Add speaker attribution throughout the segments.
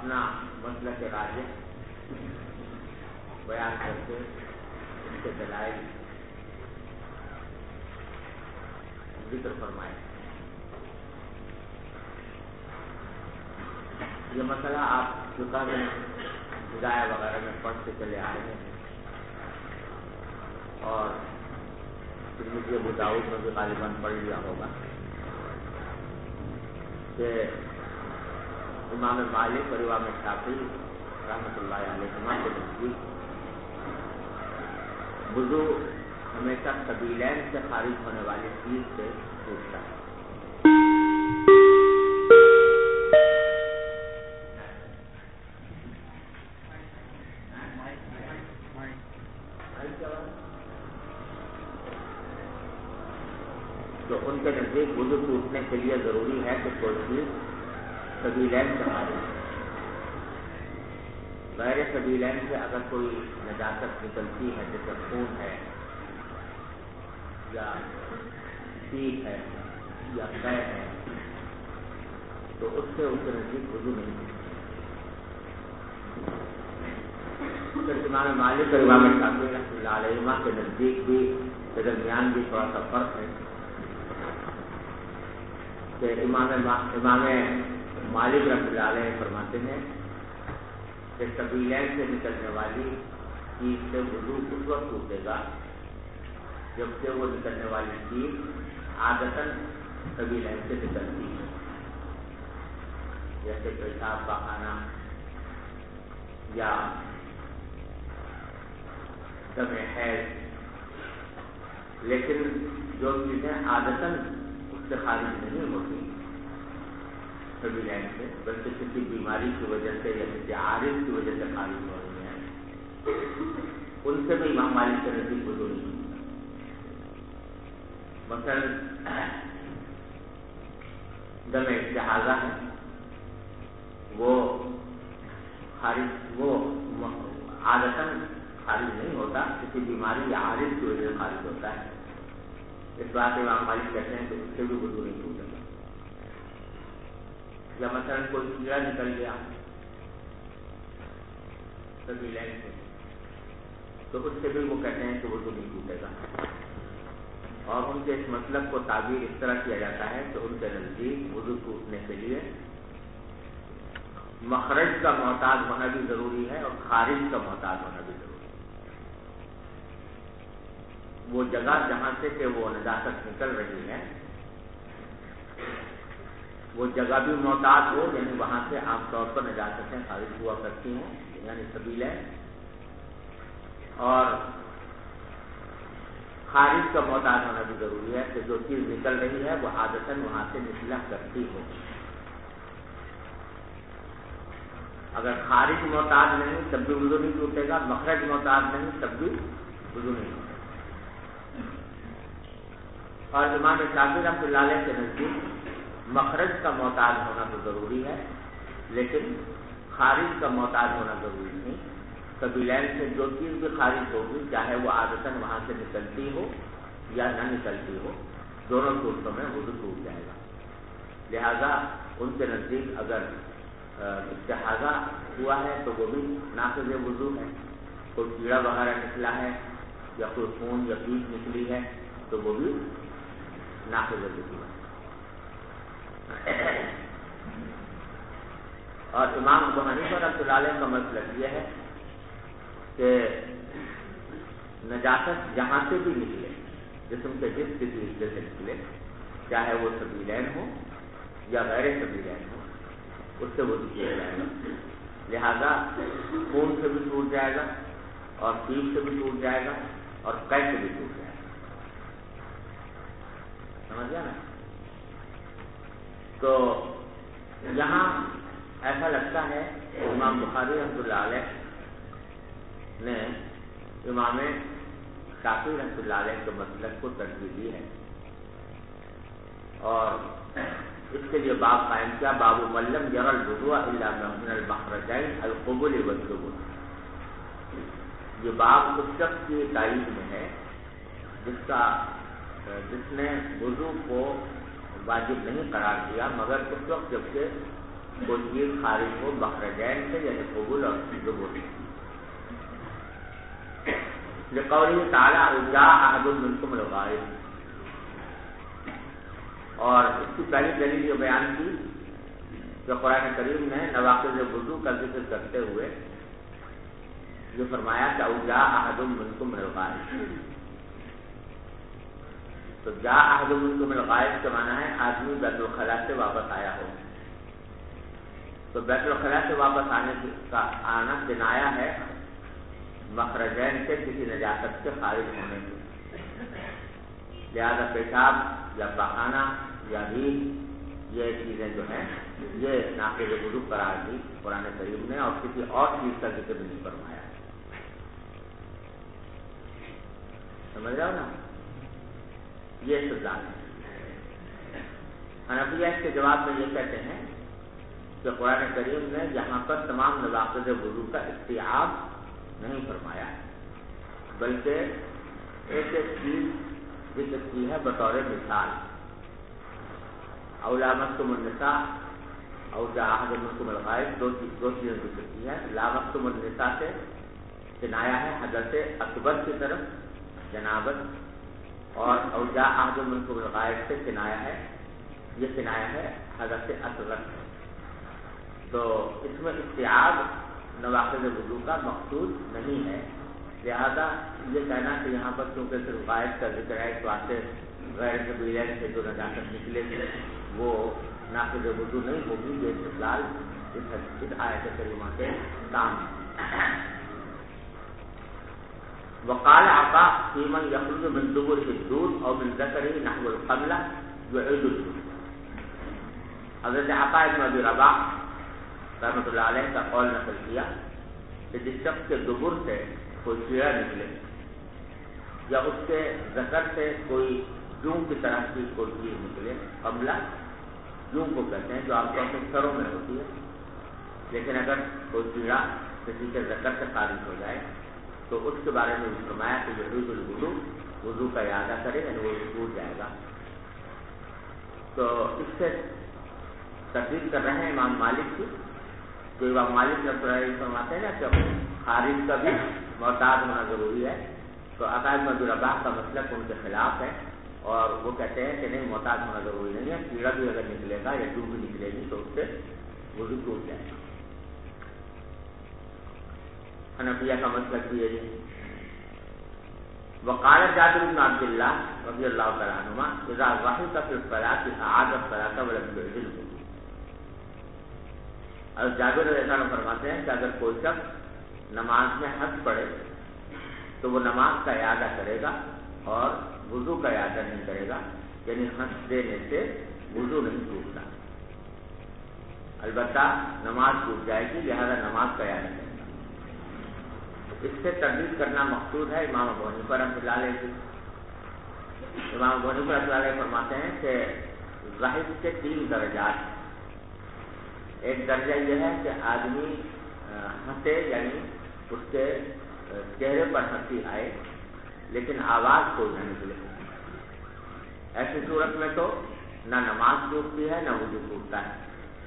Speaker 1: اپنا مسلک راجح بیان کرتے ان کے دلائل ذکر فرمائے. یہ مسئلہ آپ فقہ میں ہدایہ وغیرہ میں پڑھتے چلے آئے ہیں اور ترمذی ابو داؤد میں بھی غالباً پڑھ لیا ہوگا کہ امام مالک اور امام شافعی رحمۃ اللہ علیہ کے نزدیک وضو ہمیشہ سبیلین سے خارج ہونے والی چیز سے ٹوٹتا ہے. تو ان کے نزدیک وضو ٹوٹنے کے لیے ضروری ہے کہ کوئی چیز سبیلین سے خارج ہو. غیر سبیلین سے اگر کوئی نجاست نکلتی ہے جیسے خون ہے یا پیپ ہے یا قے ہے تو اس سے اس کے نزدیک وضو نہیں ہوتا. امام مالک اور امام شافعی رحمۃ اللہ علیہ کے نزدیک بھی کے درمیان بھی تھوڑا سا فرق ہے کہ امام مالک رحمۃ اللہ علیہ فرماتے ہیں کہ سبیلین سے نکلنے والی چیز سے وضو اس وقت ٹوٹے گا جبکہ وہ نکلنے والی چیز عادتاً سبیلین سے نکلتی ہے، جیسے پیشاب پاخانہ یا دم حیض. لیکن جو چیزیں عادتاً اس سے خارج نہیں ہوتی سبیلین سے بلکہ کسی بیماری کی وجہ سے یا کسی عارض کی وجہ سے خارج ہو رہی ہیں ان سے بھی امام مالک کے نزدیک وضو نہیں ہوتا. مثلا دم استحاضہ ہے وہ عادتاً خارج نہیں ہوتا، کسی بیماری یا عارض کی وجہ سے خارج ہوتا ہے. اس بات امام مالک کہتے ہیں کہ اس سے بھی وضو نہیں ٹوٹے گا. یا مثلا کوئی کیڑا نکل گیا سبیلین سے تو اس سے بھی وہ کہتے ہیں کہ وضو نہیں ٹوٹے گا. اور ان کے اس مطلب کو تعبیر اس طرح کیا جاتا ہے کہ ان کے نزدیک وضو ٹوٹنے کے لیے مخرج کا محتاج ہونا بھی ضروری ہے اور خارج کا محتاج ہونا بھی ضروری ہے. وہ جگہ جہاں سے کہ وہ نجاست نکل رہی ہے وہ جگہ بھی محتاج ہو، یعنی وہاں سے عام طور پر نجاستیں خارج ہوا کرتی ہیں یعنی سبیلین، اور خارج کا محتاج ہونا بھی ضروری ہے کہ جو چیز نکل رہی ہے وہ عادتاً وہاں سے نکلا کرتی ہو. اگر خارج محتاج نہیں تب بھی وضو نہیں ٹوٹے گا، مخرج محتاج نہیں تب بھی وضو نہیں ٹوٹے گا. اور امام شافعی رحمۃ اللہ علیہ کے نزدیک مخرج کا محتاج ہونا تو ضروری ہے لیکن خارج کا محتاج ہونا ضروری نہیں. سبیلین سے جو چیز بھی خارج ہوگی چاہے وہ عادتاً وہاں سے نکلتی ہو یا نہ نکلتی ہو، دونوں صورتوں میں وضو ٹوٹ جائے گا. لہذا ان کے نزدیک اگر استحاضہ ہوا ہے تو وہ بھی ناقض وضو ہے. کوئی کیڑا وغیرہ نکلا ہے یا کوئی خون یا پیپ نکلی ہے تو وہ بھی ناقض وضو ہے. اور امام ابو حنیفہ رحمۃ اللہ علیہ کا مطلب یہ ہے کہ نجاست جہاں سے بھی نکلے، جسم کے جس کسی حصے سے نکلے، چاہے وہ سبیلین ہو یا غیر سبیلین ہو، اس سے وضو کیا جائے گا. لہذا خون سے بھی ٹوٹ جائے گا اور پیپ سے بھی ٹوٹ جائے گا اور قے سے بھی ٹوٹ جائے گا. سمجھ گیا نا؟ تو یہاں ایسا لگتا ہے کہ امام بخاری رحمۃ اللہ علیہ نے امام شافعی رحمۃ اللہ علیہ کے مسلک کو ترجیح دی ہے اور اس کے لیے باب قائم کیا، باب ملم یری الوضوء الا من المخرجین القبل والدبر. یہ باب اس شخص کی تائید میں ہے جس نے وضو کو واجب نہیں قرار دیا مگر اس وقت جب کہ کوئی چیز خارج ہو مخرجین سے یعنی قبول اور ظہور سے. لقوله تعالی جاء احد منکم الغائب. اور اس کی پہلی دلیل یہ بیان کی کہ قرآن کریم نے نواقض وضو کا ذکر کرتے ہوئے یہ فرمایا کہ جاء احد منکم الغائب. تو جاء احد منکم الغائب کا معنی ہے آدمی بیت الخلاء سے واپس آیا ہو. تو بیت الخلاء سے واپس آنے کا آنا کنایا ہے مخرجین سے کسی نجاست سے خارج ہونے سے. لہذا پیشاب یا پخانہ یا ریح یہ چیزیں جو ہیں یہ ناقض وضو قرار دی قرآن کریم نے اور کسی اور چیز کا ذکر نہیں فرمایا. سمجھ رہے ہو نا؟ یہ استدلال ہے. حنفیہ اس کے جواب میں یہ کہتے ہیں کہ قرآن کریم نے یہاں پر تمام نواقض وضو کا استیعاب نہیں فرمایا بلکہ ایک ایک چیز ذکر کی ہے بطور مثال. او لامستم النساء او جاء احد منکم الغائب دو چیزیں ذکر کی ہے. لامستم النساء سے کنایا ہے حدث اکبر کی طرف جنابت اور او جاء احد منکم الغائب سے کنایا ہے یہ کنایا ہے حدث اصغر. تو اس میں استیعاب نواقض وضو کا مقصود نہیں ہے. لہذا یہ کہنا کہ یہاں پر چونکہ صرف غائب کا ذکر ہے اس واسطے غیر قبیلین سے جو نجاست نکلے گی وہ ناقض وضو نہیں ہوگی. یہ استدلال اس آیت کریمہ کے کام ہے. وقال عطاء في من يخرج من دبره الدود او من ذكره نحو القبلة يعيد الوضوء. حضرت عطاء بن ابی رباح رحمۃ اللہ علیہ کا قول نقل کیا کہ جس شخص کے دبر سے کوئی کیڑا نکلے یا اس کے ذکر سے کوئی جوں کی طرح کی کوئی چیز نکلے. قبلہ جوں کو کہتے ہیں جو عام طور سے سروں میں ہوتی ہے لیکن اگر کوئی کیڑا کسی کے ذکر سے خارج ہو جائے تو اس کے بارے میں بھی فرمایا کہ یعید الوضو وضو کا اعادہ کرے یعنی وہ ٹوٹ جائے گا. تو اس سے تردید کر رہے ہیں امام مالک کی. تو امام مالک نے فرماتے ہیں نا کہ خارج کا بھی محتاط ہونا ضروری ہے. تو عطاء بن ابی رباح کا مسلک ان کے خلاف ہے اور وہ کہتے ہیں کہ نہیں محتاط ہونا ضروری نہیں ہے. کیڑا بھی اگر نکلے گا یا ڈوب بھی نکلے گی تو اس سے وضو ٹوٹ جائے گا. حنفیہ کا مسلک بھی یہی ہے. وقال جابر بن عبد اللہ رضی اللہ تعالیٰ عنہما اذا ضحك في الصلاة اعاد الصلاة ولم يعد الوضوء. اور جابر رضی اللہ عنہ فرماتے ہیں کہ اگر کوئی شخص نماز میں ہنس پڑے تو وہ نماز کا اعادہ کرے گا اور وضو کا اعادہ نہیں کرے گا. یعنی ہنس دینے سے وضو نہیں ٹوٹتا. البتہ نماز ٹوٹ جائے گی لہذا نماز کا اعادہ کرے گا. اس سے تردید کرنا مقصود ہے امام ابو حنیفہ رحمۃ اللہ علیہ کی. امام ابو حنیفہ رحمۃ اللہ علیہ فرماتے ہیں کہ ظاہر کے 3 درجات ہیں. ایک درجہ یہ ہے کہ آدمی ہنسے یعنی اس کے چہرے پر ہنسی آئے لیکن آواز کوئی نہ نکلے. ایسی صورت میں تو نہ نماز ٹوٹتی ہے نہ وضو ٹوٹتا ہے.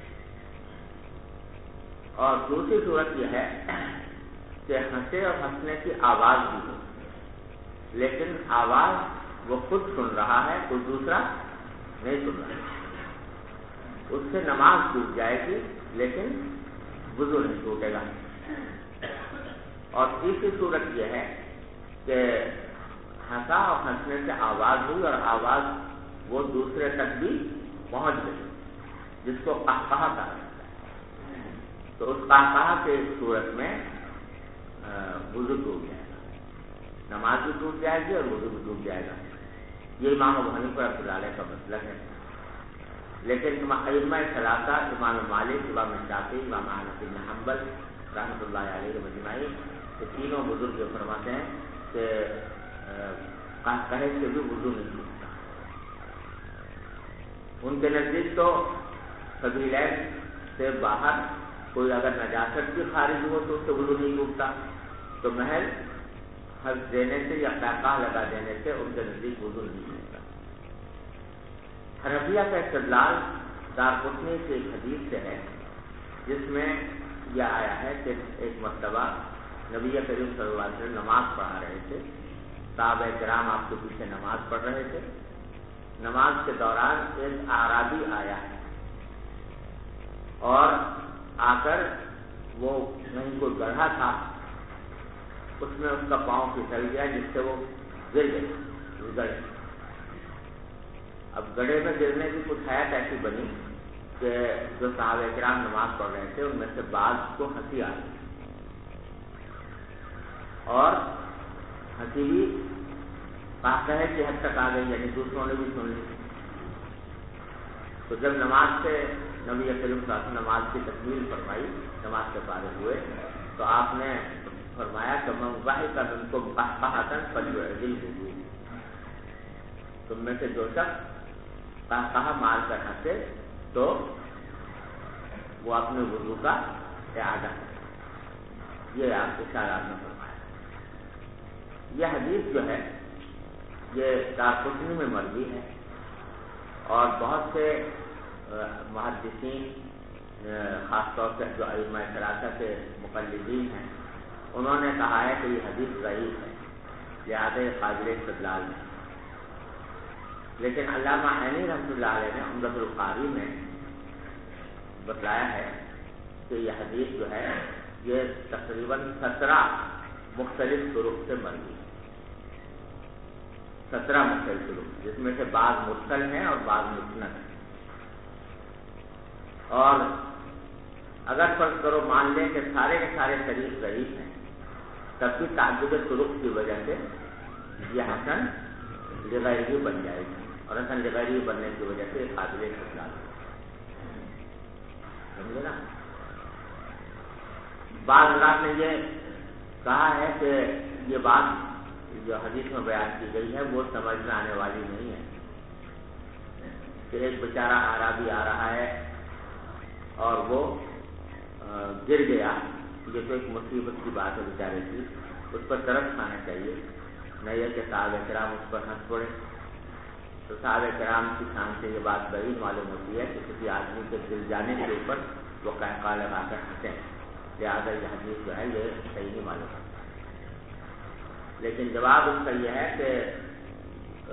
Speaker 1: اور دوسری صورت یہ ہے کہ ہنسے اور ہنسنے کی آواز بھی ہو لیکن آواز وہ خود سن رہا ہے کوئی دوسرا نہیں سن رہا ہے. اس سے نماز ٹوٹ جائے گی لیکن وضو نہیں ٹوٹے گا. اور تیسری صورت یہ ہے کہ ہنسا اور ہنسنے سے آواز ہوئی اور آواز وہ دوسرے تک بھی پہنچ گئی جس کو قہقہہ کہا جاتا ہے. تو اس قہقہہ کی صورت میں وضو ٹوٹ جائے گا. نماز بھی ٹوٹ جائے گی اور وضو بھی ٹوٹ جائے گا. یہ امام ابو حنیفہ رحمۃ اللہ علیہ کا مسلک ہے. لیکن ائمہ ثلاثہ امام مالک امام شافعی امام احمد بن حنبل رحمۃ اللہ علیہ مجمعین یہ تینوں بزرگ جو فرماتے ہیں کہ قہقہے سے بھی وضو نہیں ٹوٹتا. ان کے نزدیک تو قبیلین سے باہر کوئی اگر نجاست بھی خارج ہو تو اس سے وضو نہیں ٹوٹتا. تو محض ہنس دینے سے یا قہقہہ لگا دینے سے ان کے نزدیک وضو نہیں ٹوٹتا. حنفیہ کا استدلال دارقطنی کی ایک حدیث سے ہے جس میں یہ آیا ہے کہ ایک مرتبہ نبی کریم صلی اللہ علیہ وسلم نماز پڑھا رہے تھے، صحابہ کرام آپ کے پیچھے نماز پڑھ رہے تھے، نماز کے دوران ایک اعرابی آیا اور آ کر وہ وہیں کوئی گڑھا تھا، اس میں اس کا پاؤں پھسل گیا جس سے وہ گر گئے۔ اب گڑھے میں گرنے کی کچھ حیات ایسی بنی کہ جو صحابہ کرام نماز پڑھ رہے تھے ان میں سے بعض کو ہنسی آ گئی، اور ہنسی بھی کہے کہ حد تک آ گئی، یعنی دوسروں نے بھی سن لی۔ تو جب نماز سے نبی کریم صلی اللہ علیہ وسلم نماز کی تکمیل فرمائی، نماز سے فارغ ہوئے، تو آپ نے فرمایا کہ من ضحک منکم قہقہۃ فلیعجل وضوء، تم میں سے جو شخص قہقہہ مار کر ہنسے تو وہ اپنے وضو کا اعادہ کرے۔ یہ آپ کے اشارات میں فرمایا۔ یہ حدیث جو ہے یہ دارقطنی میں مروی ہے، اور بہت سے محدثین خاص طور سے جو ائمہ ثلاثہ کے مقلدین ہیں انہوں نے کہا ہے کہ یہ حدیث ضعیف ہے، لہذا قابل استدلال ہے۔ لیکن علامہ عینی رحمۃ اللہ علیہ نے عمدۃ القاری میں بتلایا ہے کہ یہ حدیث جو ہے یہ تقریباً 17 مختلف طرق سے مروی ہے، 17 مختلف طرق، جس میں سے بعض مرسل ہیں اور بعض مسند ہیں۔ اور اگر فرض کرو مان لیں کہ سارے کے سارے طریق ضعیف ہیں، تب بھی تعدد طرق کی وجہ سے یہ حسن لغیری بن جائے گی، اور حسن لغیری بننے کی وجہ سے قابل استدلال ہے۔ سمجھے نا؟ بعض حضرات نے یہ کہا ہے کہ یہ بات جو حدیث میں بیان کی گئی ہے وہ سمجھ میں آنے والی نہیں ہے کہ ایک بیچارہ اعرابی آ رہا ہے اور وہ گر گیا، یہ تو ایک مصیبت کی بات ہے بیچارے کی، اس پر ترس کھانا چاہیے، نہ یہ کہ صحابہ کرام اس پر ہنس پڑے۔ تو صحابہ کرام کی شان سے یہ بات بعید معلوم ہوتی ہے کہ کسی آدمی کے گر جانے کے اوپر وہ قہقہہ لگا کر ہنسیں، لہٰذا یہ حدیث جو ہے یہ صحیح نہیں معلوم ہوتا۔ لیکن جواب اس کا یہ ہے کہ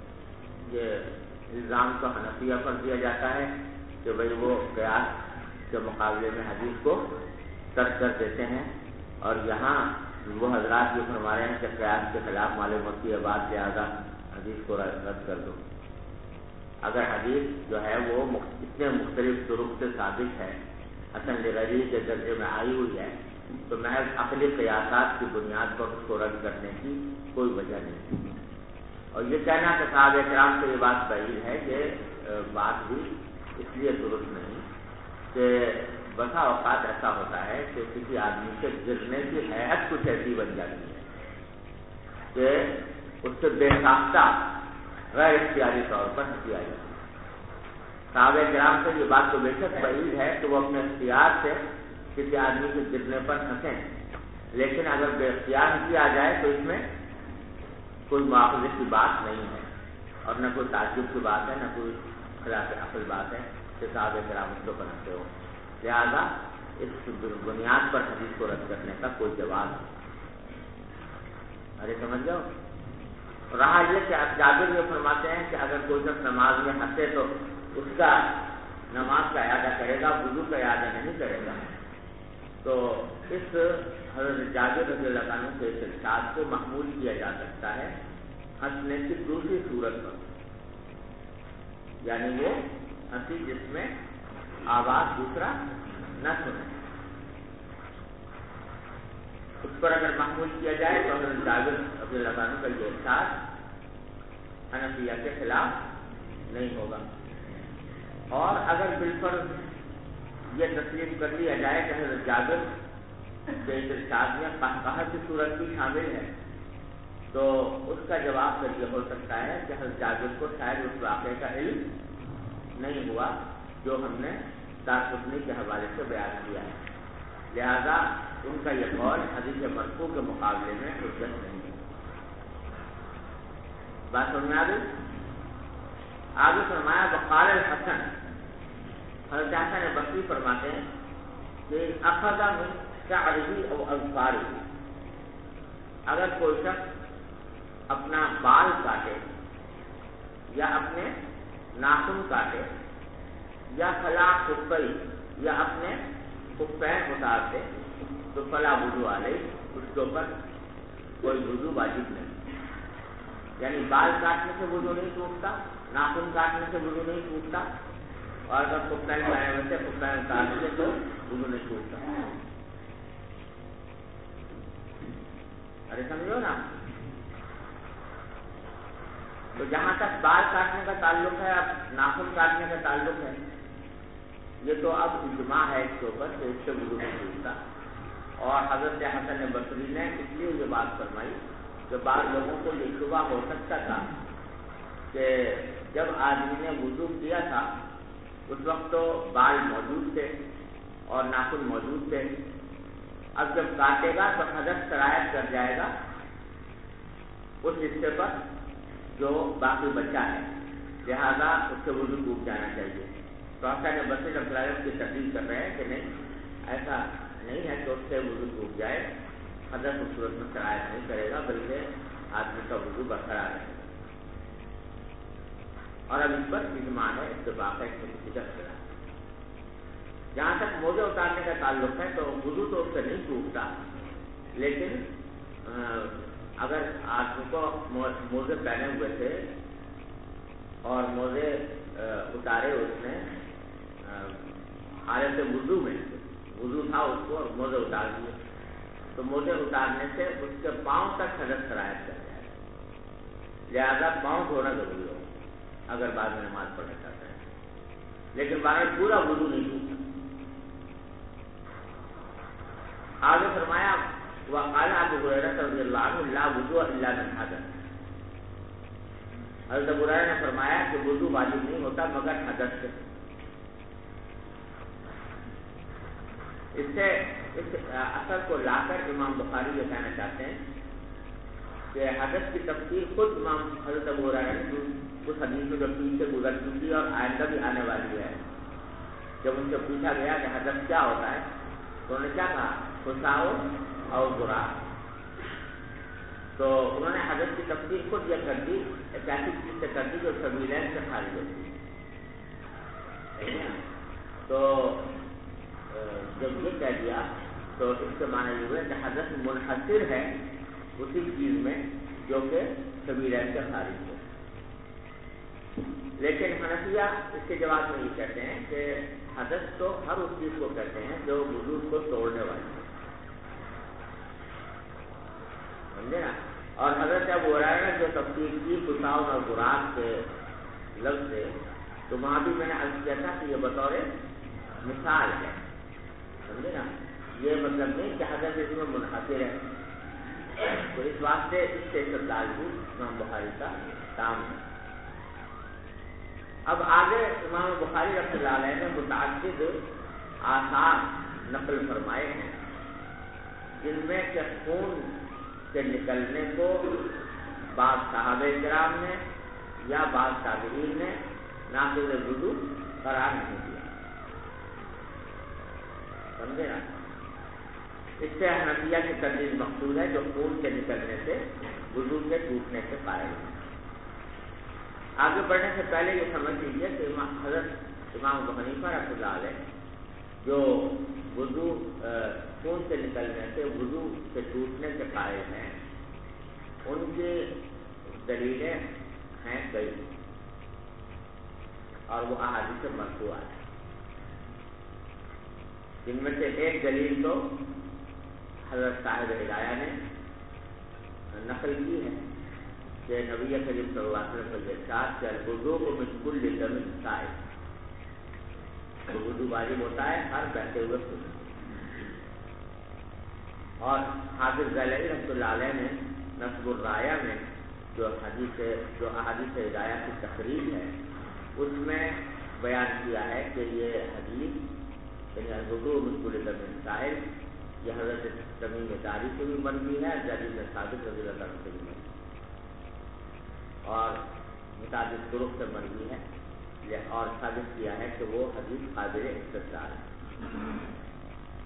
Speaker 1: یہ الزام تو حنفیہ پر دیا جاتا ہے کہ بھئی وہ قیاس کے مقابلے میں حدیث کو ترک کر دیتے ہیں، اور یہاں وہ حضرات بھی فرما رہے ہیں کہ قیاس کے خلاف معلوم ہوتی ہے بات، لہٰذا حدیث کو رد کر دو۔ اگر حدیث جو ہے وہ اتنے مختلف طرق سے ثابت ہے، حسن لغیری کے درجے میں آئی ہوئی ہے، تو محض عقلی قیاسات کی بنیاد پر اس کو رد کرنے کی کوئی وجہ نہیں۔ اور یہ کہنا کہ صحابہ کرام سے یہ بات بعید ہے، کہ بات بھی اس لیے درست نہیں کہ بسا اوقات ایسا ہوتا ہے کہ کسی آدمی سے گرنے کی حیثیت کچھ ایسی بن جاتی ہے کہ اس سے بے ساختہ غیر اختیاری طور پر ہنسی آ جاتی ہے۔ صحابہ کرام سے یہ بات تو بے شک بعید ہے کہ وہ اپنے اختیار سے کسی آدمی کے گرنے پر ہنسیں، لیکن اگر بے اختیار ہنسی آ جائے تو اس میں کوئی مواخذے کی بات نہیں ہے، اور نہ کوئی تعجب کی بات ہے، نہ کوئی خلاف عقل بات ہے کہ صحابہ کرام اس کو بناتے ہو۔ لہذا اس بنیاد پر حدیث کو رد کرنے کا کوئی جواز نہیں۔ ارے سمجھ جاؤ۔ رہا یہ کہ جابر یہ فرماتے ہیں کہ اگر کوئی شخص نماز میں ہنسے تو اس کا نماز کا اعادہ کرے گا، وضو کا اعادہ نہیں کرے گا۔ تو اس حضرت جابر رضی اللہ عنہ سے اس ارشاد کو محمول کیا جا سکتا ہے ہنسنے کی دوسری صورت پر، یعنی وہ ہنسی جس میں آواز دوسرا نہ سنے، اس پر اگر محمول کیا جائے تو حضرت جابر رضی اللہ عنہ کا یہ ارشاد حنفیہ کے خلاف نہیں ہوگا۔ اور اگر بالفرض یہ تسلیم کر لیا جائے کہ حضرت جابر کے اس ارشاد میں قہقہہ کی صورت بھی شامل ہے، تو اس کا جواب پھر یہ ہو سکتا ہے کہ حضرت جابر کو شاید اس واقعے کا علم نہیں ہوا جو ہم نے دارقطنی کے حوالے سے بیان کیا ہے، لہذا ان کا یہ قول حدیث مرفوع کے مقابلے میں حجت نہیں ہے۔ بات سمجھ میں آ گئی؟ آگے فرمایا وقال الحسن، حضرت حسن بصری فرماتے ہیں کہ اخذ من شعره او اظفاره، اگر کوئی شخص اپنا بال کاٹے یا اپنے ناخن کاٹے یا خلا خفی یا اپنے خفین اتار دے تو فلا وضو علیہ، اس کے اوپر کوئی وضو واجب نہیں. یعنی بال کاٹنے سے وضو نہیں ٹوٹتا، ناخن کاٹنے سے وضو نہیں ٹوٹتا، اور اگر خفین پہنے ہوئے سے خفین اتار دے تو وضو نہیں ٹوٹتا. ارے سمجھو نا. تو جہاں تک بال کاٹنے کا تعلق ہے، اب ناخن کاٹنے کا تعلق ہے، یہ تو اب اجماع ہے اس کے اوپر کہ اس سے وضو نہیں ٹوٹتا. اور حضرت حسن بصری نے اس لیے یہ بات فرمائی کہ بعض لوگوں کو یہ شبہ ہو سکتا تھا کہ جب آدمی نے وضو کیا تھا اس وقت تو بال موجود تھے اور ناخن موجود تھے، اب جب کاٹے گا تو حدث سرایت کر جائے گا اس حصے پر جو باقی بچہ ہے، لہذا اس سے وضو ٹوٹ جانا چاہیے. تو حسن بصری رحمۃ اللہ کی تقریر کر رہے ہیں کہ نہیں، ایسا نہیں ہے کہ اس سے وضو ٹوٹ جائے، حدث اس صورت میں سرایت نہیں کرے گا بلکہ آدمی کا وضو برقرار رہے گا. اور اب اس پر اجماع ہے، اتفاق ہے کہ کسی کا خلاف. جہاں تک موزے اتارنے کا تعلق ہے تو وضو تو اس سے نہیں ٹوٹتا، لیکن اگر آدمی کو موزے پہنے ہوئے تھے اور موزے اتارے اس نے حالت وضو میں، وضو تھا اس کو موزے اتار دیے، تو موزے اتارنے سے اس کے پاؤں تک حدث سرایت کر جائے، لہذا پاؤں دھونا ضروری ہو اگر بعد میں نماز پڑھنا چاہتا ہے، لیکن باہر پورا وضو نہیں ٹوٹتا. آگے فرمایا وقال ابو ہریرہ رضی اللہ عنہ لا وضوء الا من حدث. حضرت ابو ہریرہ نے فرمایا کہ وضو واجب نہیں ہوتا مگر حدث سے. اس اثر کو لا کر امام بخاری یہ کہنا چاہتے ہیں کہ حدث کی تفسیر خود امام حضرت ابو ہریرہ نے اس حدیث میں جو پیچھے گزر چکی اور آئندہ بھی آنے والی ہے، جب ان سے پوچھا گیا کہ حدث کیا ہوتا ہے تو انہوں نے کیا کہا، خساؤ اور برا. تو انہوں نے حدث کی تفسیر خود یہ کر دی، ایک ایسی چیز سے کر دی جو سبیلین سے خارج ہوتی ہے. تو جب یہ کہہ دیا تو اس کے معنی یہ ہوئے کہ حدث منحصر ہے اسی چیز میں جو کہ سبیلین سے خارج ہو. لیکن حنفیہ اس کے جواب میں یہ کہتے ہیں کہ حدث تو ہر اس چیز کو کہتے ہیں جو وضو کو توڑنے والی ہے، سمجھے نا. اور حضرت ابو ہریرہ نے جو تفسیر کی خساؤ اور براق کے لفظ سے، تو وہاں بھی میں نے عرض کیا تھا کہ یہ بطور مثال ہے، سمجھے نا. یہ مطلب نہیں کہ حدث اس میں منحصر ہے. تو اس واسطے اس سے استدلال بھی امام بخاری کا کام ہے. اب آگے امام بخاری رحمۃ اللہ علیہ نے متعدد آثار نقل فرمائے ہیں جن میں کہ خون کے نکلنے کو بعض صحابہ کرام نے یا بعض تابعین نے ناقض وضو قرار نہیں دیا، سمجھے نا. اس سے حنفیہ کی تردید مقصود ہے جو خون کے نکلنے سے وضو کے ٹوٹنے سے قائل ہے. آگے بڑھنے سے پہلے یہ سمجھ لیجیے کہ حضرت امام ابو حنیفہ رحمۃ اللہ علیہ جو وضو خون سے نکلنے سے وضو کے ٹوٹنے سے قائل ہیں، ان کی دلیلیں ہیں کئی اور وہ احادیث مرفوعہ ہیں. جن میں سے ایک دلیل تو حضرت صاحب ہدایہ نے نقل کی ہے کہ نبی کریم صلی اللہ علیہ وسلم کے ارشاد کہ الوضوء من کل دم سائل، وضو واجب ہوتا ہے ہر بہتے ہوئے خون. اور حافظ ذیلعی رحمۃ اللہ علیہ نے نصب الرایہ میں جو احادیث ہدایہ کی تقریر ہے اس میں بیان کیا ہے کہ یہ حدیث یعنی الوضوء من کل دم سائل یہ حضرت تمیم داری سے بھی مروی ہے، جابر بن ثابت رضی اللہ عنہ سے بھی مروی اور متعدد طرق سے مروی ہے اور ثابت کیا ہے کہ وہ حدیث قابل استدلال ہے.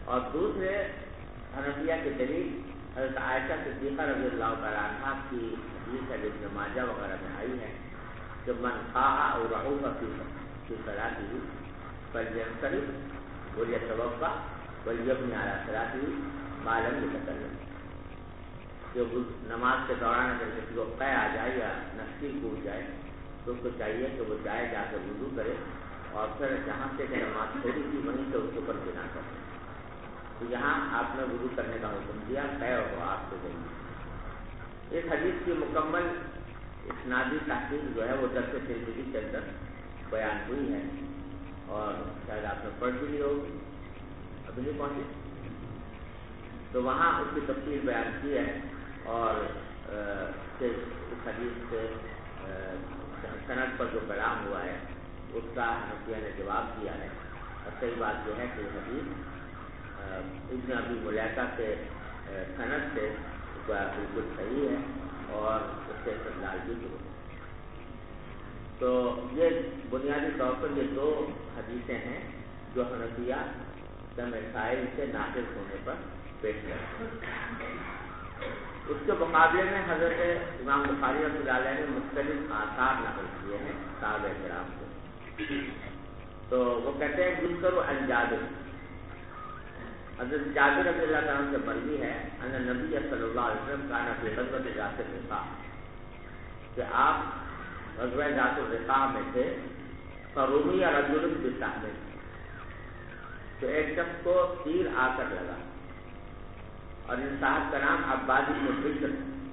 Speaker 1: اور دوسرے حنفیہ کی دلیل حضرت عائشہ صدیقہ رضی اللہ تعالیٰ عنہ کی حدیث ہے ابن ماجہ وغیرہ میں آئی ہے کہ من خواہ اور رعوف کی صلاته فلینصرف ولیتوضأ ولیبنی علی صلاته ما لم یتکلم، کہ نماز کے دوران اگر کسی کو قے آ جائے یا نفسی ٹوٹ جائے تو اس کو چاہیے کہ وہ جائے جا کے وضو کرے اور پھر جہاں سے نماز چھوڑی تھی وہیں سے اس کے اوپر بنا کرے۔ تو یہاں آپ نے وضو کرنے کا حکم دیا قے ہو آپ کے ذریعے۔ اس حدیث کی مکمل اسنادی تحقیق جو ہے وہ درس ترمذی کے اندر بیان ہوئی ہے اور شاید آپ نے پڑھ بھی لی ہوگی، ابھی نہیں پہنچی تو وہاں اس کی تفصیل بیان کی ہے اور اس حدیث سے سند پر جو کلام ہوا ہے اس کا حنفیہ نے جواب دیا ہے، اور صحیح بات یہ ہے کہ یہ حدیث ابن ابی ملیکہ کے سند سے بالکل صحیح ہے اور اس سے استدلال بھی درست ہے۔ تو یہ بنیادی طور پر یہ دو حدیثیں ہیں جو حنفیہ کے مسائل سے ناقص ہونے پر پیش کرتے ہیں۔ اس کے مقابلے میں حضرت امام بخاری رحمۃ اللہ علیہ نے مختلف آثار نقل کیے ہیں صحابہ کرام سے۔ تو وہ کہتے ہیں ذکر عن جابر، حضرت جابر رضی اللہ عنہ سے مروی ہے ان نبی صلی اللہ علیہ وسلم کان فی غزوۃ ذات الرقاع، کہ آپ غزوہ ذات الرقاع میں تھے، فرمی رجل بسهم، تو ایک شخص کو تیر آ کر لگا، اور ان صاحب کا نام عباد بن بشر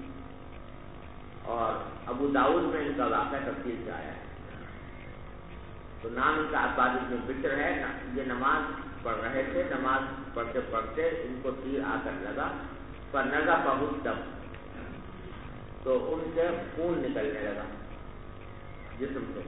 Speaker 1: اور ابو داؤد میں ان کا واقعہ تفصیل سے آیا ہے۔ تو نام ان کا عباد بن بشر ہے، یہ نماز پڑھ رہے تھے، نماز پڑھتے پڑھتے ان کو تیر آ کر لگا، فنزع بہت دم، تو ان سے خون نکلنے لگا جسم سے،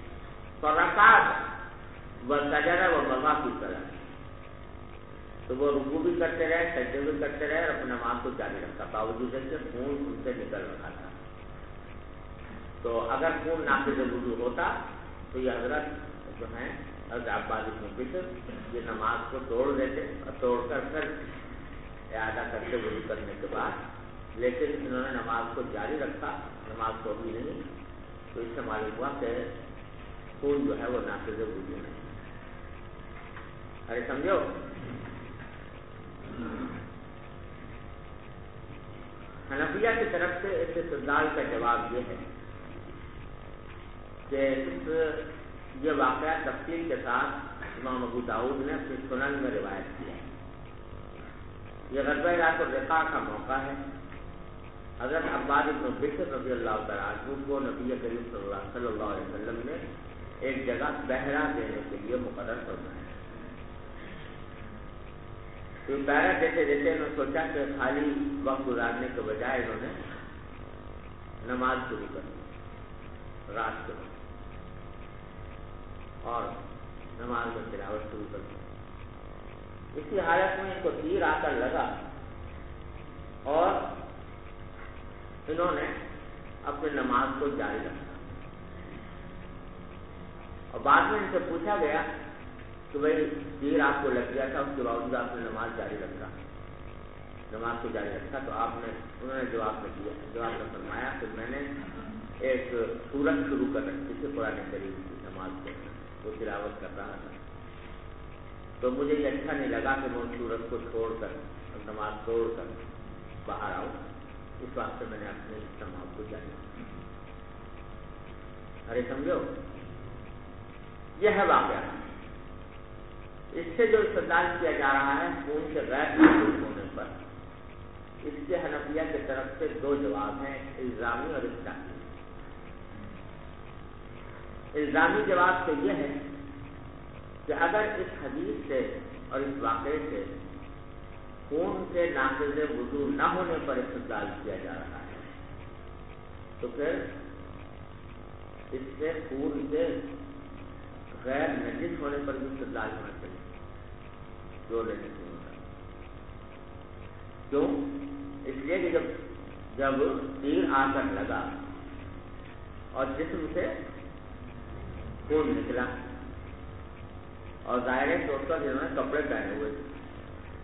Speaker 1: فرکعت وسجد ومضى في الصلاة، تو وہ رکوع بھی کرتے رہے، سجدے بھی کرتے رہے اور اپنی نماز کو جاری رکھا، باوجود اس کے خون ان سے نکل رہا تھا۔ تو اگر خون ناقض وضو ہوتا تو یہ حضرت جو ہیں حضرت عباد بن بشر یہ نماز کو توڑ دیتے اور توڑ کر پھر اعادہ کرتے وضو کرنے کے بعد، لیکن انہوں نے نماز کو جاری رکھا، نماز کو بھی نہیں، تو اس سے معلوم ہوا کہ خون جو ہے وہ ناقض وضو نہیں۔ ارے سمجھو، حنفیہ کی طرف سے اس استدلال کا جواب یہ ہے کہ یہ واقعہ تفصیل کے ساتھ امام ابو داؤد نے اپنی سنن میں روایت کیا ہے۔ یہ غزوہ ذات الرقاع کا موقع ہے۔ حضرت عباد بن بشر رضی اللہ تعالیٰ عنہ کو نبی کریم صلی اللہ علیہ وسلم نے ایک جگہ پہرا دینے کے لیے مقرر فرمایا۔ تو پہرا دیتے دیتے انہوں نے سوچا کہ خالی وقت گزارنے کے بجائے انہوں نے نماز شروع کر دی رات کے وقت، اور نماز میں تلاوت شروع کر دی۔ اسی حالت میں ان کو تیر آ کر لگا اور انہوں نے اپنی نماز کو جاری رکھا، اور بعد میں ان سے پوچھا گیا کہ بھائی تیر آپ کو لگ گیا تھا، اس کے باوجود آپ نے نماز جاری رکھا، نماز کو جاری رکھا، تو انہوں نے جواب میں فرمایا کہ میں نے ایک سورت شروع کر رکھی تھی قرآن کریم کی نماز کو، وہ تلاوت کر رہا تھا، تو مجھے یہ اچھا نہیں لگا کہ میں اس سورت کو چھوڑ کر نماز توڑ کر باہر آؤں، اس واسطے میں نے اپنے نماز کو جاری رکھا۔ ارے سمجھو، یہ ہے واقعہ۔ اس سے جو استدلال کیا جا رہا ہے خون سے غیر محفوظ ہونے پر، اس کے حنفیہ کی طرف سے دو جواب ہیں، الزامی اور اصطلاحی۔ الزامی جواب تو یہ ہے کہ اگر اس حدیث سے اور اس واقعے سے خون سے ناقض وضو نہ ہونے پر استدلال کیا جا رہا ہے تو پھر اس سے خون سے غیر نجس ہونے پر بھی استدلال ہونا چاہیے، جو نجس نہیں ہوتا۔ کیوں؟ اس لیے کہ جب تیر آ کر لگا اور جسم سے خون نکلا، اور ظاہر طور پر جنہوں نے کپڑے پہنے ہوئے تھے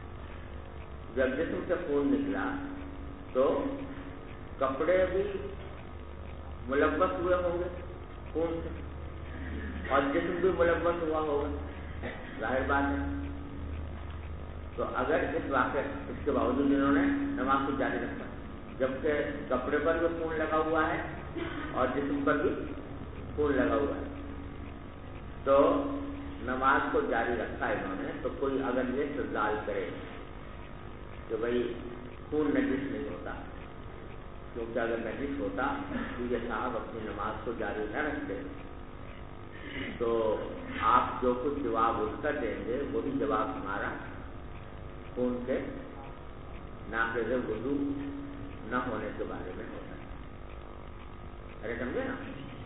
Speaker 1: جب جسم سے خون نکلا تو کپڑے بھی ملوث ہوئے ہوں گے خون سے اور جسم بھی ملوث ہوا ہوگا، ظاہر بات ہے۔ تو اگر اس کے باوجود انہوں نے نماز کو جاری رکھا، جبکہ کپڑے پر بھی خون لگا ہوا ہے اور جسم پر بھی خون لگا ہوا ہے، تو نماز کو جاری رکھا انہوں نے، تو کوئی اگر یہ استدلال کرے کہ بھائی خون نجس نہیں ہوتا، کیونکہ اگر نجس ہوتا تو یہ صاحب اپنی نماز کو جاری نہ رکھتے، تو آپ جو کچھ جواب اس کا دیں گے وہی جواب ہمارا خون کے ناقض وضو نہ ہونے کے بارے میں ہوتا ہے۔ ارے سمجھے نا؟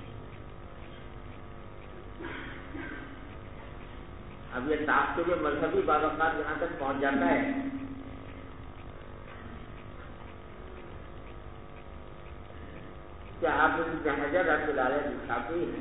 Speaker 1: اب یہ تاخیر کے مذہبی بعض اوقات یہاں تک پہنچ جاتا ہے کہ آپ ابن حجر رحمۃ اللہ علیہ شافعی ہیں،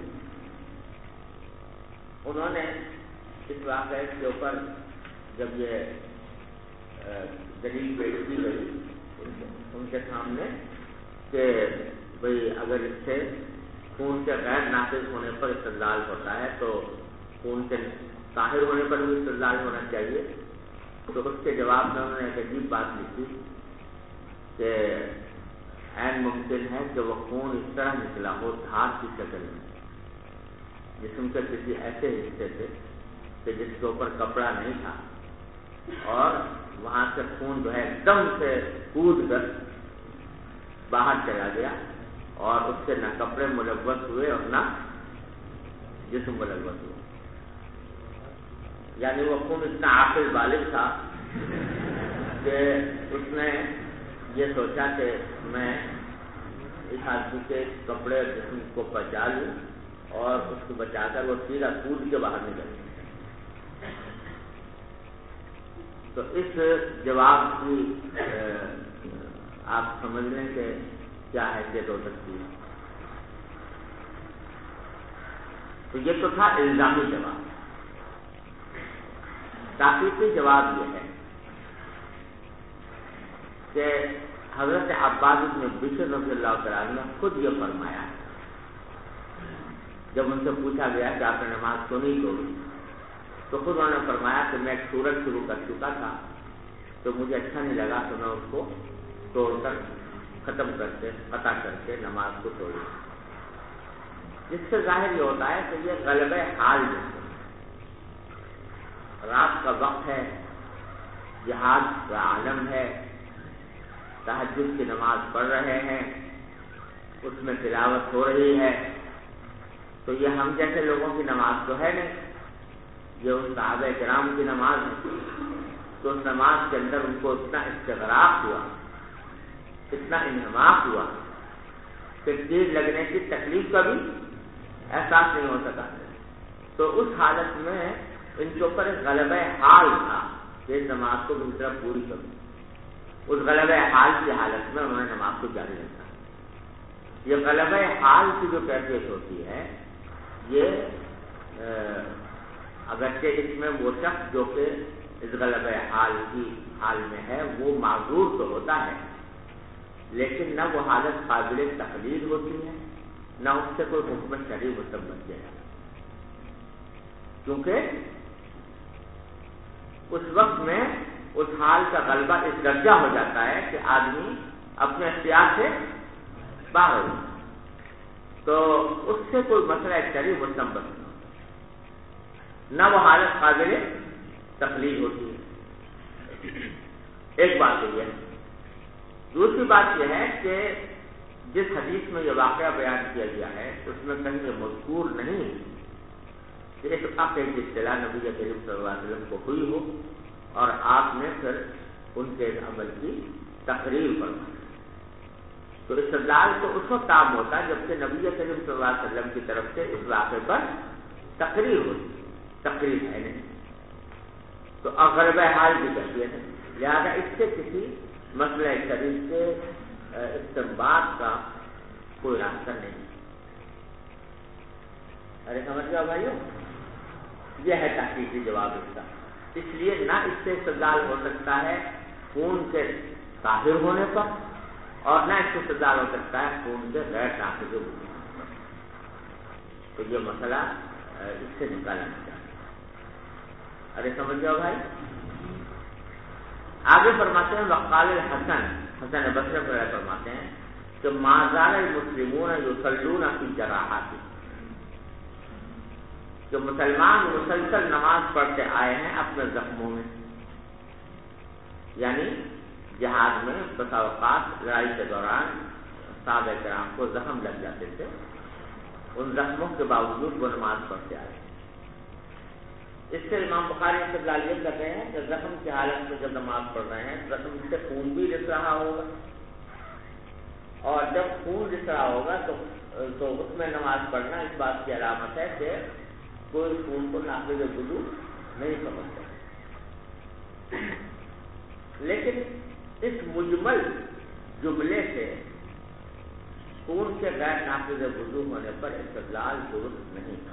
Speaker 1: انہوں نے اس واقعے کے اوپر جب یہ دلیل پیش کی گئی ان کے سامنے کہ بھئی اگر اس سے خون کے غیر ناقص ہونے پر استدلال ہوتا ہے تو خون کے طاہر ہونے پر بھی استدلال ہونا چاہیے، تو اس کے جواب میں انہوں نے ایک عجیب بات لکھی کہ عین ممکن ہے کہ وہ خون اس طرح نکلا ہو دھار کی شکل میں جسم کے کسی ایسے حصے سے کہ جس کے اوپر کپڑا نہیں تھا، اور وہاں سے خون جو ہے ایک دم سے کود کر باہر چلا گیا اور اس سے نہ کپڑے ملوث ہوئے اور نہ جسم ملوث ہوئے، یعنی وہ خون اتنا عاقل بالغ تھا کہ اس نے یہ سوچا کہ میں اس آدمی کے کپڑے جسم کو بچا لوں اور اس کو بچا کر وہ سیدھا کود کے باہر نکل گیا۔ تو اس جواب کی آپ سمجھ لیں کہ کیا حیثیت ہو سکتی ہے۔ تو یہ تو تھا الزامی جواب۔ تحقیقی جواب یہ ہے کہ حضرت عباد بن بشر رضی اللہ تعالیٰ عنہ نے خود یہ فرمایا، جب ان سے پوچھا گیا کہ آپ نے نماز کیوں نہیں توڑی، تو خود انہوں نے فرمایا کہ میں ایک سورت شروع کر چکا تھا تو مجھے اچھا نہیں لگا تو میں اس کو توڑ کر ختم کرتے قطع کر کے نماز کو توڑی، جس سے ظاہر یہ ہوتا ہے کہ یہ غلبہ حال جیسے رات کا وقت ہے، جہاد کا عالم ہے، تہجد کی نماز پڑھ رہے ہیں، اس میں تلاوت ہو رہی ہے، تو یہ ہم جیسے لوگوں کی نماز تو ہے نہیں، یہ ان صحابہ کرام کی نماز ہے، تو اس نماز کے اندر ان کو اتنا استغراق ہوا، اتنا انہماک ہوا کہ تیر لگنے کی تکلیف کا بھی احساس نہیں ہو سکا۔ تو اس حالت میں ان کے اوپر ایک غلبہ حال تھا کہ اس نماز کو بھی طرح پوری کروں، اس غلبہ حال کی حالت میں انہوں نے نماز کو جاری رکھا۔ یہ غلبہ حال کی جو کیفیت ہوتی ہے، یہ اگرچہ اس میں وہ شخص جو کہ اس غلبہ حال میں ہے وہ معذور تو ہوتا ہے، لیکن نہ وہ حالت قابل تقلید ہوتی ہے، نہ اس سے کوئی حکم شرعی مستمد کیا جاتا، کیونکہ اس وقت میں اس حال کا غلبہ اس درجہ ہو جاتا ہے کہ آدمی اپنے اختیار سے باہر ہو، تو اس سے کوئی مسئلہ شرعی مستمد نہیں ہوتا، نہ وہ حالت قابل تقلید ہوتی ہے۔ ایک بات یہ ہے۔ دوسری بات یہ ہے کہ جس حدیث میں یہ واقعہ بیان کیا گیا ہے اس میں کہیں یہ مذکور نہیں کہ اس واقعے کی اطلاع نبی کریم صلی اللہ علیہ وسلم کو ہوئی ہو اور آپ نے پھر ان کے عمل کی تقریر فرمائی۔ تو استدلال تو اس وقت کام ہوتا ہے جبکہ نبی کریم صلی اللہ علیہ وسلم کی طرف سے اس واقعے پر تقریر ہوتی، تقریر ہے نہیں، تو غلبہ حال بھی کیفیت ہے، لہذا اس سے کسی مسئلہ شریف کے استنباط کا کوئی راستہ نہیں۔ ارے سمجھ گیا بھائیو، یہ ہے تحقیقی جواب اس کا۔ اس لیے نہ اس سے استدلال ہو سکتا ہے خون کے طاہر ہونے پر، اور نہ اس سے استدلال ہو سکتا ہے خون کے غیر ناقض وضو پر۔ تو یہ مسئلہ اس سے نکالا جاتا ہے۔ ارے سمجھ جاؤ بھائی۔ آگے فرماتے ہیں وقال الحسن، حسن بصری فرماتے ہیں کہ ما زال المسلمون یصلون فی جراحات، کہ مسلمان مسلسل نماز پڑھتے آئے ہیں اپنے زخموں میں، یعنی جہاد میں بسا اوقات لڑائی کے دوران صحابہ کرام کو زخم لگ جاتے تھے، ان زخموں کے باوجود وہ نماز پڑھتے آئے۔ اس سے امام بخاری استدلال یہ کر رہے ہیں کہ زخم کی حالت میں جب نماز پڑھ رہے ہیں زخم سے خون بھی رس رہا ہوگا، اور جب خون رس رہا ہوگا تو اس میں نماز پڑھنا اس بات کی علامت ہے کہ کوئی خون کو ناقض وضو نہیں سمجھتا۔ لیکن اس مجمل جملے سے خون کے غیر ناقض وضو ہونے پر استدلال درست نہیں تھا،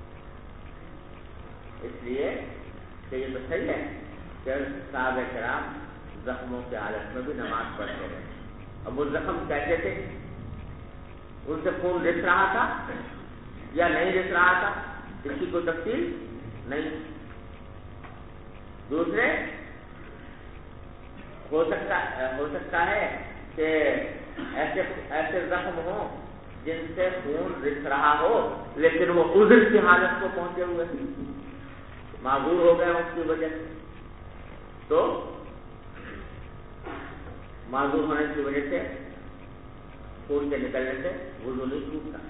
Speaker 1: اس لیے کہ یہ تو صحیح ہے کہ صحابہ کرام زخموں کی حالت میں بھی نماز پڑھتے رہے۔ اب وہ زخم کیسے تھے؟ ان سے خون رس رہا تھا یا نہیں رس رہا تھا؟ اس کی کوئی تفصیل نہیں۔ دوسرے ہو سکتا ہے کہ ایسے زخم ہوں جن سے خون رس رہا ہو لیکن وہ عذر کی حالت کو پہنچے ہوئے معذور ہو گئے اس کی وجہ سے، تو معذور ہونے کی وجہ سے خون کے نکلنے سے وضو نہیں ٹوٹتا،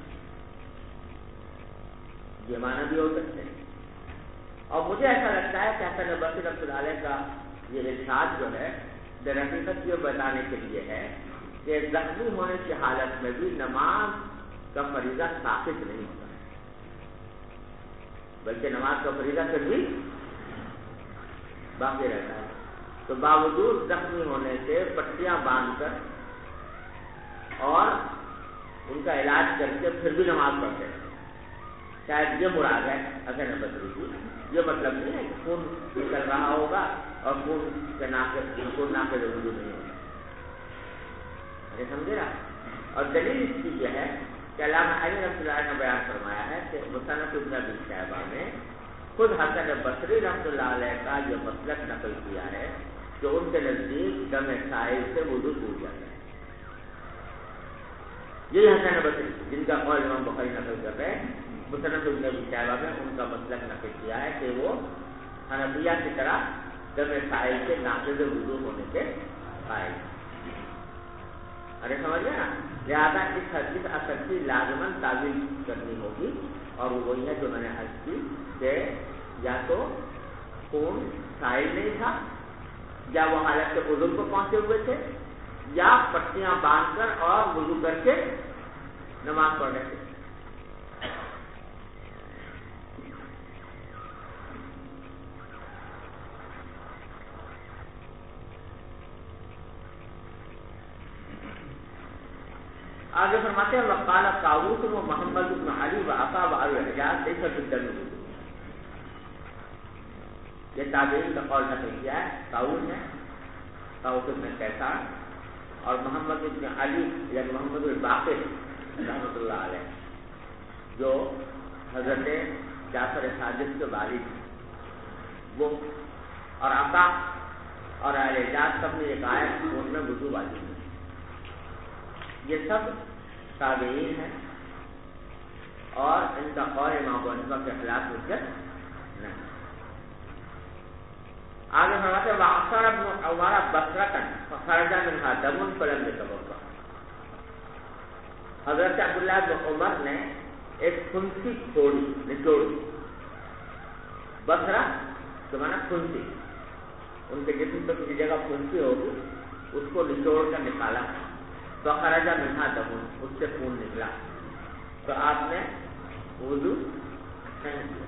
Speaker 1: یہ معنی بھی ہو سکتے ہیں۔ اور مجھے ایسا لگتا ہے کہ حسن بصری رحمۃ اللہ علیہ کا یہ ارشاد جو ہے در حقیقت یہ بتانے کے لیے ہے کہ زخمی ہونے کی حالت میں بھی نماز کا فریضہ ساقط نہیں ہوتا، بلکہ نماز کا فریضہ پھر بھی باقی رہتا ہے۔ تو باوجود زخمی ہونے سے پٹیاں باندھ کر اور ان کا علاج کر کے پھر بھی نماز پڑھتے ہیں، شاید یہ مراد ہے حسن بصری کی۔ یہ مطلب نہیں ہے کہ خون نکل رہا ہوگا اور خون ناقض وضو نہیں ہوگا، سمجھے نا؟ اور دلیل اس کی یہ ہے کہ علامہ علی رحمۃ اللہ نے بیان فرمایا ہے کہ مصنف ابن ابی شیبہ نے خود حسن بصری رحمۃ اللہ علیہ کا یہ مسلک نقل کیا ہے کہ ان کے نزدیک دم سائل سے وضو ٹوٹ جاتا ہے۔ یہی حسن بصری جن کا قول امام بخاری نقل کر رہے ہیں، مصنف ابن ابی شیبہ میں ان کا مسلک نقل کیا ہے کہ وہ حنفیہ کی طرح دم سائل سے ناقض وضو ہونے کے قائل۔ ارے سمجھ گئے نا؟ لہٰذا اس حدیث اثر کی لازماً تعویل کرنی ہوگی، اور وہ وہی ہے جو میں نے عرض کی کہ یا تو خون سائل نہیں تھا، یا وہ حالت کے عذر کو پہنچے ہوئے تھے، یا پٹیاں باندھ کر اور وضو کر کے نماز پڑھ رہے تھے۔ آگے فرماتے ہیں وقال طاووس و محمد بن علی و عطا و الحجاز لیس فی الدم وضو۔ یہ تابعین کا قول نقل کیا ہے، طاووس نے، طاووس بن کیسان اور محمد بن علی یعنی محمد الباقر رحمۃ اللہ علیہ، جو حضرت جعفر صادق کے والد ہیں، وہ اور عطا اور الحجاز سب نے یہ کہا ہے کہ ان میں وضو واجب ہے۔ یہ سب تابعین ہیں اور ان کا قول امام ابو حنیفہ کے خلاف حجت نہیں۔ آگے فرماتے ہیں وَأَعْصَرَ ابْنُ عُمَرَ بَصْرَةً فَخَرَجَ مِنْهَا دَمٌ فَلَمْ يَتَوَضَّأْ۔ حضرت عبداللہ بن عمر نے ایک پھنسی نچوڑی، بصرہ تو مانا پھنسی، ان کے جسم پہ کسی جگہ پھنسی ہوگی، اس کو نچوڑ کر نکالا، تو خرجہ منہا دمن، اس سے خون نکلا، تو آپ نے وضو نہیں کیا۔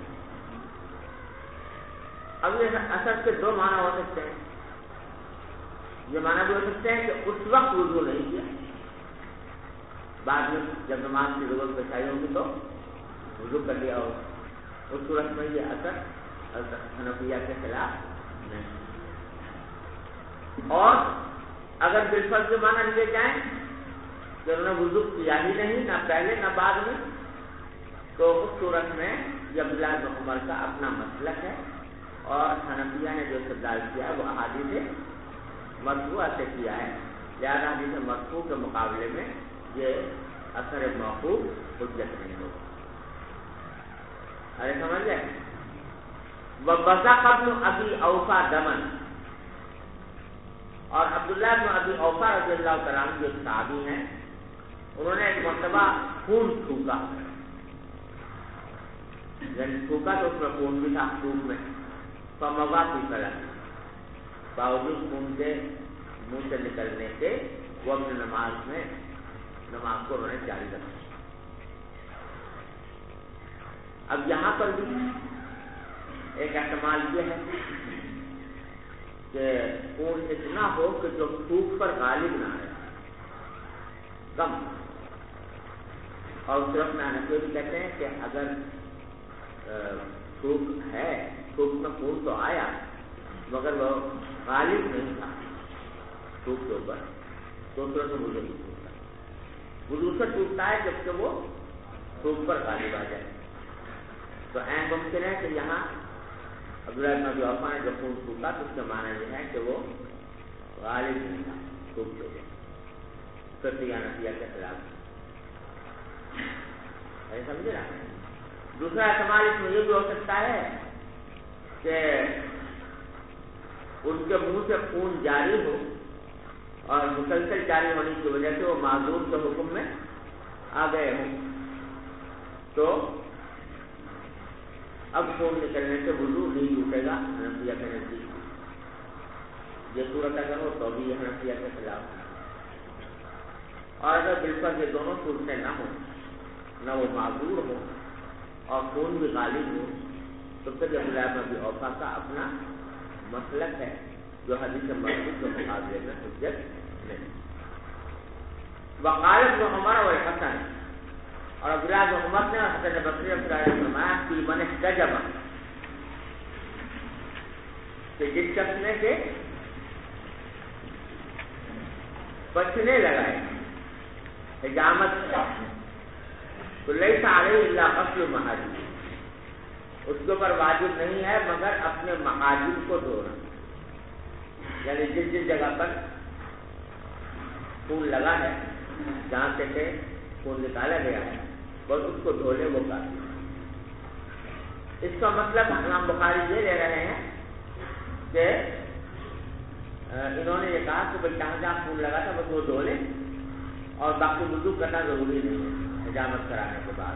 Speaker 1: اب یہ اثر کے دو معنی ہو سکتے ہیں، یہ معنی بھی ہو سکتے ہیں کہ اس وقت وضو نہیں کیا، بعد میں جب نماز کی ضرورت پیش آئی ہوگی تو وضو کر لیا ہوگا، اس صورت میں یہ اثر حنفیہ کے خلاف نہیں۔ اور اگر بالفرض کے معنی لیے جائیں کہ انہوں نے وضو کیا ہی نہیں، نہ پہلے نہ بعد میں، تو اس صورت میں یہ عبداللہ بن عمر کا اپنا مسلک ہے، اور حنفیہ نے جو استدلال کیا ہے وہ احادیث مرفوعہ سے کیا ہے، لہذا حدیث مرفوع کے مقابلے میں یہ اثر موقوف حجت نہیں ہوگا۔ ارے سمجھ گئے؟ وَبَزَقَ ابْنُ أَبِي أَوْفَى دَمًا، اور عبداللہ بن ابی اوفا رضی اللہ تعالیٰ عنہ جو صحابی ہیں، انہوں نے ایک مرتبہ خون تھوکا، یعنی تھوکا تو اس میں خون بھی تھا تھوک میں، فَمَضَى فِي صَلَاتِهِ، باوجود خون کے منہ سے نکلنے کے وہ اپنے نماز کو انہوں نے جاری رکھا۔ اب یہاں پر بھی ایک احتمال یہ ہے کہ خون اتنا ہو کہ جو تھوک پر غالب نہ آئے، کم، اور اس طرف میں حنفی بھی کہتے ہیں کہ اگر تھوک ہے، تھوک میں خون تو آیا مگر وہ غالب نہیں تھا تھوک کے اوپر، تو اس طرح سے وضو نہیں ٹوٹتا۔ وضو سے ٹوٹتا ہے جبکہ وہ تھوک پر غالب آ جائے، تو عین ممکن ہے کہ یہاں عبداللہ بن ابی اوفا نے جو خون تھوکا تو اس کا معنی یہ ہے کہ وہ غالب نہیں تھا تھوک کے اوپر، فقیہ حنفیہ کے خلاف، سمجھے نا؟ دوسرا احتمال اس میں یہ بھی ہو سکتا ہے کہ ان کے منہ سے خون جاری ہو اور مسلسل جاری ہونے کی وجہ سے وہ معذور کے حکم میں آ گئے ہوں، تو اب خون نکلنے سے وضو نہیں ٹوٹے گا حنفیہ کے نزدیک۔ یہ صورت اگر ہو تو بھی یہ حنفیہ کے خلاف ہے، اور اگر بالکل یہ دونوں صورتیں نہ ہوں، نہ وہ معذور ہو اور خون بھی غالب ہو، تو پھر عبداللہ بن ابی اوفا کا اپنا مسلک ہے جو حدیث مرفوع کے مقابلے میں حجت نہیں۔ وقال ابن عمر والحسن، اور عبداللہ بن عمر نے اور حسن بصری نے فرمایا کہ من احتجب، کہ جس شخص نے کہ بچنے لگائے حجامت، تو لیس علیہ الا غسل محاجم، اس کے اوپر واجب نہیں ہے مگر اپنے محاجم کو دھونا، یعنی جس جس جگہ پر خون لگا ہے، جہاں سے کہ خون نکالا گیا ہے، بس اس کو دھو لے، وہ کافی۔ اس کا مطلب امام بخاری یہ لے رہے ہیں کہ انہوں نے یہ کہا کہ بھائی جہاں جہاں خون لگا تھا بس وہ دھو لے، اور باقی وضو کرنا ضروری نہیں ہے حجامت کرانے کے بعد۔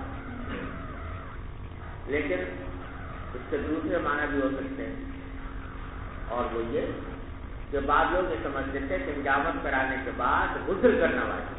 Speaker 1: لیکن اس کے دوسرے معنی بھی ہو سکتے ہیں، اور وہ یہ کہ بعض لوگ یہ سمجھتے تھے کہ حجامت کرانے کے بعد غسل کرنا واجب،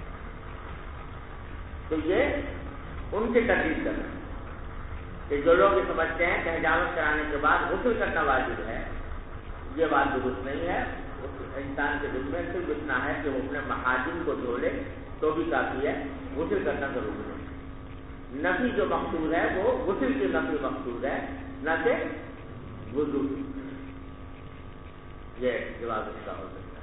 Speaker 1: تو یہ ان کی تردید کرنا کہ جو لوگ یہ سمجھتے ہیں کہ حجامت کرانے کے بعد غسل کرنا واجب ہے، یہ بات درست نہیں ہے۔ انسان کے دل میں صرف اتنا ہے کہ وہ اپنے محاجم کو دھو لے تو بھی کافی ہے، غسل کرنا ضروری ہے۔ نفی جو مقصود ہے وہ غسل کی نفی مقصود ہے، نہ کہ وضو۔ یہ جواب اس کا ہو سکتا ہے۔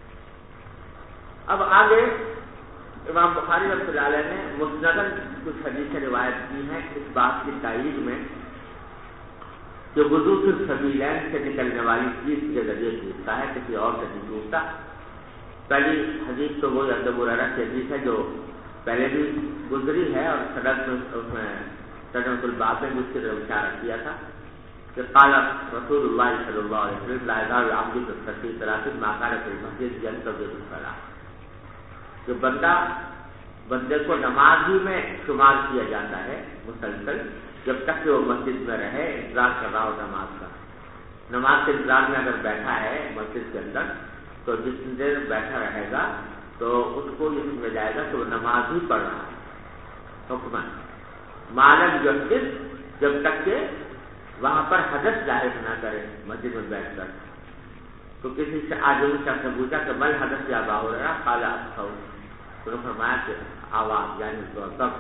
Speaker 1: اب آگے امام بخاری رحمۃ اللہ علیہ نے مسنداً کچھ حدیثیں روایت کی ہیں اس بات کی تائید میں کہ وضو صرف سبیلین سے نکلنے والی چیز کے ذریعے ٹوٹتا ہے، کسی اور سے نہیں ٹوٹتا۔ پہلی حدیث تو وہ ابو ہریرہ کی حدیث ہے جو پہلے بھی گزری ہے، اور صدر الباب میں اس کی طرف اشارہ کیا تھا کہ قال رسول اللہ صلی اللہ علیہ وسلم لا يزال العبد بالتسبيح 30 ما كان في المسجد ينتظر الصلاة، کہ بندے کو نماز ہی میں شمار کیا جاتا ہے مسلسل جب تک کہ وہ مسجد میں رہے، انتظار کر رہا ہو نماز کا۔ نماز کے انتظار میں اگر بیٹھا ہے مسجد کے اندر تو جتنی دیر بیٹھا رہے گا تو اس کو یہ سمجھ جائے گا کہ وہ نماز ہی پڑھ رہا ہے، حکمن معلوم جسد، جب تک کہ وہاں پر حدث ظاہر نہ کرے مسجد میں بیٹھ کر۔ تو کسی سے آدمی شخص نے پوچھا کہ مل حدث یا باہر رہا قال الصوت، تو نے فرمایا کہ آواز یعنی ضبط کا۔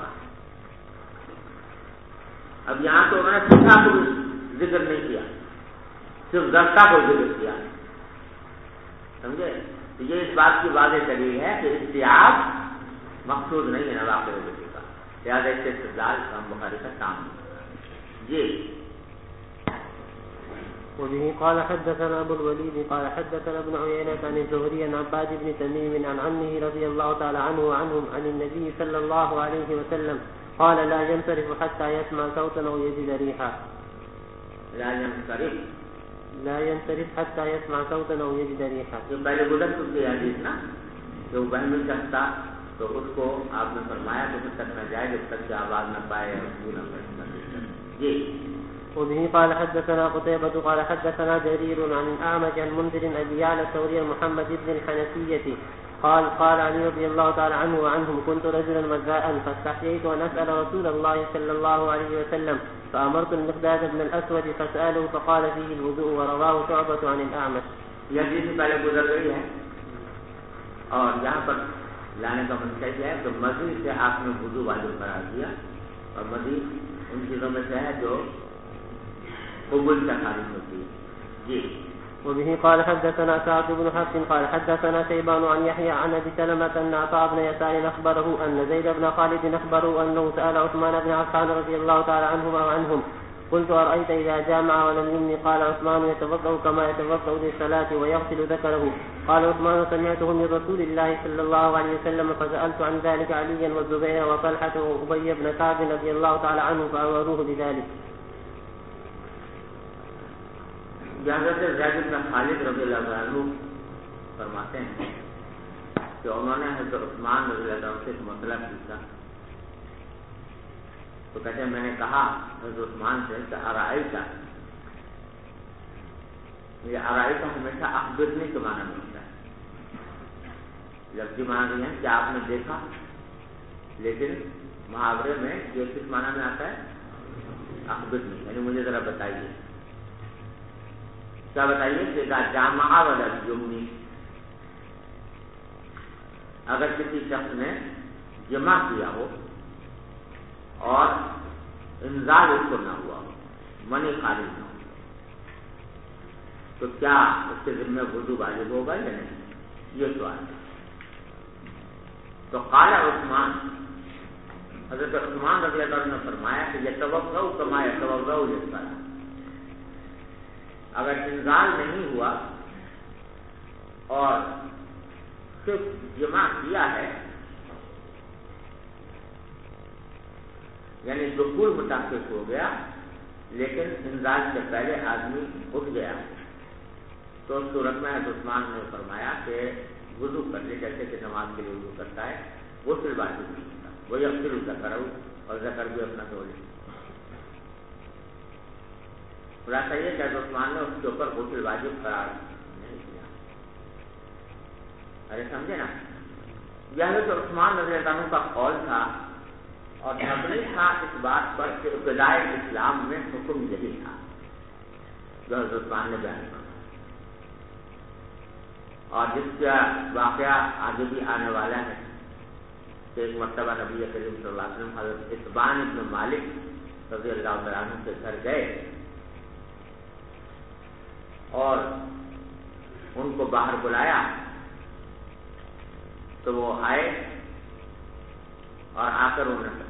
Speaker 1: اب یہاں تو انہوں نے سیکھا کو ذکر نہیں کیا، صرف ضبط کو ذکر کیا، سمجھے؟ تو یہ اس بات کی واضح دلیل ہے کہ استیاب مقصود نہیں ہے نواقض وضو کا، لہٰذا اس سے استدلال امام بخاری کا کام نہیں۔ جی
Speaker 2: وبه قال حدثنا ابو الوليد قال حدثنا ابن عيينة عن الزهري عن عباد بن تميم عن عمه رضي الله تعالى عنه وعنهم عن النبي صلى الله عليه وسلم قال لا ينصرف حتى يسمع صوتا او يجد ريحا. لا ينصرف حتى يسمع صوتا او يجد ريحا.
Speaker 1: جو پہلے گزر چکی حدیث نا، جو بہن میں چاہتا تو اس کو آپ نے فرمایا کہ اس تک نہ جائے جب تک کہ آواز نہ پائے اور خوشبو نہ پائے۔ جی
Speaker 2: وبه قال حدثنا قتيبة قال حدثنا جرير عن الأعمش عن منذر أبي يعلى الثوري محمد بن الحنفية قال قال علي رضي الله تعالى عنه وعنهم كنت رجلا مذاء فاستحييت أن أسأل رسول الله صلى الله عليه وسلم فأمرت المقداد بن الأسود فسأله فقال فيه الوضوء ورواه شعبة عن الأعمش.
Speaker 1: یہ حدیث پہلے گزر گئی ہے اور یہاں پر لانے کا منشا یہ ہے کہ مزید سے آپ نے وضو واجب قرار دیا، اور مزید ان چیزوں میں سے ہے جو قبول کا خارج ہوتی ہے۔ جی
Speaker 2: وبه قال حدثنا سعد بن حفص قال حدثنا شيبان عن يحيى عن ابي سلمة ان عطاء بن يسار اخبره ان زيد بن خالد اخبره انه سأل عثمان بن عفان رضي الله تعالى عنهما وعنهم قلت أرأيت إذا جامع ولم يمني؟ قال عثمان يتوضأ كما يتوضأ للصلاة ويغسل ذكره. قال عثمان سمعته من رسول الله صلى الله عليه وسلم فسألت عن ذلك عليا والزبير وطلحة وأبي بن كعب رضي الله تعالى عنه فأمروه بذلك.
Speaker 1: حضرت زید بن خالد رضی اللہ عنہ فرماتے ہیں کہ انہوں نے حضرت عثمان رضی اللہ عنہ سے ایک مسئلہ پوچھا، تو کہتے ہیں میں نے کہا حضرت عثمان سے کہ ارائیتا، یہ ارائیتا ہمیشہ اخبرنی کے معنی میں ہوتا ہے، لفظی معنی نہیں ہے کہ آپ نے دیکھا، لیکن محاورے میں یہ کس معنی میں آتا ہے؟ اخبرنی، یعنی مجھے ذرا بتائیے۔ کیا بتائیے کہ جامع ولم یمنی، اگر کسی شخص نے جمع کیا ہو اور انزال اس کو نہ ہوا ہو، منی خارج نہ ہو، تو کیا اس کے ذمہ وضو واجب ہوگا یا نہیں؟ یہ سوال ہے۔ تو قال عثمان، حضرت عثمان رضی اللہ عنہ نے فرمایا کہ یتوضأ کما یتوضأ للصلاۃ، اگر انزال نہیں ہوا اور صرف جمع کیا ہے، یعنی دخول متعلق ہو گیا لیکن انزال سے پہلے آدمی اٹھ گیا، تو اس صورت میں حضرت عثمان نے فرمایا کہ وضو کر لے، جیسے کہ نماز کے لیے وضو کرتا ہے، غسل واجب نہیں ہوتا، وہ یغسل ذکرہ، اور ذکر بھی اپنا دھو لے۔ خلاصہ یہ کہ حضرت عثمان نے اس کے اوپر غسل واجب قرار نہیں کیا۔ ارے سمجھے نا، یہ حضرت عثمان رضی اللہ عنہ کا قول تھا اور مبنی تھا اس بات پر کہ ابتداء اسلام میں حکم یہی تھا جو حضرت عثمان نے بیان کیا، اور جس کا واقعہ آگے بھی آنے والا ہے کہ ایک مرتبہ نبی کریم صلی اللہ علیہ وسلم حضرت اتبان ابن مالک رضی اللہ عنہ کے گھر گئے اور ان کو باہر بلایا، تو وہ آئے اور آ کر انہوں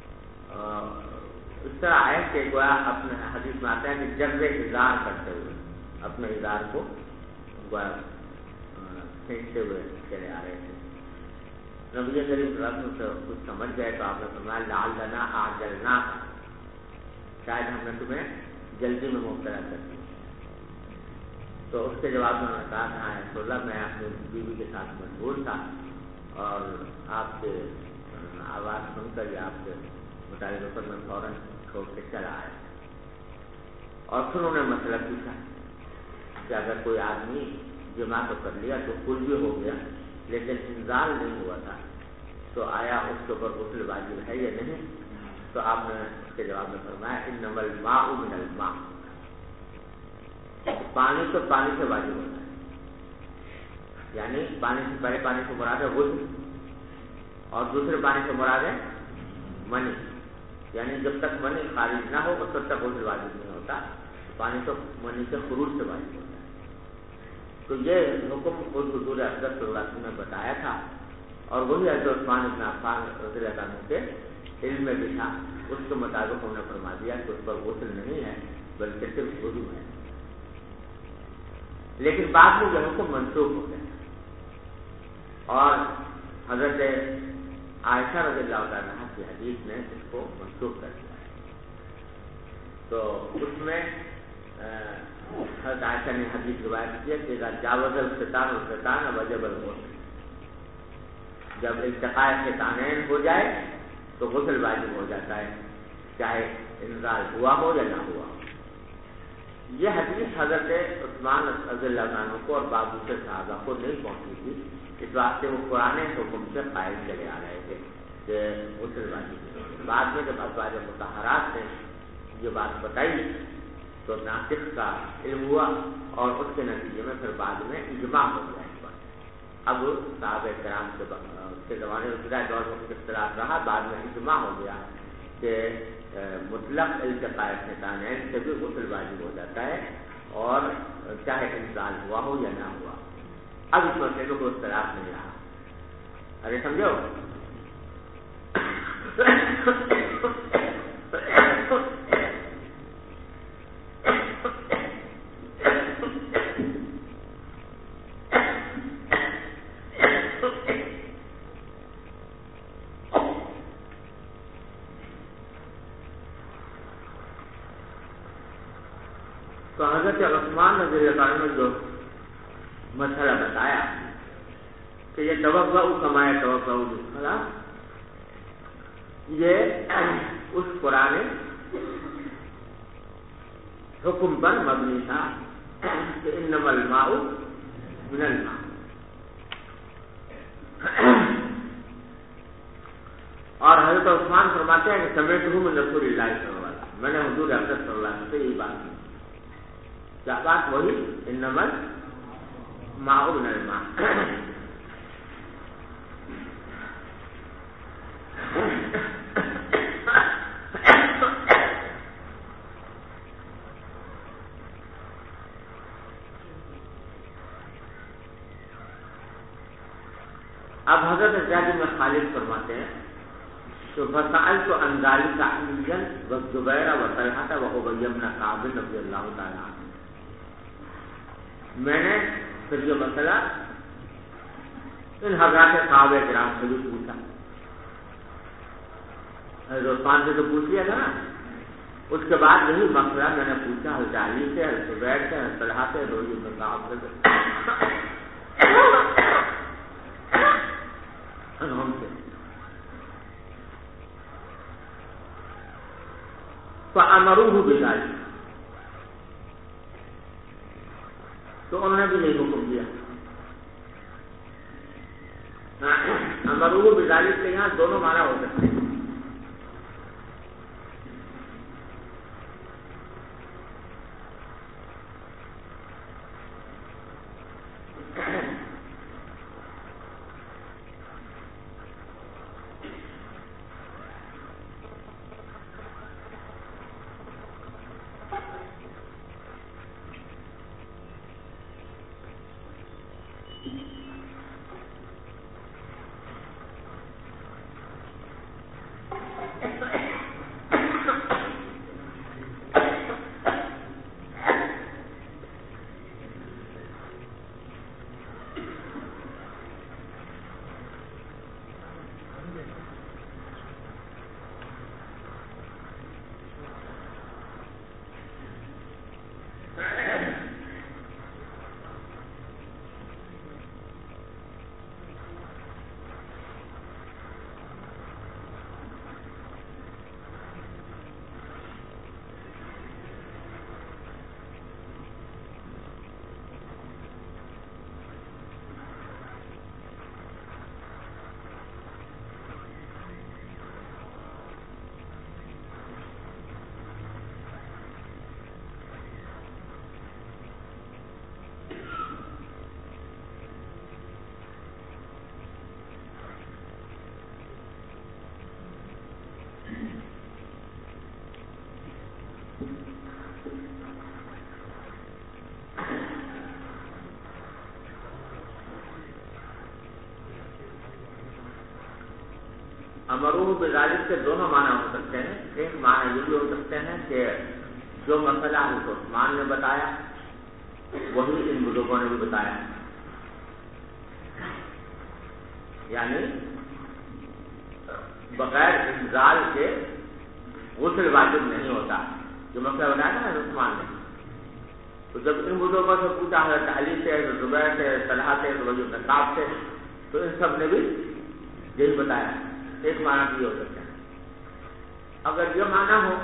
Speaker 1: اس طرح آئے کہ گویا اپنے حدیث میں آتا ہے کہ جب اظہار کرتے ہوئے اپنے اظہار کو گویا کھینچتے ہوئے چلے آ رہے تھے۔ نبی کریم صلی اللہ علیہ وسلم سے کچھ سمجھ گئے تو آپ نے فرمایا لعلنا عجلنا، شاید ہم نے تمہیں جلدی میں مبتلا کر دیا۔ تو اس کے جواب میں انہوں نے کہا تھا رسول اللہ میں اپنی بیوی کے ساتھ مشغول تھا اور آپ کے آواز سن کر یا آپ کے مطالبے پر میں فوراً چھوڑ کے چلا آیا، اور پھر انہوں نے مسئلہ پوچھا کہ اگر کوئی آدمی جمع تو کر لیا تو کل بھی ہو گیا لیکن انزال نہیں ہوا تھا، تو آیا اس کے اوپر غسل واجب ہے یا نہیں؟ تو آپ نے اس کے جواب میں فرمایا انما الماء من الماء، پانی تو پانی سے واجب ہوتا ہے، یعنی پانی سے پہلے پانی سے مراد ہے غسل اور دوسرے پانی سے مراد ہے منی، یعنی جب تک منی خارج نہ ہو تب تک غسل واجب نہیں ہوتا، پانی تو منی کے خروج سے واجب ہوتا ہے۔ تو یہ حکم خود حضور اقدس صلی اللہ علیہ وسلم نے بتایا تھا، اور وہی حضرت عثمان بن عفان رضی اللہ عنہ کے علم میں بھی تھا، اس کے مطابق انہوں نے فرما دیا کہ اس پر غسل نہیں ہے بلکہ صرف وضو ہے۔ لیکن بعد میں یہ حکم منسوخ ہو گیا اور حضرت عائشہ رضی اللہ تعالیٰ عنہ کی حدیث نے اس کو منسوخ کر دیا۔ تو اس میں حضرت عائشہ نے حدیث روایت کی ہے کہ جاوز الختان والختان وجب الغسل، جب التقاء ختانین ہو جائے تو غسل واجب ہو جاتا ہے، چاہے انزال ہوا ہو یا نہ ہوا۔ یہ حدیث حضرت عثمان رضی اللہ عنہ کو اور باقی سے صحابہ کو نہیں پہنچی تھی، اس واسطے وہ قرآن حکم سے قائل چلے آ رہے تھے کہ غسل واجب ہے۔ بعد میں جب ازواج مطہرات نے یہ بات بتائی تو ناسخ کا علم ہوا اور اس کے نتیجے میں پھر بعد میں اجماع ہو گیا اس پر۔ اب صحابہ کرام کے زمانے میں ابتدائی دور میں اختلاف رہا، بعد میں اجماع ہو گیا کہ مطلق التقاء ختانین سے بھی غسل واجب ہو جاتا ہے، اور چاہے انزال ہوا ہو یا نہ ہوا۔ اب اس مسئلے میں کوئی اختلاف نہیں رہا۔ ارے سمجھو، تو حضرت عثمان رضی اللہ عنہ نے جو مسئلہ بتایا کہ یہ توقع کمائے توقع الصلاۃ، یہ اس قرآن حکم پر مبنی تھا کہ انما الماء من الماء، اور حضرت عثمان فرماتے ہیں کہ سمعتہ من رسول اللہ صلی اللہ علیہ وسلم، میں نے حضور اقدس صلی اللہ علیہ وسلم سے یہی بات کی۔ کیا بات؟ وہی انما الماء من الماء۔ اب حضرت زید بن خالد فرماتے ہیں تو فسألت عن ذلك عليا والزبير وطلحة وأبي بن كعب رضي الله تعالی عنہ، میں نے پھر یہ مسئلہ ان حضرات صحابہ کرام سے بھی پوچھا۔ حضرت عثمان سے تو پوچھ لیا تھا نا، اس کے بعد یہی مسئلہ میں نے پوچھا حضرت علی سے، حضرت زبیر سے، حضرت طلحہ سے، ابی بن کعب سے، ہم سے۔ فأمروه بذلك، تو انہوں نے بھی یہی حکم دیا۔ امروه بذلك کے یہاں دونوں معنی ہو سکتے ہیں۔ امروہ بذالک کے دونوں معنی ہو سکتے ہیں. ایک معنی یہ بھی ہو سکتے ہیں کہ جو مسئلہ حضرت عثمان نے بتایا وہی ان بزرگوں نے بھی بتایا، یعنی بغیر انزال کے غسل واجب نہیں ہوتا. جو مسئلہ بتایا تھا حضرت عثمان نے، تو جب ان بزرگوں سے پوچھا حضرت علی سے، حضرت زبیر سے، طلحہ سے، ربیع بن کعب سے، تو ان سب نے بھی یہی بتایا. ایک معنی بھی ہو سکتا ہے. اگر یہ معنی ہو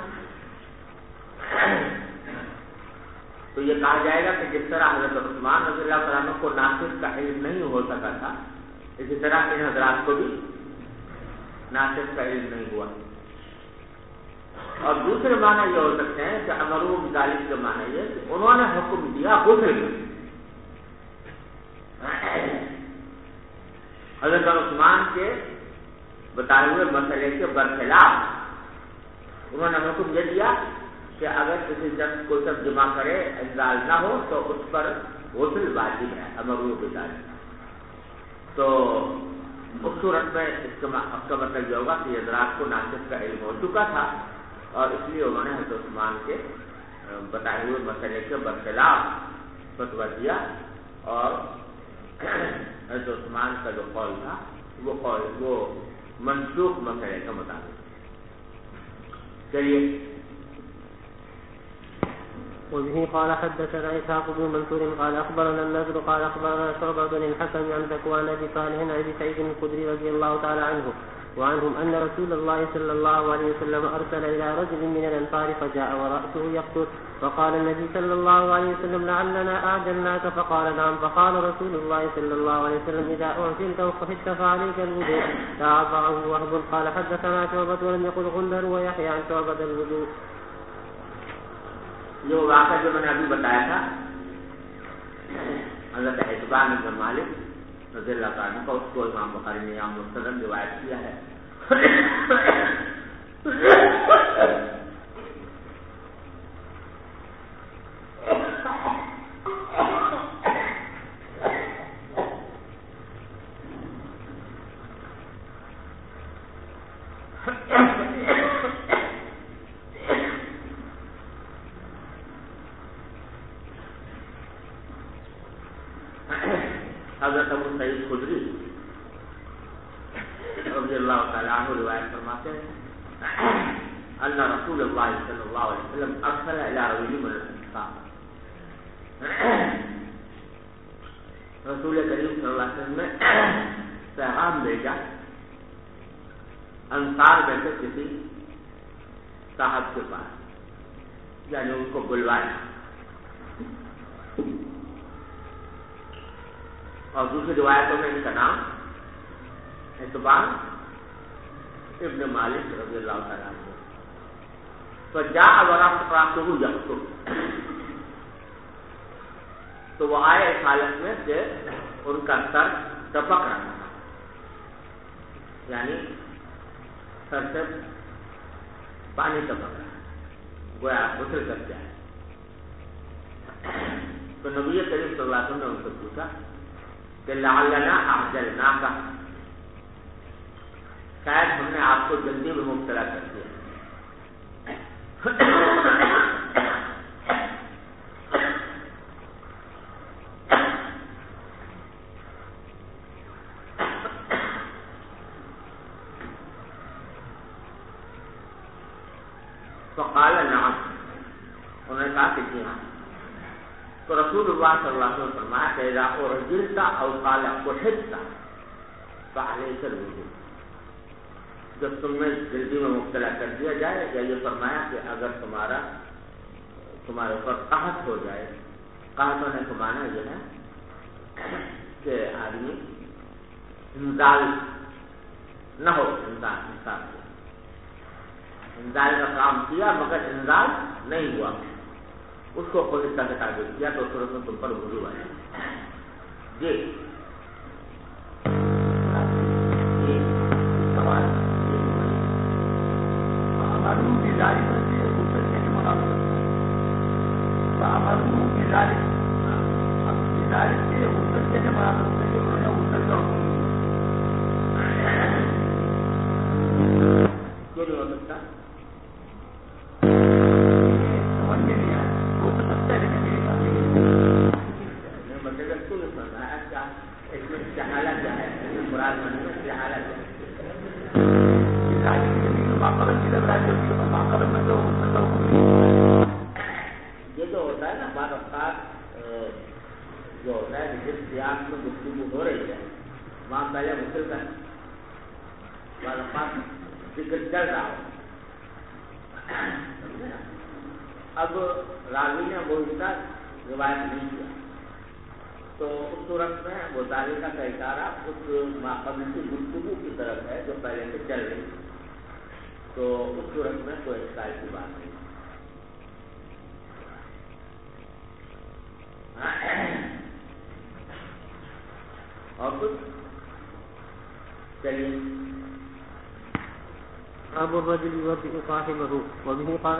Speaker 1: تو یہ کہا جائے گا کہ جس طرح حضرت عثمان رضی اللہ تعالیٰ عنہ کو ناسخ کا علم نہیں ہو سکا تھا، اسی طرح ان حضرات کو بھی ناسخ کا علم نہیں ہوا. اور دوسرے معنی یہ ہو سکتے ہیں کہ امروا بذالک کے معنی یہ کہ انہوں نے حکم دیا غسل کا. حضرت عثمان کے بتائے ہوئے مسئلے کے برخلاف انہوں نے حکم یہ دیا کہ اگر کسی شخص کو شخص جمع کرے انزال نہ ہو تو اس پر غسل واجب ہے. امروا بذالک. تو اس صورت میں اس کا مطلب یہ ہوگا کہ حضرات کو ناسخ کا علم ہو چکا تھا اور اس لیے انہوں نے حضرت عثمان کے بتائے ہوئے مسئلے کے برخلاف فتویٰ دیا اور حضرت عثمان کا جو قول تھا وہ منسوخ مسئلے کا مطابق. چلیے.
Speaker 2: وبه قال حدثنا إسحاق بن منصور قال أخبرنا النذر قال أخبرنا شعبة بن الحكم عن ذكوان بن صالح عن أبي سعيد الخدري رضي الله تعالى عنه وعنهم أن رسول الله صلى الله عليه وسلم أرسل إلى رجل من الأنصار فجاء ورأسه يقتل فقال النبي صلى الله عليه وسلم لعلنا أعجلناك فقال نعم. فقال رسول الله صلى الله عليه وسلم إذا أعجلت وخفت فعليك الوضوء. تابعه وهب قال حدثنا شعبة ولم يقل غندر ويحيى عن شعبة الوضوء.
Speaker 1: جو واقعہ جو میں نے ابھی بتایا تھا حضرت اعتبان بن مالک رضی اللہ تعالیٰ عنہ کا، اس کو امام بخاری نے یہاں مستدرک روایت کیا ہے. حضرت ابو سعید خدری رضی اللہ تعالیٰ عنہ روایت فرماتے ہیں ان رسول اللہ صلی اللہ علیہ وسلم ارسل الی رجل من الانصار. رسول کریم صلی اللہ علیہ وسلم نے پیغام بھیجا انصار میں سے کسی صاحب کے پاس، یعنی ان کو بلوایا. اور دوسری روایتوں میں ان کا نام اعتبان ابن مالک رضی اللہ تعالیٰ عنہ. تو جاء ورأسه يقتل، تو وہ آئے اس حالت میں کہ ان کا سر ٹپک رہا تھا، یعنی سر سے پانی ٹپک رہا، گویا غسل کرتے آئے. تو نبی کریم صلی اللہ علیہ وسلم نے ان سے پوچھا کہ لعلنا اعجلناک، شاید ہم نے آپ کو جلدی میں مبتلا کر دیا. فقال نعم، انہوں نے کہا کہ جی ہاں. تو رسول اللہ صلی اللہ علیہ وسلم فرمایا کہ اذا اعجلت او قال قحطت فعليك الوضوء، جب تمہیں جلدی میں مبتلا کر دیا جائے، یا یہ فرمایا کہ اگر تمہارے اوپر قحط ہو جائے. قحط ہونے کا معنی یہ ہے کہ آدمی انزال نہ ہو، انسان انزال کا کام کیا مگر انزال نہیں ہوا، اس کو کوئی حصہ سے تعبیر کیا تو صورت میں تم پر وضو آئے. جی فرمایا کیا اس میں استحالہ کیا ہے، مراد من میں استحالہ کیا ہے؟ یہ جو ہوتا ہے نا بعض اوقات جو ہوتا ہے جس سیاق میں گفتگو ہو رہی ہے وہاں پہلے غسل کا بعض اوقات ذکر چل رہا ہو، اب راوی نے وہ حصہ روایت نہیں کیا تو اس صورت میں وہ تعلیقہ کا اشارہ اس ماقبل کی گفتگو کی طرف ہے جو پہلے سے چل رہی ہے، تو اس صورت میں کوئی اشکال کی بات نہیں۔ اور کچھ چلیے
Speaker 2: ابو الرجل يوفق صاحبه وبه قال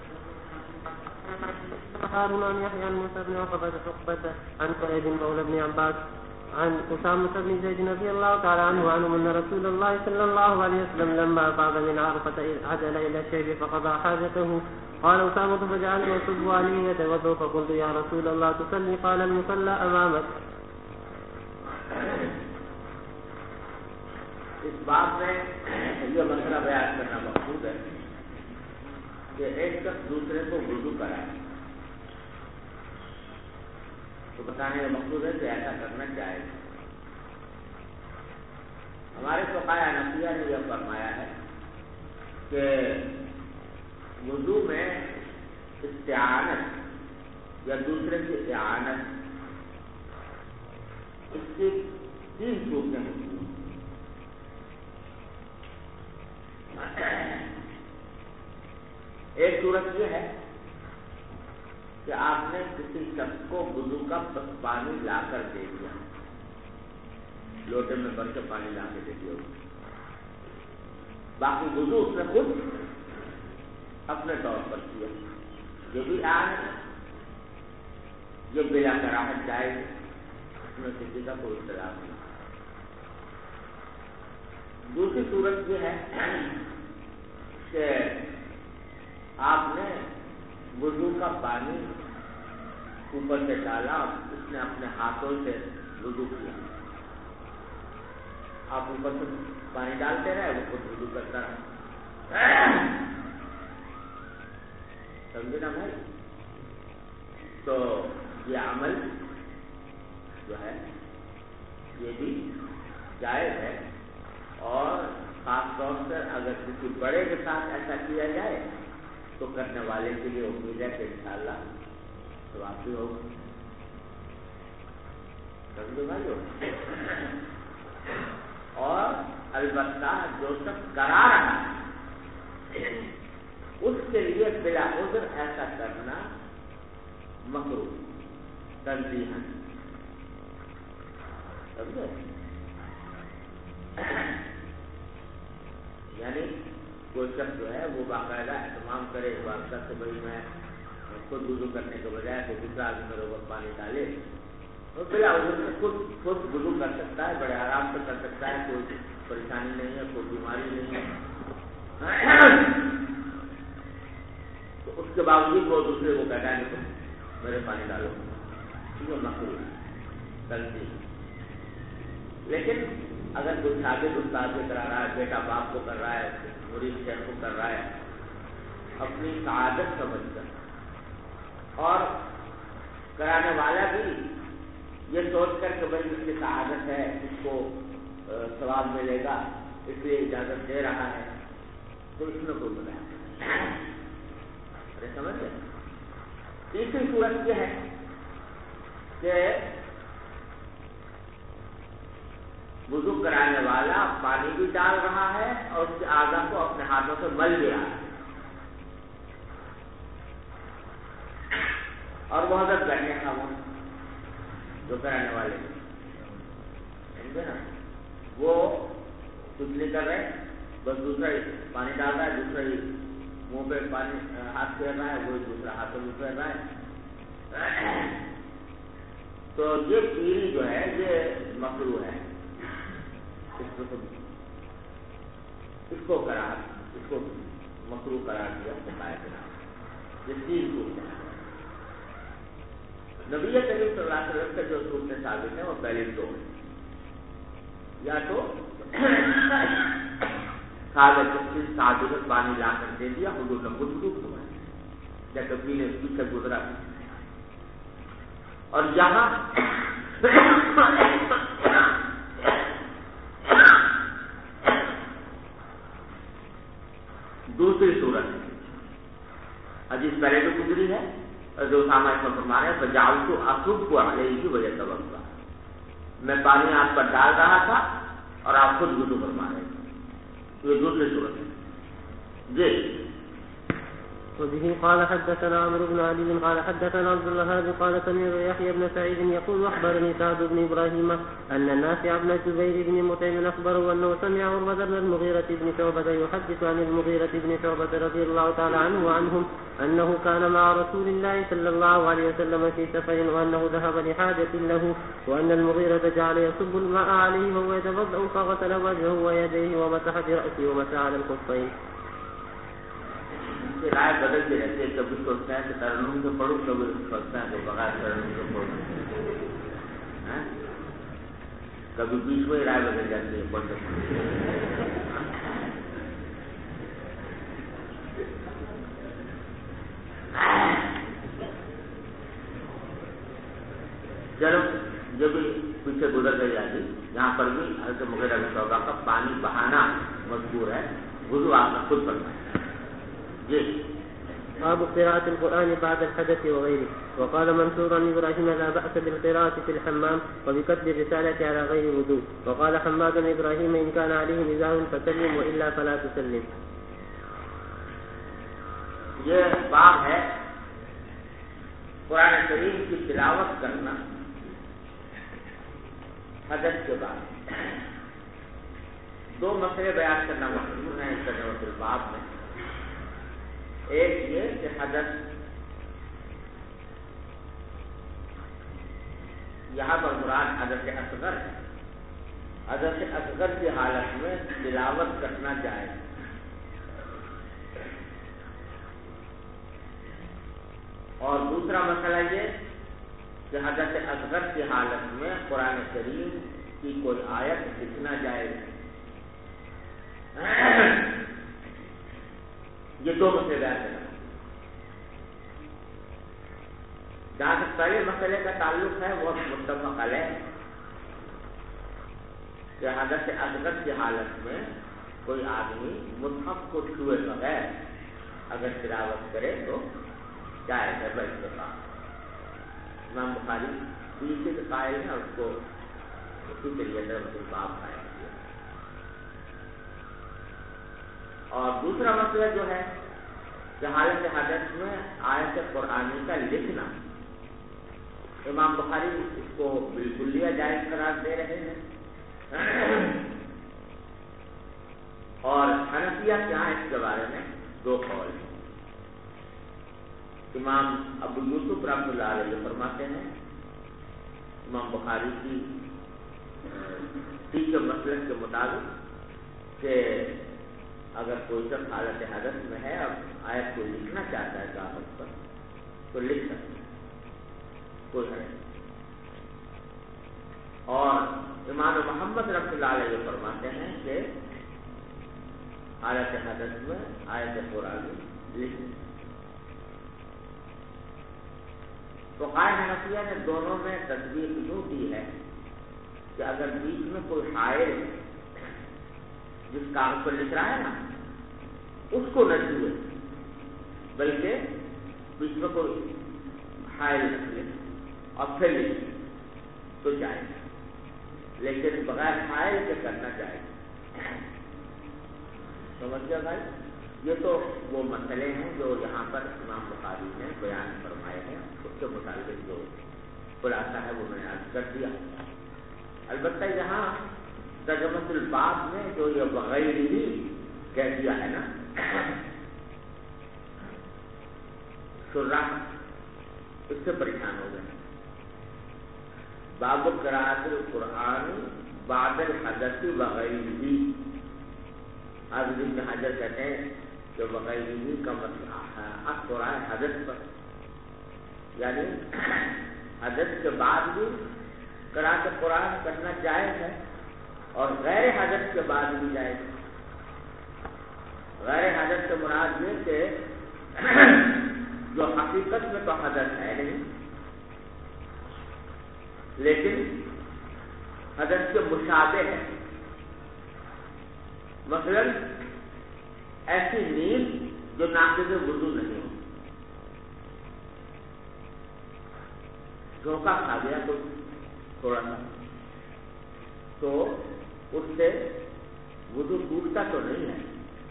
Speaker 2: هارون عن يحيى عن موسى بن عقبة عن سعيد مولى بن عباس عن أسامة بن زيد رضي الله تعالى عنه عنهم أن رسول الله صلى الله عليه وسلم لما أفاض من عرفة عدل إلى الشيب فقضى حاجته. قال أسامة فجعلت أصب عليه يتوضأ فقلت يا رسول الله تصلي؟ قال المصلى أمامك.
Speaker 1: اس بات میں یہ مسئلہ بیان کرنا مقصود ہے کہ ایک شخص دوسرے کو وضو کرائے تو بتانے کا مقصود ہے کہ ایسا کرنا چاہیے۔ ہمارے فقہاء حنفیہ نے یہ فرمایا ہے کہ وضو میں استعانت یا دوسرے کی اعانت اس کی 3 صورتیں ہوتی ہیں۔ ایک صورت یہ ہے کہ آپ نے کسی شخص کو وضو کا پانی لا کر دے دیا، لوٹے میں بھر کے پانی لا کے دے دیا، باقی وضو اس نے خود اپنے طور پر کیا، یہ بھی آن یہ بلا کراہت جائز، اس میں کسی کا کوئی اختلاف نہیں۔ دوسری صورت یہ ہے کہ آپ نے وضو کا پانی اوپر سے ڈالا، اس نے اپنے ہاتھوں سے وضو کیا، آپ اوپر سے پانی ڈالتے رہے وہ خود وضو کرتا رہا، سمجھے نا بھائی؟ تو یہ عمل جو ہے یہ بھی جائز ہے، اور خاص طور سے اگر کسی بڑے کے ساتھ ایسا کیا جائے تو کرنے والے کے لیے امید ہے کہ انشاءاللہ ثواب بھی ہوگا، سمجھو بھائی؟ اور البتہ جو شخص کرا رہا ہے اس کے لیے بلا عذر ایسا کرنا مکروہ تنزیہاً، سمجھے؟ یعنی کوئی شخص جو ہے وہ باقاعدہ اہتمام کرے اس بات کا کہ بھائی میں خود وضو کرنے کے بجائے تو دوسرا آدمی میرے اوپر پانی ڈالے، تو بلا عذر سے خود وضو کر سکتا ہے، بڑے آرام سے کر سکتا ہے، کوئی پریشانی نہیں ہے، کوئی بیماری نہیں ہے، تو اس کے باوجود وہ دوسرے کو کہتا ہے کہ میرے پانی ڈالو، ٹھیک ہے، مقبول غلطی۔ لیکن اگر کوئی شاگرد استاد سے کرا رہا ہے، بیٹا باپ کو کر رہا ہے، مرید شیخ کو کر رہا ہے، اپنی سعادت سمجھ کر، اور کرانے والا بھی یہ سوچ کر کہ بھائی اس کی سعادت ہے، اس کو ثواب ملے گا اس لیے اجازت دے رہا ہے، تو اس میں کوئی بنا سمجھ گئے؟ تیسری صورت یہ ہے کہ وضو کرانے والا پانی بھی ڈال رہا ہے اور اس کے اعضاء کو اپنے ہاتھوں سے مل بھی رہا ہے، اور وہ حضرت کرنے کا وہ جو کرانے والے سمجھے نا، وہ کچھ نہیں کر رہے، بس دوسرا ہی پانی ڈال رہا ہے، دوسرا ہی منہ پہ پانی ہاتھ پھیر رہا ہے، وہی دوسرا ہاتھوں میں پھیر رہا ہے، تو یہ پیری جو ہے یہ مکروہ ہے، اس کو مکروہ قرار دیا، یہ 3 صورت ہے۔ نبی کریم صلی اللہ علیہ وسلم کے جو اصول سے ثابت ہیں وہ پہلے دو ہیں، یا تو صحابی نے پانی لا کر دے دیا، حضور نے خود وضو فرمایا، یا کبھی نے پیچھے گزرا، اور یہاں دوسری صورت ہے، حدیث پہلے تو گزری ہے، اور جو اسامہ اس میں فرما رہے ہیں فجعلت اصب علیہ ویتوضا، میں پانی آپ پر ڈال رہا تھا اور آپ خود وضو فرما رہے تھے، یہ دوسری صورت ہے جی۔
Speaker 2: وبه قال حدثنا عمرو بن علي قال حدثنا عبد الوهاب قال سمعت يحيى بن سعيد يقول اخبرني سعد بن ابراهيم ان النافع بن الزبير بن مطعم اخبره انه سمع عروة بن المغيرة بن شعبة يحدث عن المغيرة بن شعبة رضي الله تعالى عنه وعنهم انه كان مع رسول الله صلى الله عليه وسلم في سفر وانه ذهب لحاجة له وان المغيرة جعل يصب الماء عليه وهو يتوضأ فغسل وجهه ويديه ومسح برأسه ومسح على الخفين۔
Speaker 1: رائے بدلتی رہتی ہے، کبھی سوچتے ہیں کہ ترنم سے پڑھوں، کبھی سوچتے ہیں کہ بغیر ترنم سے پڑھوں، کبھی بیچ میں رائے بدل جاتی ہے پڑھتے چلو جو بھی پیچھے گزر گئی آتی، یہاں پر بھی حضرت مغیرہ بن شعبہ کا پانی بہانا مذکور ہے، وضو آپ نے خود فرمایا جی۔
Speaker 2: باب قراءة القرآن بعد الحدث وغيره، وقال منصور عن إبراهيم لا بأس بالقراءة في الحمام وبكتب الرسالة على غير وضوء، وقال حماد بن إبراهيم إن كان عليه نزاع فسلم وإلا فلا تسلم۔
Speaker 1: یہ باب ہے قرآن کریم کی تلاوت کرنا حدث کے بعد۔ دو مسئلے بیان کرنا مقصود ہے اس ترجمۃ الباب میں، ایک یہ کہ حدث یہاں پر مراد حدث اصغر ہے، حدث اصغر کی حالت میں تلاوت کرنا جائز، اور دوسرا مسئلہ یہ کہ حدث اصغر کی حالت میں قرآن کریم کی کوئی آیت لکھنا جائز۔ یہ دو مسئلے بیان کرنا۔ جہاں تک پہلے مسئلے کا تعلق ہے وہ متفق علیہ کہ حدث اصغر کی حالت میں کوئی آدمی مصحف کو چھوئے بغیر اگر تلاوت کرے تو جائز ہے باتفاق۔ امام بخاری تیسرے کے قائل ہے، اس کو اسی کے لیے باب قائل کیا۔ اور دوسرا مسئلہ جو ہے کہ حالت حدث میں آیت قرآنی کا لکھنا، امام بخاری اس کو بالکل جائز قرار دے رہے ہیں، اور حنفیہ کیا اس کے بارے میں دو قول ہیں۔ امام ابو یوسف رحمۃ اللہ علیہ فرماتے ہیں امام بخاری کی ٹھیک مسلک کے مطابق کہ اگر کوئی شخص حالت حدث میں ہے اور آیت کو لکھنا چاہتا ہے کاغذ پر تو لکھ سکتا ہے، کوئی ہے۔ اور امام محمد رحمۃ اللہ علیہ فرماتے ہیں کہ حالت حدث میں آیت قرآن لکھ۔ تو فقہائے حنفیہ نے دونوں میں تصویر یوں دی ہے کہ اگر بیچ میں کوئی حائل جس کاغذ پر لکھ رہا ہے نا اس کو نہ چھوئے، بلکہ بیچ میں کوئی حائل رکھ لے اور پھر لکھے تو جائے، لیکن بغیر حائل کے کرنا چاہیے۔ سمجھ گیا بھائی؟ یہ تو وہ مسئلے ہیں جو یہاں پر امام بخاری نے بیان فرمائے ہیں، اس کے متعلق جو خلاصہ ہے وہ میں نے عرض کر دیا۔ البتہ یہاں ترجمۃ الباب میں جو یہ بغیر ہی کہہ دیا ہے نا، شراح اس سے پریشان ہو گئے۔ باب قراءۃ القرآن بعد الحدث وغیرہ، حافظ ابن حجر کہتے ہیں کہ وغیرہ کا مسئلہ قرآن حدث پر، یعنی حدث کے بعد بھی قراءت قرآن کرنا جائز ہے اور غیر حدث کے بعد بھی جائز ہے۔ غیر حدث سے مراد یہ کہ جو حقیقت میں تو حدث ہے نہیں، لیکن حدث کے مشابہ ہے۔ مثلا ایسی نیند جو ناقض وضو نہیں ہو، دھوکہ کھا گیا تو تھوڑا سا، تو اس سے وضو ٹوٹتا تو نہیں ہے،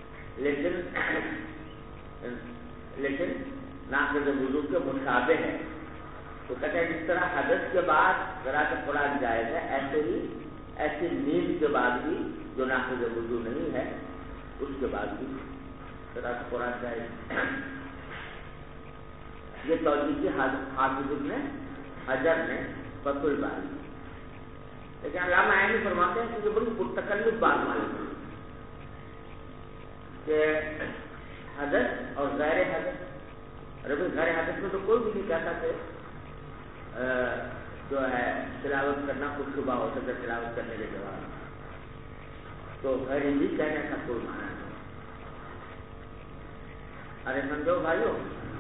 Speaker 1: لیکن ناقض وضو کے مشابہ ہے۔ تو کہتے ہیں جس طرح حدث کے بعد قراءت قرآن جائز ہے، ایسے ہی ایسی نیند کے بعد بھی جو ناقض وضو نہیں ہے اس کے بعد بھی قراءت قرآن جائز ہے۔ یہ توجیہ کی حافظ ابن حجر نے فتح الباری، لیکن علامہ عینی فرماتے ہیں کہ یہ بڑی متکلف بات معلوم ہے کہ حدث اور غیر حدث، غیر حدث میں تو کوئی بھی نہیں کہتا کہ جو ہے تلاوت کرنا کچھ شبہ ہو سکتا ہے تلاوت کرنے کے جواب، تو غیر ہندی کہنے کا کوئی معنی نہیں۔ ارے سمجھو بھائیو،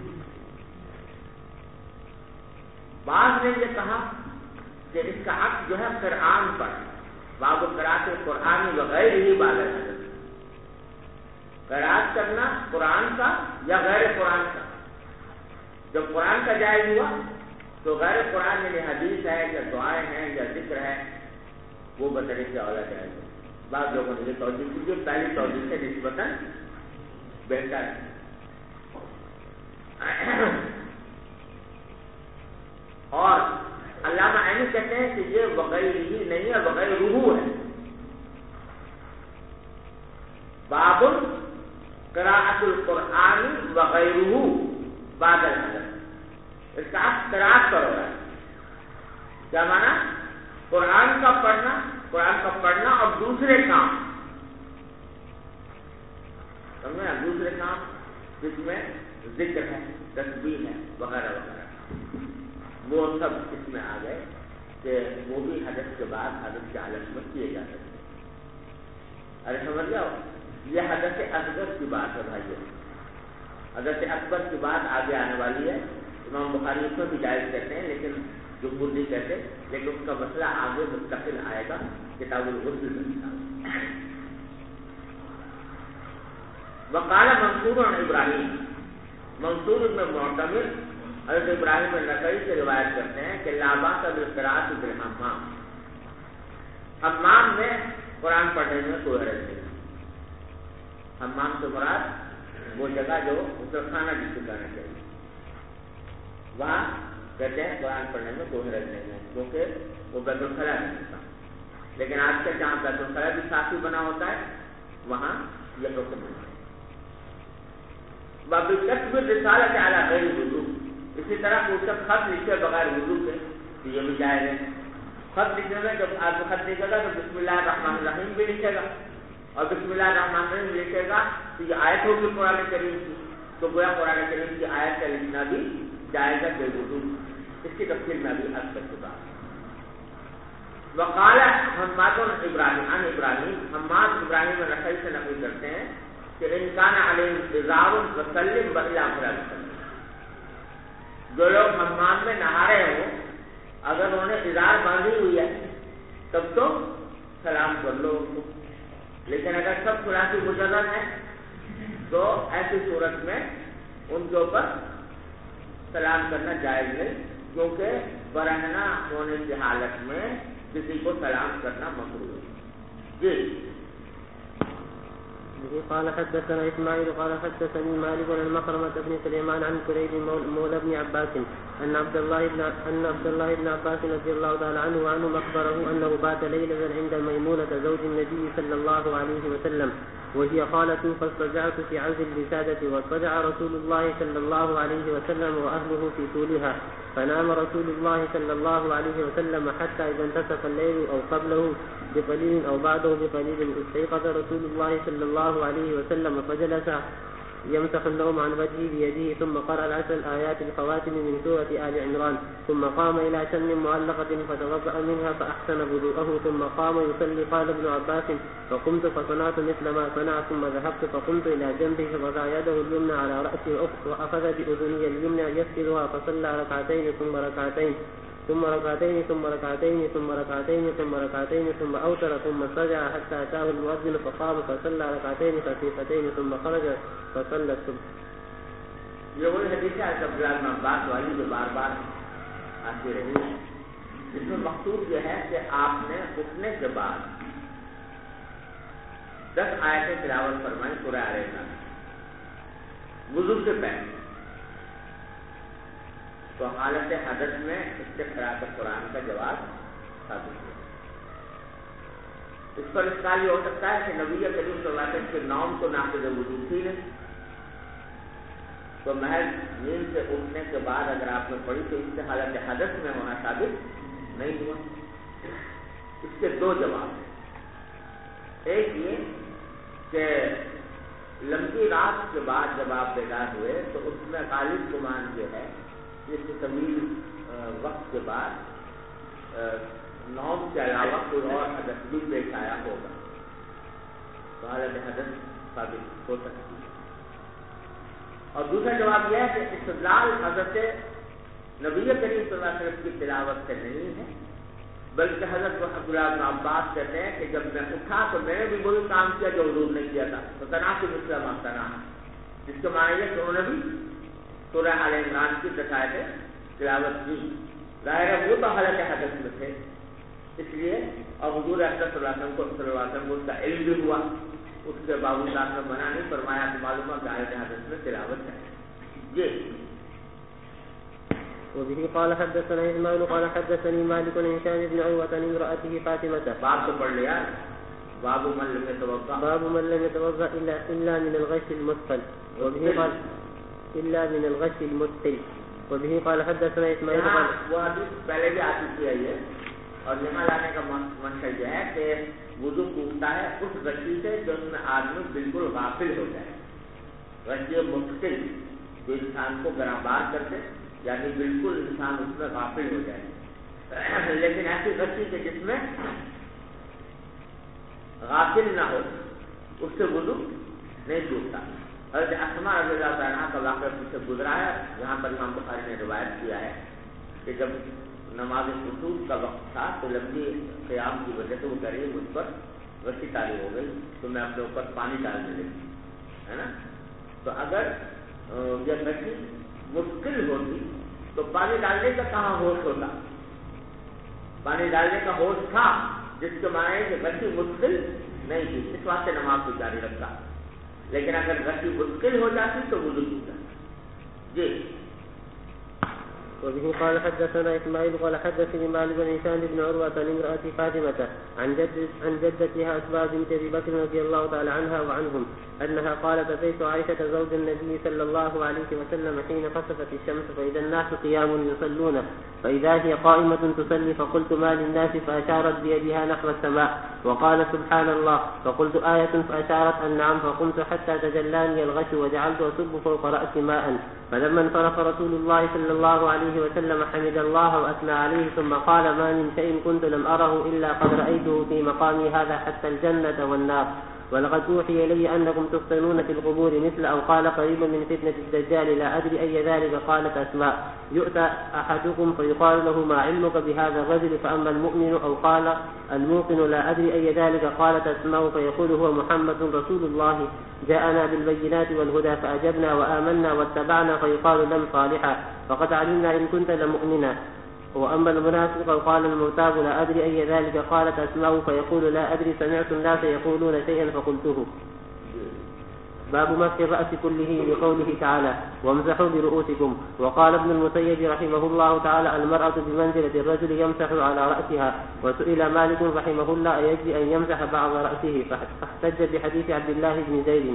Speaker 1: بعض نے یہ کہا کہ اس کا حق جو ہے قرآن پر، باب قراءت قرآن وغیر ہی بعد حدث، قراءت کرنا قرآن کا یا غیر قرآن کا۔ جب قرآن کا جائز ہوا تو غیر قرآن میں حدیث ہے یا دعائیں ہیں یا ذکر ہے وہ بطریق سے اولا جائز ہے۔ بعض لوگوں نے یہ توجہ کی جو پہلی توجہ سے نسبتاً بہتر ہے۔ اور علامہ عینی کہتے ہیں کہ یہ وغیر ہی نہیں ہے، وغیر روح ہے۔ باب قراءت القرآن وغیرہ بعد الحدث، اس کا آپ قراءت پر ہو رہا ہے۔ کیا مانا؟ قرآن کا پڑھنا اور دوسرے کام، سمجھے نا، دوسرے کام جس میں ذکر ہے، تسبیح ہے وغیرہ وغیرہ، وہ سب اس میں آ گئے کہ وہ بھی حدث کے بعد حدث کے حالت میں کیے جا سکتے۔ ارے سمجھ جاؤ، یہ حدث اصغر کی بات ہے بھائیو، حدث اکبر کی بات آگے آنے والی ہے۔ امام بخاری اس میں بھی جائز کہتے ہیں لیکن جمہور نہیں کہتے، لیکن اس کا مسئلہ آگے مستقل آئے گا کتاب الغسل میں۔ وقال منصور عن ابراہیم، منصور بن معتمر حضرت ابراہیم النخعی سے روایت کرتے ہیں کہ لا باس بالقراءۃ فی الحمام، حمام میں قرآن پڑھنے میں کوئی حرج نہیں۔ حمام سے مراد وہ جگہ جو غسلخانہ جسے کہنا چاہیے، وہاں کہتے ہیں قرآن پڑھنے میں کوئی حرج نہیں ہے، کیونکہ وہ بیت الخلاء نہیں ہوتا۔ لیکن آج کل جہاں بیت الخلاء بھی ساتھی بنا ہوتا ہے وہاں یہ حکم نہیں ہے۔ باب کتب الرسالۃ علی غیر وضو، اسی طرح کوئی خط لکھے بغیر وضو کے تو یہ بھی جائز ہے۔ خط لکھنے میں جب آپ خط لکھے گا تو بسم اللہ الرحمن الرحیم بھی لکھے گا، اور بسم اللہ الرحمن الرحیم لکھے گا تو یہ آیت ہوگی قرآن کریم کی، تو گویا قرآن کریم کی آیت کا لکھنا بھی جائز ہے بے وضو۔ اس کی تفصیل میں ابھی عرض کر چکا۔ وقال حماد ابراہیم عن ابراہیم، حماد ابراہیم النخعی سے نقل کرتے ہیں کہ ان کان علیہ ازار وسلم بلا وسلم، جو لوگ حمام میں نہا رہے ہوں اگر انہوں نے ازار باندھی ہوئی ہے تب تو سلام کر لو ان کو، لیکن اگر سب خلاصی مجرد ہے تو ایسی صورت میں ان کے اوپر سلام کرنا جائز نہیں، کیونکہ برہنہ ہونے کی حالت میں کسی کو سلام کرنا مکروہ ہے۔ جی
Speaker 2: قال حدثنا اسماعيل قال حدثني مالك عن مخرمة بن سليمان عن كريب مولى بن عباس ان عبد الله بن عباس رضي الله تعالى عنه اخبره انه بات ليلة عند ميمونة زوج النبي صلى الله عليه وسلم وهي خالة، فاضطجعت في عرض الوسادة، واضطجع رسول الله صلى الله عليه وسلم واهله في طولها، فنام رسول الله صلى الله عليه وسلم حتى اذا انتصف الليل او قبله بقليل او بعده بقليل، استيقظ رسول الله صلى الله عليه وسلم يمسح النوم عن وجهه بيده ثم قرأ العشر الآيات الخواتم من سورة آل عمران ثم قام إلى شن معلقة فتوضأ منها فأحسن وضوءه ثم قام يصلي. قال ابن عباس فقمت فصنعت مثل ما صنع ثم ذهبت فقمت إلى جنبه فوضع يده اليمنى على رأسه وأخذ بأذني اليمنى يسجدها فصلى ركعتين ثم ركعتين ثم ركعتين ثم ركعتين ثم ركعتين ثم ركعتين ثم أوتر ثم سجع حتى أتاه المؤذن فقام فصلى ركعتين خفيفتين ثم خرج فصلى الصبح.
Speaker 1: یہ وہی حدیث ہے عبداللہ بن عباس والی جو بار بار آتی رہی ہے، جس میں مقصود یہ ہے کہ آپ نے اٹھنے کے بعد 10 آیتیں تلاوت فرمائی سورہ آل عمران وضو سے پہلے، تو حالت حدث میں اس سے قراءت قرآن کا جواب ثابت ہوا۔ اس پر اشکال یہ ہو سکتا ہے کہ نبی کریم صلی اللہ علیہ وسلم کے نوم تو ناقض وضو تھی نہیں، تو محض نیند سے اٹھنے کے بعد اگر آپ نے پڑھی تو اس سے حالت حدث میں ہونا ثابت نہیں ہوا۔ اس کے 2 جواب ہیں۔ ایک یہ کہ لمبی رات کے بعد جب آپ بیدار ہوئے تو اس میں غالب گمان یہ ہے اس طویل وقت کے بعد نوم کے علاوہ کوئی اور حدث بھی پیش آیا ہوگا، تو حالت حدث ثابت ہو سکتی ہے۔ اور دوسرا جواب یہ ہے کہ استدلال حضرت نبی کریم صلی اللہ علیہ وسلم کی تلاوت سے نہیں ہے، بلکہ حضرت عبداللہ بن عباس کہتے ہیں کہ جب میں اٹھا تو میں نے بھی وہی کام کیا جو حضور نے کیا تھا، تو تنا سے مسلم تنا، جس کے معنی ہے کہ انہوں نے بھی سورہ آل عمران کی 10 آیتیں تلاوت کی۔ ظاہر ہے وہ تو حالت حدث میں تھے، اس لیے اور حضور اکرم صلی اللہ علیہ وسلم کو اس کا علم بھی ہوا، اس کے باوجود آپ نے منع نہیں فرمایا کہ معلوم ہے کہ حالت حدث میں تلاوت ہے۔ جی
Speaker 2: وبه قال حدثنا إسماعيل قال حدثني مالك عن هشام بن عروة عن امرأته فاطمة.
Speaker 1: باب تو پڑھ لیا، باب من لم يتوضأ،
Speaker 2: باب من لم يتوضأ إلا من الغش المثقل. وبه قال إلا من الغش المثقل. وبه قال حدثنا إسماعيل قال
Speaker 1: وہ حدیث پہلے بھی آ چکی ہے اور یہاں لانے کا منشا یہ ہے کہ وضو ٹوٹتا ہے اس غشی سے جو اس میں آدمی بالکل غافل ہو جائے، غشی مثقل جو انسان کو گرامبار کر دے، یعنی بالکل انسان اس میں غافل ہو جائے، لیکن ایسی غشی کہ جس میں غافل نہ ہو اس سے وضو نہیں ٹوٹتا۔ حضرت اسماء رضی اللہ تعالیٰ عنہا کا واقعہ سے گزرا ہے، جہاں پر امام بخاری نے روایت کیا ہے کہ جب نماز خصوص کا وقت تھا تو لمبی قیام کی وجہ سے وہ کہہ رہی مجھ پر غشی طاری ہو گئی تو میں اپنے اوپر پانی ڈالنے لگی، ہے نا۔ تو اگر یہ غشی مشکل ہوتی تو پانی ڈالنے کا کہاں ہوش ہوتا، پانی ڈالنے کا ہوش تھا، جس کے معنی ہے کہ غشی مشکل نہیں تھی، اس واسطے نماز کو جاری رکھتا، لیکن اگر غشی مشکل ہو جاتی تو وضو ٹوٹتا۔ جی
Speaker 2: وبه قال حدثنا إسماعيل قال حدثني مالك بن هشام بن عروة عن امرأة فاطمة عن جدتها أسماء بنت أبي بكر رضي الله تعالى عنها وعنهم أنها قالت أتيت عائشة زوج النبي صلى الله عليه وسلم حين خسفت الشمس فإذا الناس قيام يصلون فإذا هي قائمة تصلي فقلت ما للناس فأشارت بيدها نحو السماء وقال سبحان الله فقلت آية فأشارت أن نعم فقمت حتى تجلاني الغش وجعلت أصب فوق رأسي ماء فلما انصرف رسول الله صلى الله عليه وسلم حمد الله وأثنى عليه ثم قال ما من شيء كنت لم أره إلا قد رأيته في مقامي هذا حتى الجنة والنار ولقد أوحي إلي أنكم تفتنون في القبور مثل أو قال قريبا من فتنة الدجال لا أدري أي ذلك قالت أسماء يؤتى أحدكم فيقال له ما علمك بهذا الرجل فأما المؤمن أو قال الموقن لا أدري أي ذلك قالت أسماء فيقول هو محمد رسول الله جاءنا بالبينات والهدى فأجبنا وآمنا واتبعنا فيقال لم صالحا فقد علمنا إن كنت لمؤمنا وأما المنافق قال المرتاب لا أدري أي ذلك قالت أسماء فيقول لا أدري سمعت الناس يقولون شيئا فقلته. باب مسح الرأس كله لقوله تعالى وامسحوا برؤوسكم. وقال ابن المسيب رحمه الله تعالى المرأة بمنزلة الرجل يمسح على رأسها. وسئل مالك رحمه الله يجب أن يمسح بعض رأسه فاحتج بحديث عبد الله بن زيد.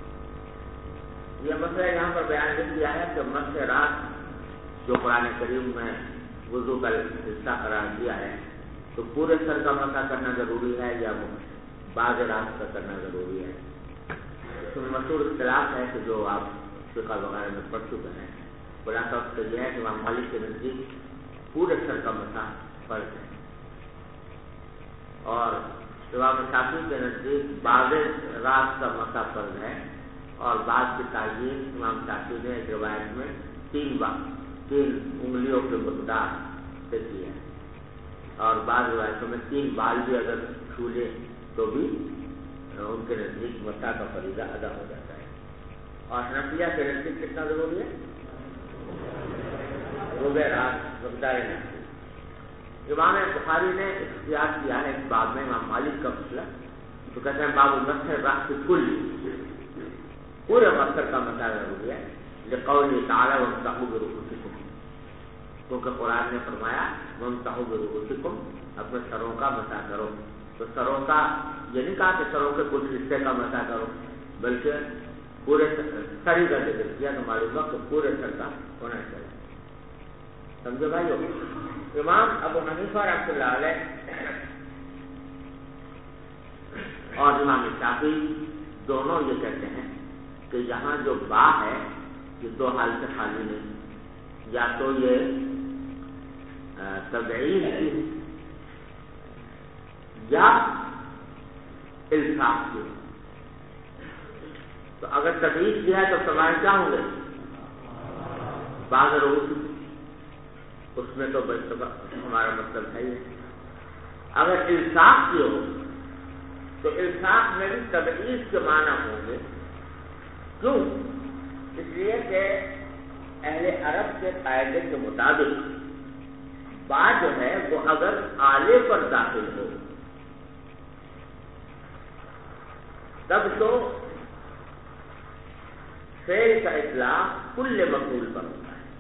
Speaker 1: یہ مسئلہ یہاں پر بیان کر دیا ہے کہ مسح رأس جو قرآن کریم میں وضو کا حصہ قرار دیا ہے تو پورے سر کا مسح کرنا ضروری ہے یا بعض راس کا کرنا ضروری ہے؟ اس میں مشہور اختلاف ہے کہ جو آپ فقہ وغیرہ میں پڑھ چکے ہیں، خلاصہ اس کا یہ ہے کہ امام مالک کے نزدیک پورے سر کا مسح فرض ہے، اور امام شافعی کے نزدیک بعض راس کا مسح فرض ہے، اور بعض کی تعیین امام شافعی نے ایک روایت میں 3 انگلیوں کے مقدار سے کی ہے، اور بعض روایتوں میں 3 بال بھی اگر چھو لے تو بھی ان کے نزدیک مسح کا فریضہ ادا ہو جاتا ہے۔ اور حنفیہ کے نزدیک کتنا ضروری ہے؟ ربع راس مقدار نصف۔ امام بخاری نے اختیار کیا ہے اس باب میں امام مالک کا مسئلہ، تو کہتے ہیں باب المسح الرأس کل، پورے مقصد کا مسح ضروری ہے، لقوله تعالی وامسحوا برؤوسکم، کیونکہ قرآن نے فرمایا وامسحوا برؤوسکم، اپنے سروں کا مسح کرو، تو سروں کا یہ نہیں کہا کہ سروں کے کچھ حصے کا مسح کرو، بلکہ پورے سر کا ذکر کیا، تو معلوم ہوا کہ پورے سر کا ہونا چاہیے۔ سمجھو بھائیو، امام ابو حنیفہ رحمۃ اللہ علیہ اور امام شافعی دونوں یہ کہتے ہیں کہ یہاں جو با ہے یہ 2 حال سے خالی نہیں، یا تو یہ تبعیض کی یا الصاق کی، تو اگر تبعیض کی ہے تو سوال کیا ہوں گے؟ بعض روز اس میں تو ہمارا مطلب ہے یہ، اگر الصاق کی ہو تو الصاق میں بھی تبعیض کے معنی ہوں گے۔ کیوں؟ اس لیے کہ اہل عرب کے قاعدے کے مطابق با جو ہے وہ اگر آلے پر داخل ہو تب تو فعل کا اطلاق کل مفعول پر ہوتا ہے،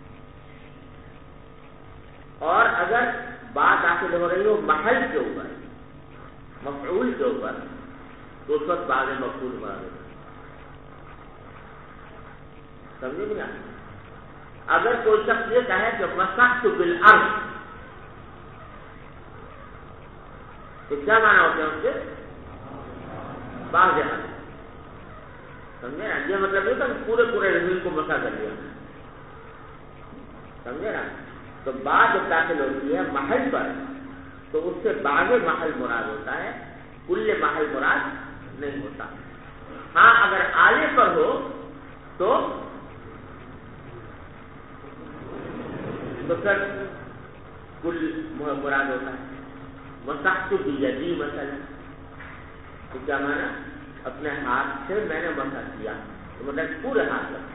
Speaker 1: اور اگر با داخل ہو رہی ہو محل کے اوپر، مفعول کے اوپر، تو اس وقت بعد مفعول مراد ہوتا ہے۔ سمجھے گا؟ اگر کوئی شخص یہ کہے کہ مسحت بالارض، تو کیا معنی ہوتے ہیں اس کے؟ بعض جہاں، سمجھے نا؟ یہ مطلب نہیں کہ پورے زمین کو مسح کر لیا، سمجھے نا؟ تو بعض جب داخل ہوتی ہے محل پر تو اس سے بعض محل مراد ہوتا ہے، کل محل مراد نہیں ہوتا۔ ہاں اگر آلے پر ہو تو پھر کل مراد ہوتا ہے۔ مسحت بیدی مثلا، تو کیا مانا؟ اپنے ہاتھ سے میں نے مسح کیا، تو مطلب پورے ہاتھ سے،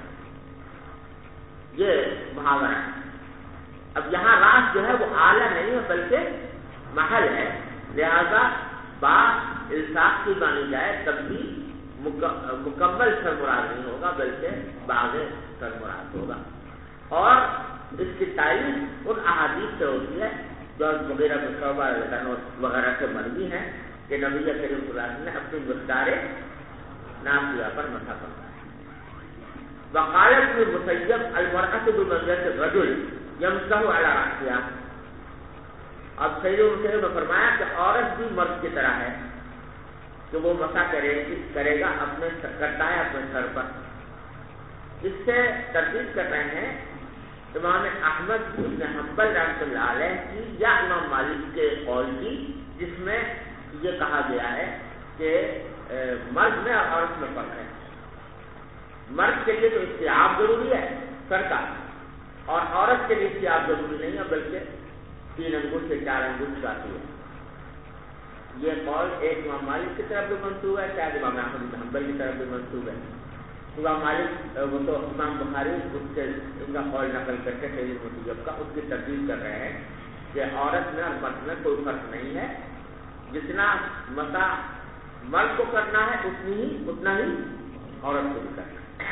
Speaker 1: یہ محاورہ ہے۔ اب یہاں راس جو ہے وہ آلہ نہیں ہے بلکہ محل ہے، لہذا با الصاق کی مانی جائے تب بھی مکمل سر مراد نہیں ہوگا بلکہ بعض سر مراد ہوگا۔ اور اس کی تعریف ان احادیث سے ہوتی ہے جو مغیرہ بن شعبہ وغیرہ سے مروی ہیں کہ نبی کریم صلی اللہ علیہ وسلم نے اپنی مقدار ناصیہ پر مسح فرمایا۔ وقال ابن مسیب المرأة بمنزلة الرجل یمسح علی رأسها، اب سید مسیب نے فرمایا کہ عورت بھی مرد کی طرح ہے کہ وہ مسح کرے گا اپنے کرتا ہے اپنے سر پر۔ اس سے تردید کر رہے ہیں امام احمد بن حنبل رحمۃ اللہ علیہ کی یا امام مالک کے قول کی، جس میں یہ کہا گیا ہے کہ مرد میں اور عورت میں فرق ہے۔ مرد کے لیے تو استیعاب ضروری ہے سر کا، اور عورت کے لیے استیعاب ضروری نہیں ہے بلکہ 3 انگوش سے 4 انگوش کافی ہے۔ یہ قول ایک امام مالک کی طرف بھی منسوب ہے، شاید امام احمد بن حنبل کی طرف بھی منسوب ہے۔ امام مالک وہ تو امام بخاری اس سے ان کا قول نقل کرتے ہیں مسیب کا، اس کی تردید کر رہے ہیں کہ عورت میں اور مرد میں کوئی فرق نہیں ہے، جتنا مسح مرد کو کرنا ہے اتنا ہی عورت کو بھی کرنا ہے۔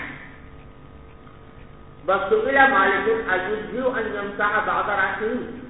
Speaker 1: بس سئل مالک اجزء ان يمسح بعض راسه،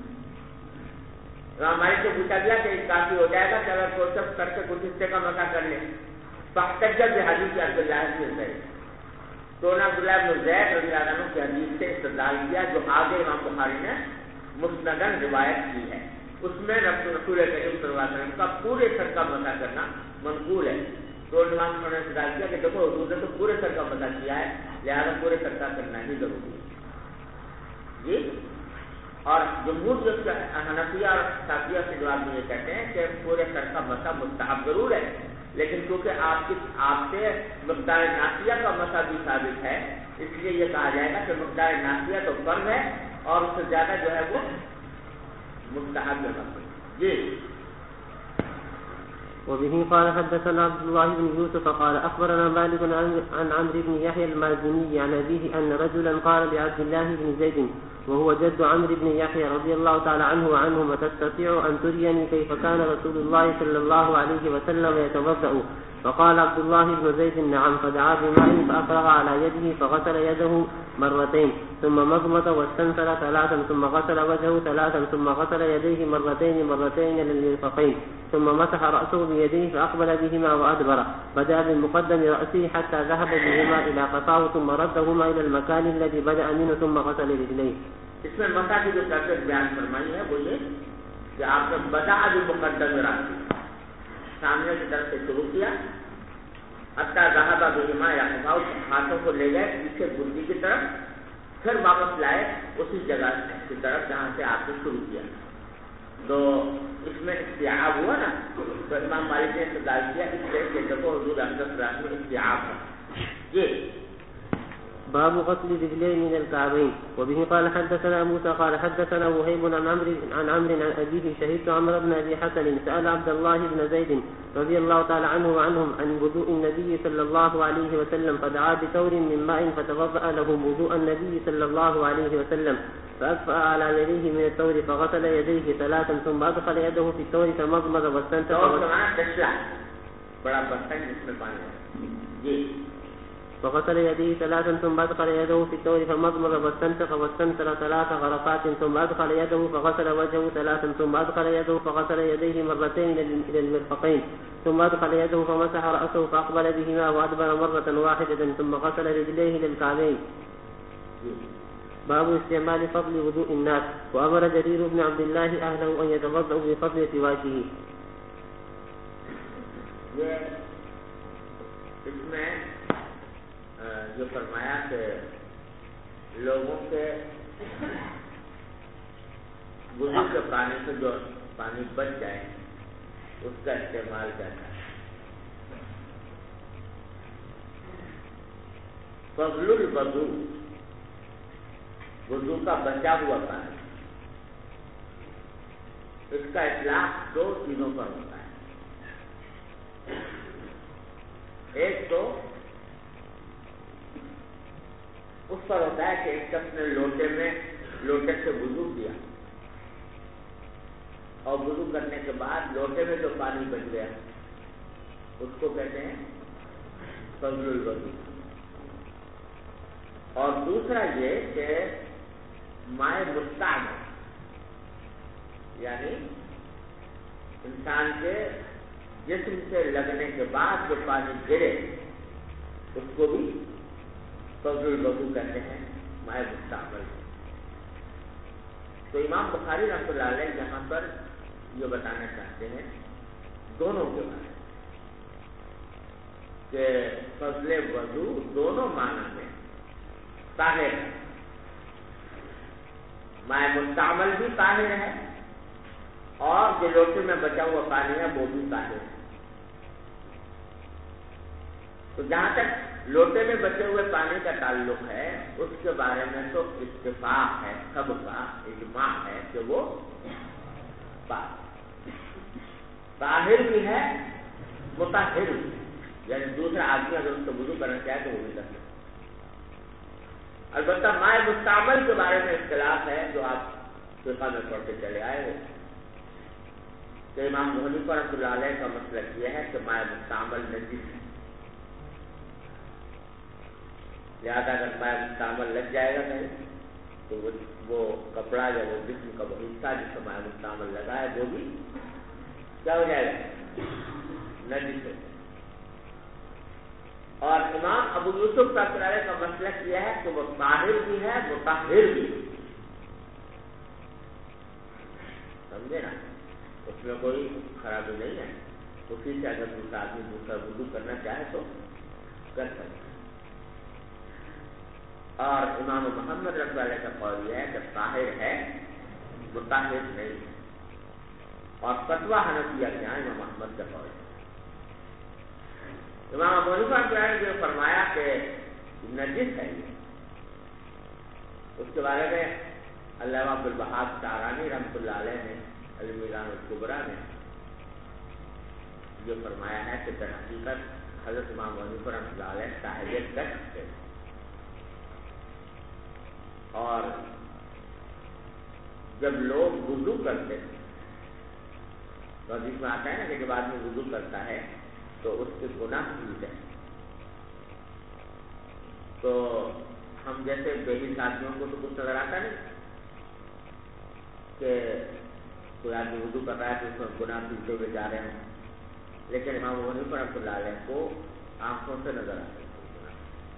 Speaker 1: امام مالک سے پوچھا گیا کہ کافی ہو جائے گا کہ اگر کوئی شخص سر کے کچھ حصے کا مسح کر لے؟ فاحتج بحدیث عبداللہ بن زید، تو عبداللہ بن زید رضی اللہ عنہ کی حدیث سے استدلال کیا جو آگے امام بخاری نے مسندن روایت کی ہے۔ اس میں رسول کریم صلی اللہ علیہ وسلم کا پورے سر کا مسح کرنا منقول ہے، تو امام نے سوال کیا کہ دیکھو حضور نے تو پورے سر کا مسا کیا ہے، لہٰذا پورے سر کا کرنا ہی ضروری ہے جی۔ اور جمہور جو حنفیہ اور شافعیہ سے جواب میں یہ کہتے ہیں کہ پورے سر کا مسا مستحب ضرور ہے، لیکن کیونکہ آپ سے مقدار ناسیہ کا مسا بھی ثابت ہے، اس لیے یہ کہا جائے گا کہ مقدار ناسیہ تو فرض ہے اور اس سے زیادہ جو ہے وہ مستحب ہے جی۔
Speaker 2: وبه قال حدثنا عبد الله بن يوسف قال أخبرنا مالك عن عمرو بن يحيى المازني عن أبيه أن رجلا قال لعبد الله بن زيد وهو جد عمرو بن يحيى رضي الله تعالى عنه وعنهما تستطيع أن تريني كيف كان رسول الله صلى الله عليه وسلم يتوضأ؟ فقال عبد الله بن زيد نعم، فدعا بماء فأفرغ على يده فغسل يده مرتين ثم مضمض واستنثر ثلاثا ثم غسل وجهه ثلاثا ثم غسل يديه مرتين للمرفقين ثم مسح رأسه بيديه فأقبل بهما وأدبر، بدأ بمقدم رأسه حتى ذهب بهما إلى قفاه ثم ردهما إلى المكان الذي بدأ منه ثم غسل رجليه۔
Speaker 1: اس میں مسح کی جو کیفیت بیان فرمائی ہے وہ یہ کہ آپ نے بدأ بمقدم رأسه، سامنے کی طرف سے شروع کیا، حتی ذهب بهما إلى قفاه، ہاتھوں کو لے گئے پیچھے گردی کی طرف، پھر واپس لائے اسی جگہ کی طرف جہاں سے آپ نے شروع کیا۔ تو اس میں استیعاب ہوا نا، تو امام مالک نے استدلال کیا اس سے کہ دیکھو حضور اقدس رات میں استیعاب ہے یہ۔
Speaker 2: باب غسل رجلين من الكعبين. وبه قال حدثنا موسى قال حدثنا وهيب عن عمرو عن أبيه شهدت عمرو بن أبي حسن سأل عبد الله بن زيد رضي الله تعالى عنه وعنهم عن وضوء النبي صلى الله عليه وسلم، فدعا بثور من ماء فتوضأ له وضوء النبي صلى الله عليه وسلم، فأكفأ على يديه من الثور فغسل يديه ثلاثا ثم أدخل يده في الثور فمضمض واستنشق فغسل يديه ثلاثا ثم أدخل يده في الثور فمضمض واستنثر ثلاث غرفات ثم أدخل يده فغسل وجهه ثلاثا ثم أدخل يده فغسل يديه مرتين إلى المرفقين ثم أدخل يده فمسح رأسه فأقبل بهما وأدبر مرة واحدة ثم غسل رجليه للكعبين. باب استعمال فضل وضوء الناس. وأمر جرير بن عبد الله أهله أن يتوضأوا بفضل سواكه.
Speaker 1: جو فرمایا کہ لوگوں کے وضو کے پانی سے جو پانی بچ جائے اس کا استعمال کرنا ہے۔ فضل الوضو، وضو کا بچا ہوا پانی، اس کا اطلاق دو چیزوں پر ہوتا ہے۔ ایک تو اس پر ہوتا ہے کہ ایک شخص نے لوٹے سے وضو کیا اور وضو کرنے کے بعد لوٹے میں جو پانی بچ گیا اس کو کہتے ہیں فضل الوضو۔ اور دوسرا یہ کہ مائع مستعمل، یعنی انسان کے جسم سے لگنے کے بعد جو پانی گرے اس کو بھی فضل الوضو کہتے ہیں، مائع مستعمل۔ تو امام بخاری رحمۃ اللہ علیہ یہاں پر یہ بتانا چاہتے ہیں دونوں کے بارے میں کہ فضل وضو دونوں معنی میں طاہر ہے، مائع مستعمل بھی طاہر ہے اور جو لوٹے میں بچا ہوا پانی ہے وہ بھی طاہر ہے۔ تو جہاں تک لوٹے میں بچے ہوئے پانی کا تعلق ہے اس کے بارے میں تو اتفاق ہے، سب کا اجماع ہے کہ وہ طاہر بھی ہے مطہر بھی، یعنی دوسرا آدمی اگر اس کو وضو کرنا چاہے تو وہ بھی کر سکتا۔ البتہ مائع مستعمل کے بارے میں اختلاف ہے جو آپ فقہ میں پڑھتے چلے آئے ہو کہ امام حنیفہ رحمۃ اللہ علیہ کا مسلک یہ ہے کہ مائع مستعمل نجس ہے، لہٰذا اگر مائع مستعمل لگ جائے گا کہیں تو وہ کپڑا یا وہ جسم کا وہ حصہ جس کو مائع مستعمل لگا ہے وہ بھی کیا ہو جائے گا؟ نجس ہے۔ اور امام ابو یوسف رحمۃ اللہ علیہ کا مسلک یہ ہے کہ وہ طاہر بھی ہے مطہر بھی، سمجھے نا، اس میں کوئی خرابی نہیں ہے۔ اسی سے اگر دوسرا آدمی دوسرا وضو کرنا چاہے تو کر سکتا ہے. اور امام محمد رحمۃ اللہ کا قول یہ ہے کہ طاہر ہے مطہر نہیں. اور فتویٰ حنفیہ کے یہاں امام محمد کا قول ہے. امام ابو حنیفہ نے جو فرمایا کہ نجس ہے یہ، اس کے بارے میں علامہ عبدالوہاب شعرانی رحمۃ اللہ علیہ نے المیزان الکبریٰ میں جو فرمایا ہے کہ در حقیقت حضرت امام ابو حنیفہ رحمۃ اللہ علیہ صاحب کشف تھے، اور جب لوگ وضو کرتے ہیں تو حدیث میں آتا ہے نا کہ جب آدمی وضو کرتا ہے تو اس کے گناہ ہوتے ہیں. تو ہم جیسے بیوی ساتھیوں کو تو کچھ نظر آتا نہیں کہ کوئی آدمی وضو کر رہا ہے تو اس میں گناہ پیتے ہوئے جا رہے ہیں، لیکن امام ابو حنیفہ رحمۃ اللہ علیہ کو آنکھوں سے نظر آتے ہیں.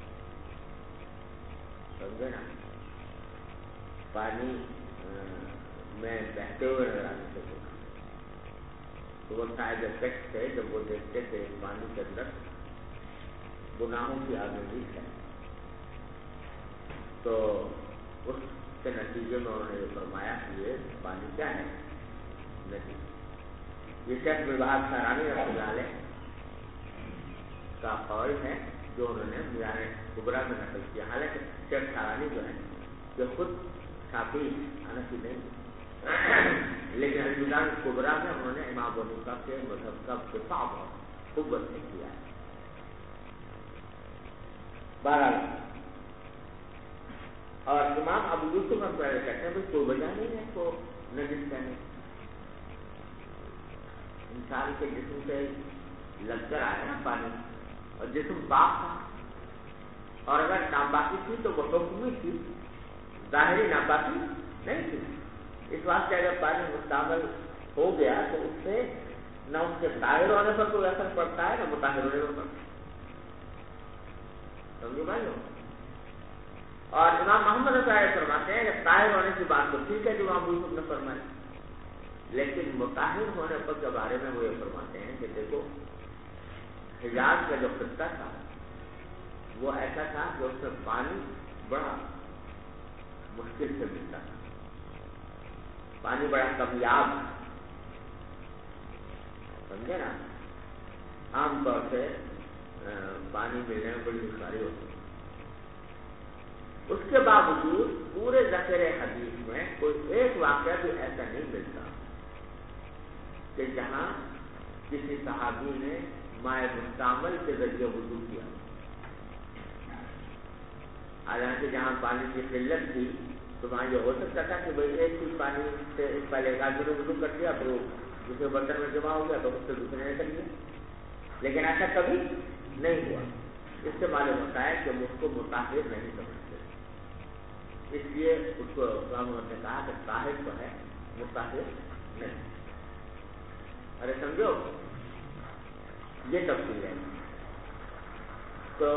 Speaker 1: سمجھے نا، پانی میں بہتے ہوئے نظر آتے تھے. تو وہ شاید افیکٹ تھے جب وہ دیکھتے تھے پانی کے اندر گناہوں کی آلودگی ہے، تو اس کے نتیجے میں انہوں نے یہ فرمایا کہ یہ پانی کیا ہے، نہیں. یہ شیخ ملبہاد شعرانی رحمۃ اللہ علیہ کا قول ہے جو انہوں نے میزان کبریٰ میں نقل کیا. حالانکہ شیخ شعرانی جو ہے یہ خود شافعی حنفی نہیں، لیکن المیزان کبریٰ میں انہوں نے امام ابو حنیفہ کے مذہب کا دفاع بہت قوت سے کیا ہے. بہرحال، اور امام ابو یوسف ہم پہلے کہتے ہیں کہ کوئی وجہ نہیں ہے کو نجس کہنے. انسان کے جسم سے لگ کر آیا نا پانی، اور جسم پاک تھا، اور اگر ناپاکی تھی تو وہ حکمی تھی، ظاہری ناپاکی نہیں تھی. اس واسطے اگر پانی مستعمل ہو گیا تو اس سے نہ اس کے طاہر ہونے پر کوئی اثر پڑتا ہے نہ مطہر ہونے پر. سمجھو بھائی. اور امام محمد صاحب فرماتے ہیں کہ طاہر ہونے کی بات تو ٹھیک ہے جو امام ابو یوسف نے فرمائی، لیکن مطہر ہونے پر کے بارے میں وہ یہ فرماتے ہیں کہ دیکھو حجاز کا جو خطہ تھا وہ ایسا تھا کہ اس میں پانی بڑا مشکل سے ملتا تھا، پانی بڑا کمیاب. سمجھے نا، عام طور سے پانی ملنے میں بڑی دشواری ہوتی ہے. اس کے باوجود پورے ذکر حدیث میں کوئی ایک واقعہ بھی ایسا نہیں ملتا کہ جہاں کسی صحابی نے مائع مستعمل کے ذریعے وضو کیا. حالانکہ جہاں پانی کی قلت تھی تو وہاں یہ ہو سکتا تھا کہ بھائی ایک ہی پانی سے پہلے ایک آدمی نے وضو کر دیا تو دوسرے برتن میں جمع ہو گیا تو اس سے دوسرے نے کر لیا، لیکن ایسا کبھی نہیں ہوا. اس سے معلوم ہوتا ہے کہ اس کو مطہر نہیں سمجھتے، اس لیے اس کو نے کہا کہ طاہر تو ہے مطہر نہیں. ارے سمجھو یہ تفصیل ہے. تو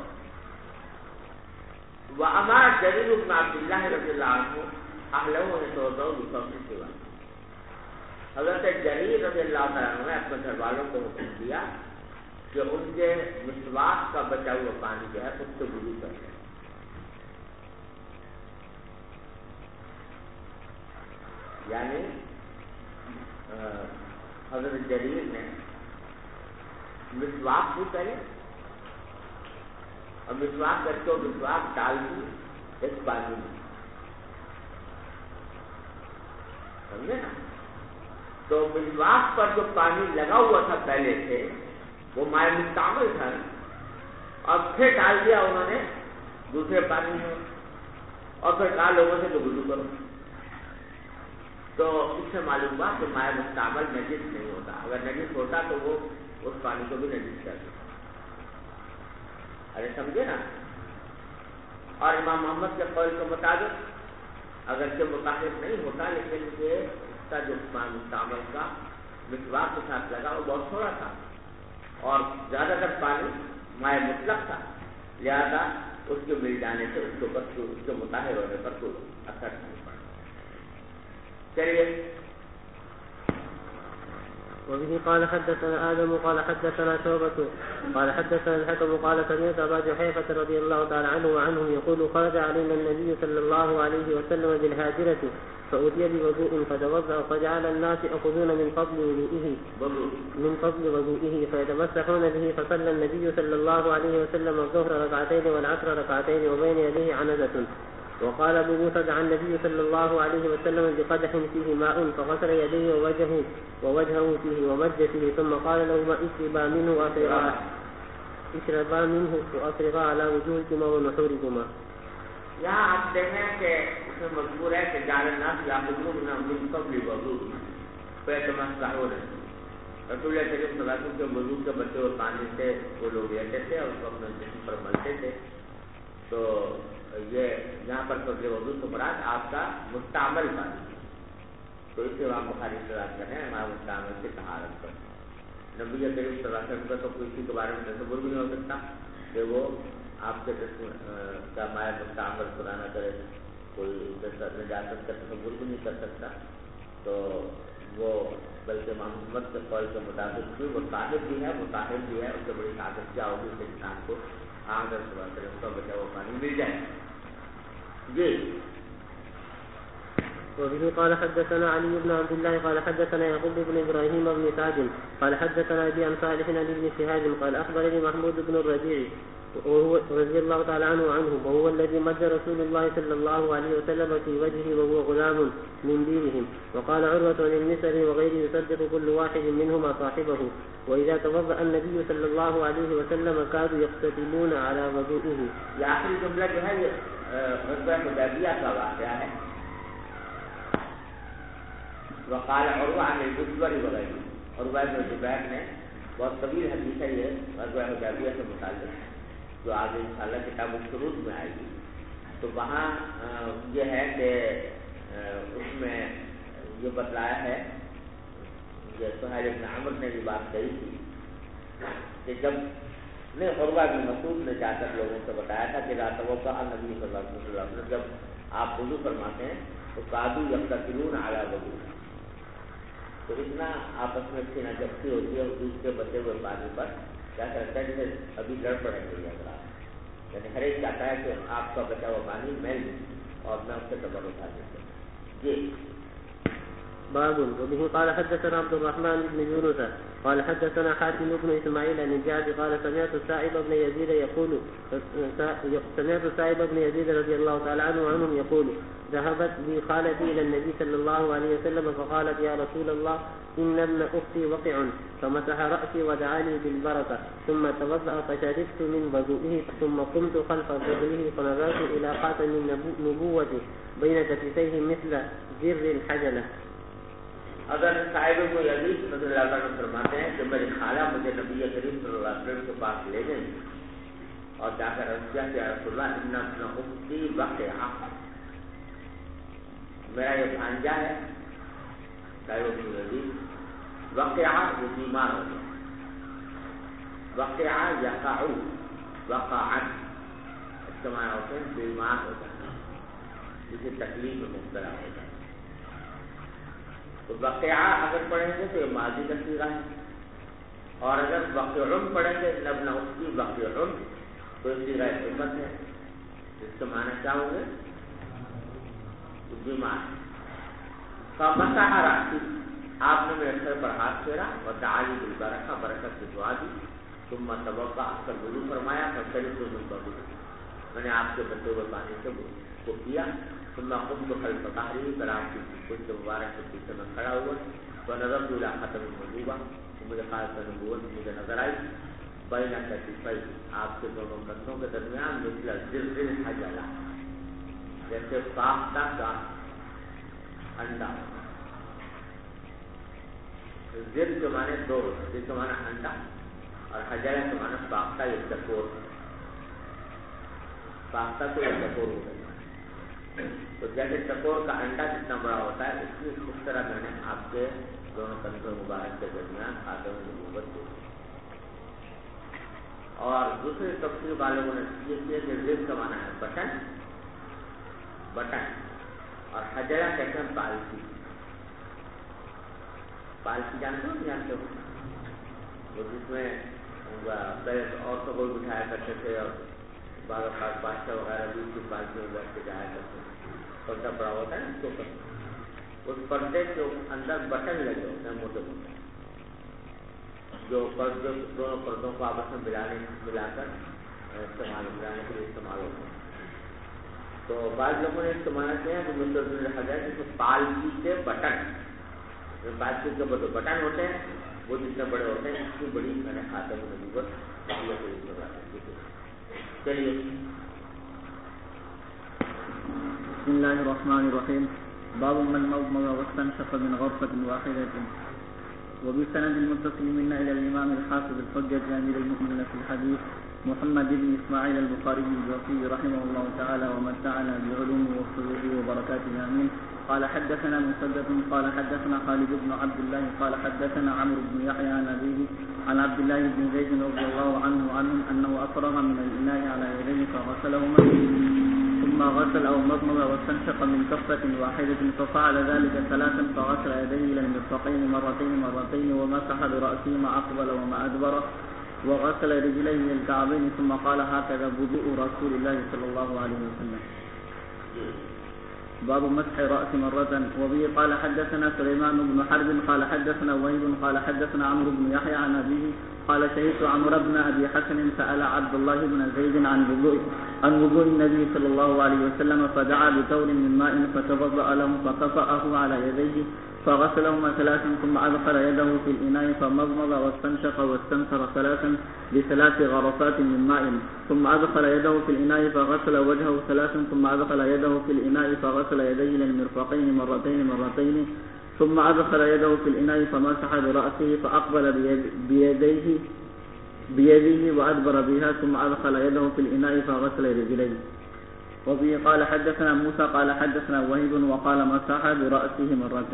Speaker 1: وَأَمَرَ جَرِيرُ بْنُ عَبْدِ اللَّهِ رضی اللہ عنہ أَهْلَهُ يَتَوَضَّأُ بِفَضْلِ السِّوَاكِ. حضرت جریر رضی اللہ تعالیٰ عنہ نے اپنے گھر والوں کو حکم دیا کہ ان کے مسواک کا بچا ہوا پانی جو ہے اس سے وضو کریں. یعنی حضرت جریر نے مسواک بھی کرے اور مسواک کر کے مسواک ڈال دی ایک پانی میں. سمجھے نا؟ تو مسواک پر جو پانی لگا ہوا تھا پہلے سے وہ مائع مستعمل تھا، اور پھر ڈال دیا انہوں نے دوسرے پانی میں، اور پھر کہا لوگوں سے تو وضو کرو. تو اس سے معلوم ہوا کہ مائع مستعمل نجس نہیں ہوتا. اگر نجس ہوتا تو وہ اس پانی کو بھی نجس کر دیتا. ارے سمجھے نا؟ اور امام محمد کے قول کے مطابق اگرچہ مطہر نہیں ہوتا لیکن یہ اس کا جو مستعمل کا مسواک کے ساتھ لگا وہ بہت تھوڑا تھا اور زیادہ تر پانی مائع مطلق تھا، لہذا اس کے مل جانے سے اس کے اوپر اس کے مطہر ہونے پر کوئی اثر نہیں پڑا. چلیے
Speaker 2: وبه قال حدثنا آدم قال حدثنا شعبة قال حدثنا الحكم قال سمعت أبا جحيفة رضي الله تعالى عنه وعنهم يقول خرج علينا النبي صلى الله عليه وسلم بالهاجرة فأتي بوضوء فتوضأ فجعل الناس يأخذون من فضل وضوئه فيتمسحون به فصلى النبي صلى الله عليه وسلم الظهر ركعتين والعصر ركعتين وبين يديه عنزة. وقال ابو موسى دعا النبي صلى الله عليه وسلم بقدح فيه ماء فغسل يديه ووجهه فيه ومد فيه ثم قال لهما اشربا منه وأفرغا على وجوهكما ونحوركما.
Speaker 1: یہاں آپ دیکھیں کہ اس میں مذکور ہے کہ جعل الناس یأخذون من فضل وضوء فیتمسحون. رسول اللہ کریم صلی اللہ علیہ وسلم کے وضو کے بچے اور پانی سے وہ لوگ لیتے تھے اور اس کو اپنے جسم پر ملتے تھے. تو یہ یہاں پر فضل وضو سے مراد آپ کا مستعمل پانی. تو اس سے امام بخاری استدلال کر رہے ہیں ہمارا مستعمل سے طہارت پر. نبی کریم صلی اللہ علیہ وسلم کا تو کسی کے بارے میں تصور بھی نہیں ہو سکتا کہ وہ آپ کے جسم کا مائع مستعمل خدا نہ کرے, کوئی نجاست کا تصور بھی نہیں کر سکتا. تو وہ بلکہ امام محمد کے قول کے مطابق بھی وہ طاہر بھی ہے, مطہر بھی ہے. اس سے بڑی طاقت کیا ہوگی کہ انسان کو آگر سے اس کا بچا ہوا پانی مل جائے. جی
Speaker 2: وبه قال حدثنا علي بن عبد الله قال حدثنا يعقوب بن ابراهيم بن سعد قال حدثنا ابي عن صالح عن ابن شهاب قال اخبرني محمود بن الربيع وهو رضي الله تعالى عنه وهو الذي مد رسول الله صلى الله عليه وسلم في وجهه وهو غلام من دينهم. وقال عروة عن النسر وغيره يصدق كل واحد منهما صاحبه. وإذا توضأ النبي صلى الله عليه وسلم كادوا يقتتلون على وضوئه.
Speaker 1: یہ آخری جملہ جو ہے غزوہ حدیبیہ کا واقعہ ہے. وقال عروہ عن الزبر وغیرہ. عروہ بن زبیر نے بہت طویل حدیث ہے یہ غزوہ حدیبیہ سے متعلق جو آگے انشاءاللہ کتاب الشروط میں آئے گی. تو وہاں یہ ہے کہ اس میں یہ بتلایا ہے کہ سہیل بن عمرو نے یہ بات کہی تھی کہ جب عروہ بن مسعود نے جا کر لوگوں سے بتایا تھا کہ لا توضأ النبی صلی اللہ علیہ وسلم, جب آپ وضو فرماتے ہیں تو قادو یقتتلون علی وضوء, تو اتنا آپس میں سینہ جپتی ہوتی ہے اور دوسرے بچے ہوئے پانی پر کیا کرتا ہے جیسے ابھی لڑ پڑیں گے. یعنی ہر ایک چاہتا ہے کہ آپ کا بچا ہوا پانی میں لوں اور میں اس سے تبر اٹھا دیتا ہوں. جی
Speaker 2: باب. وبه قال حدثنا عبد الرحمن بن يونس قال حدثنا حاتم بن اسماعيل عن الجعد قال سمعت السائب بن يزيد يقول سمعت السائب بن يزيد رضي الله تعالى عنهم يقول ذهبت بي خالتي الى النبي صلى الله عليه وسلم فقالت يا رسول الله ان ابن اختي وقع, فمسح راسي ودعا لي بالبركه ثم توضأ فشربت من وضوئه ثم قمت خلف ظهره فنظرت الى خاتم النبوة بين كتفيه مثل زر الحجله.
Speaker 1: اگر صاحب کو یزید رضی اللہ عنہ فرماتے ہیں کہ میری خالہ مجھے نبی کریم صلی اللہ علیہ وسلم کے پاس لے گئی اور جا کر عرض کیا کہ رسول اللہ ان ابن اختی وقع, میرا یہ بھانجا ہے صاحب کو یزید وقع وہ بیمار ہو گیا. وقع یقع وقعت استعمال ہوتے ہیں بیمار ہو جانا, جسے تکلیف میں مبتلا ہو جانا. تو وقعہ اگر پڑھیں گے تو یہ ماضی کا صیغہ ہے, اور اگر وقعن پڑھیں گے ابن اختی وقعن تو یہ صیغہ حکمت ہے, جس کے معنی کیا ہوں گے بیمار. فمسح رأسی, آپ نے میرے سر پر ہاتھ پھیرا اور دعا لی بالبرکہ, برکت کی دعا دی. ثم توضأ, کر وضو فرمایا, فشربت من وضوئه, میں نے آپ کے بچے ہوئے پانی سے کو پیا. ثم قمت خلف ظهره, پھر آپ کی پشت مبارک کے پیچھے میں کھڑا ہوا. ونظرت الى ختم النبوة, مجھے خاتم نبوت مجھے نظر آئی. بین کتفی, آپ کے دونوں کندھوں کے درمیان مثل زر الحجلہ, جیسے فاختہ کا انڈا. زر کے معنی دو, زر کے معنی انڈا اور حجلہ کے معنی فاختہ یا چکور. فاختہ تو یا چکور ہو گئی. تو جیسے چکور کا انڈا جتنا بڑا ہوتا ہے اس طرح میں نے آپ کے دونوں کندھوں مبارک کے درمیان خاتم نبوت کو. اور دوسرے تفسیر والوں نے یہ کیا کہ زر کا معنی ہے بٹن, بٹن, اور حجرہ کہتے ہیں بالٹی. پالکی جانتے ہو وہ جس میں پہلے عورتوں کو بٹھایا کرتے تھے اور بعض اوقات بادشاہ وغیرہ بھی اس کی پالکی میں بیٹھ کے جایا کرتے تھے. پردہ پڑا ہوتا ہے نا اس کے اوپر, اس پردے کے اندر بٹن لگے ہوتے ہیں موٹے موٹے, جو دونوں پردوں کو آپس میں ملا کر ملانے کے لیے استعمال ہوتے ہیں. تو بعض لوگوں نے استعمال کیا ہے کہ مستر نے رکھا جائے کہ پالکی کے بٹن, پالکی کے بٹن ہوتے ہیں وہ جتنے بڑے ہوتے ہیں اس کی بڑی میں نے خاطر نبوت چلیے.
Speaker 3: بسم الله الرحمن الرحيم. باب من مضمض واستنشق من غرفة واحدة. وبسند المتصل منا إلى الإمام الحافظ الحجة أمير المؤمنين في الحديث محمد بن إسماعيل البخاري الجوفي رحمه الله تعالى ومتعنا بعلومه وفضله وبركاته آمين. قال حدثنا مسدد قال حدثنا خالد بن عبد الله قال حدثنا عمرو بن يحيى عن أبيه عن عبد الله بن زيد رضي الله عنهم أنه أفرغ من الإناء على يديه فغسلهما ثم غسل أو مضمض واستنشق من كفة واحدة ففعل ذلك ثلاثا فغسل يديه إلى المرفقين مرتين ومسح برأسه ما أقبل وما أدبر وغسل رجليه إلى الكعبين ثم قال هكذا وضوء رسول الله صلى الله عليه وسلم. باب مسح رأس مرة. وبه قال حدثنا سليمان بن حرب قال حدثنا وهيب قال حدثنا عمرو بن يحيى عن أبيه قال شهدت عمرو بن أبي حسن سأل عبد الله بن زيد عن وضوء النبي صلى الله عليه وسلم فدعا بثور من ماء فتوضأ له فكفأه على يديه فغسلهما ثلاثا ثم أدخل يده في الإناء فمضمض واستنشق واستنثر ثلاثا بثلاث غرفات من ماء ثم أدخل يده في الإناء فغسل وجهه ثلاثا ثم أدخل يده في الإناء فغسل يديه إلى المرفقين مرتين ثم أدخل يده في الإناء فمسح برأسه فأقبل بيده وأدبر بها ثم أدخل يده في الإناء فغسل رجليه. وبه قال حدثنا موسى قال حدثنا وهيب وقال مسح برأسه مرة.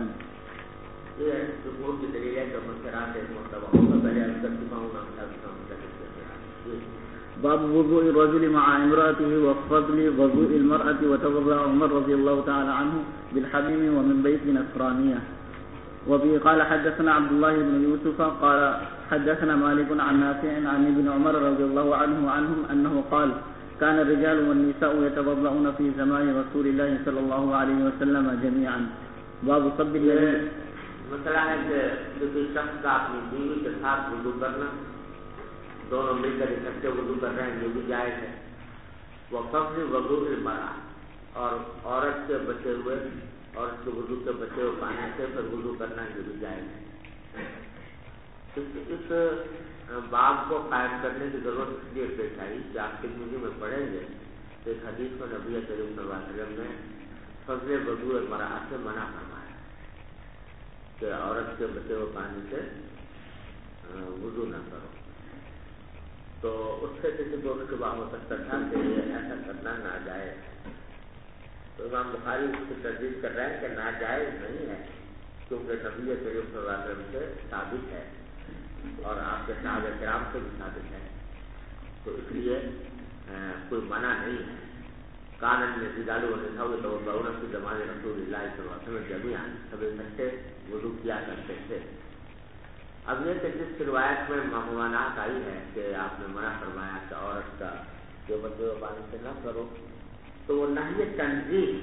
Speaker 3: باب وضوء الرجل مع امرأته وفضل وضوء المرأة وتوضأ عمر رضي الله تعالى عنه بالحميم ومن بيت نصرانية. وبه قال حدثنا عبد الله بن يوسف قال حدثنا مالك عن نافع عن ابن عمر رضي الله عنهم أنه قال كان الرجال والنساء يتوضؤون في زمان رسول الله صلى الله عليه وسلم جميعا. باب صب اليمين.
Speaker 1: مسئلہ ہے کہ کسی شخص کا اپنی بیوی کے ساتھ وضو کرنا, دونوں مل کر اکٹھے وضو کر رہے ہیں, یہ بھی جائز ہے. وہ فضل وضو المرأة, اور عورت کے بچے ہوئے عورت کے وضو کے بچے ہوئے پانی سے پھر وضو کرنا یہ بھی جائز ہے. اس باب کو قائم کرنے کی ضرورت اس لیے پیش آئی کہ آپ ترمذی میں پڑھیں گے کہ ایک حدیث میں نبی کریم صلی اللہ علیہ وسلم نے فضل وضو المرأة سے منع فرمایا کہ عورت کے بچے ہوئے پانی سے وضو نہ کرو. تو اس سے کسی کو شبہ ہو سکتا تھا کہ یہ ایسا کرنا ناجائز. تو امام بخاری اس کی تردید کر رہے ہیں کہ ناجائز نہیں ہے, کیونکہ نبی کریم صلی اللہ علیہ وسلم سے ثابت ہے اور آپ کے صحابہ کرام سے بھی ثابت ہے, تو اس لیے کوئی منع نہیں ہے. کان الرجال والنساء يتوضؤون في زمان رسول الله صلی اللہ علیہ وسلم جميعا, سب اکٹھے وضو کیا کرتے تھے. اب یہ کہ جس روایت میں ممانعت آئی ہے کہ آپ نے منع فرمایا کہ عورت کا جو بچے ہوئے پانی سے نہ کرو, تو وہ نہی تنزیہ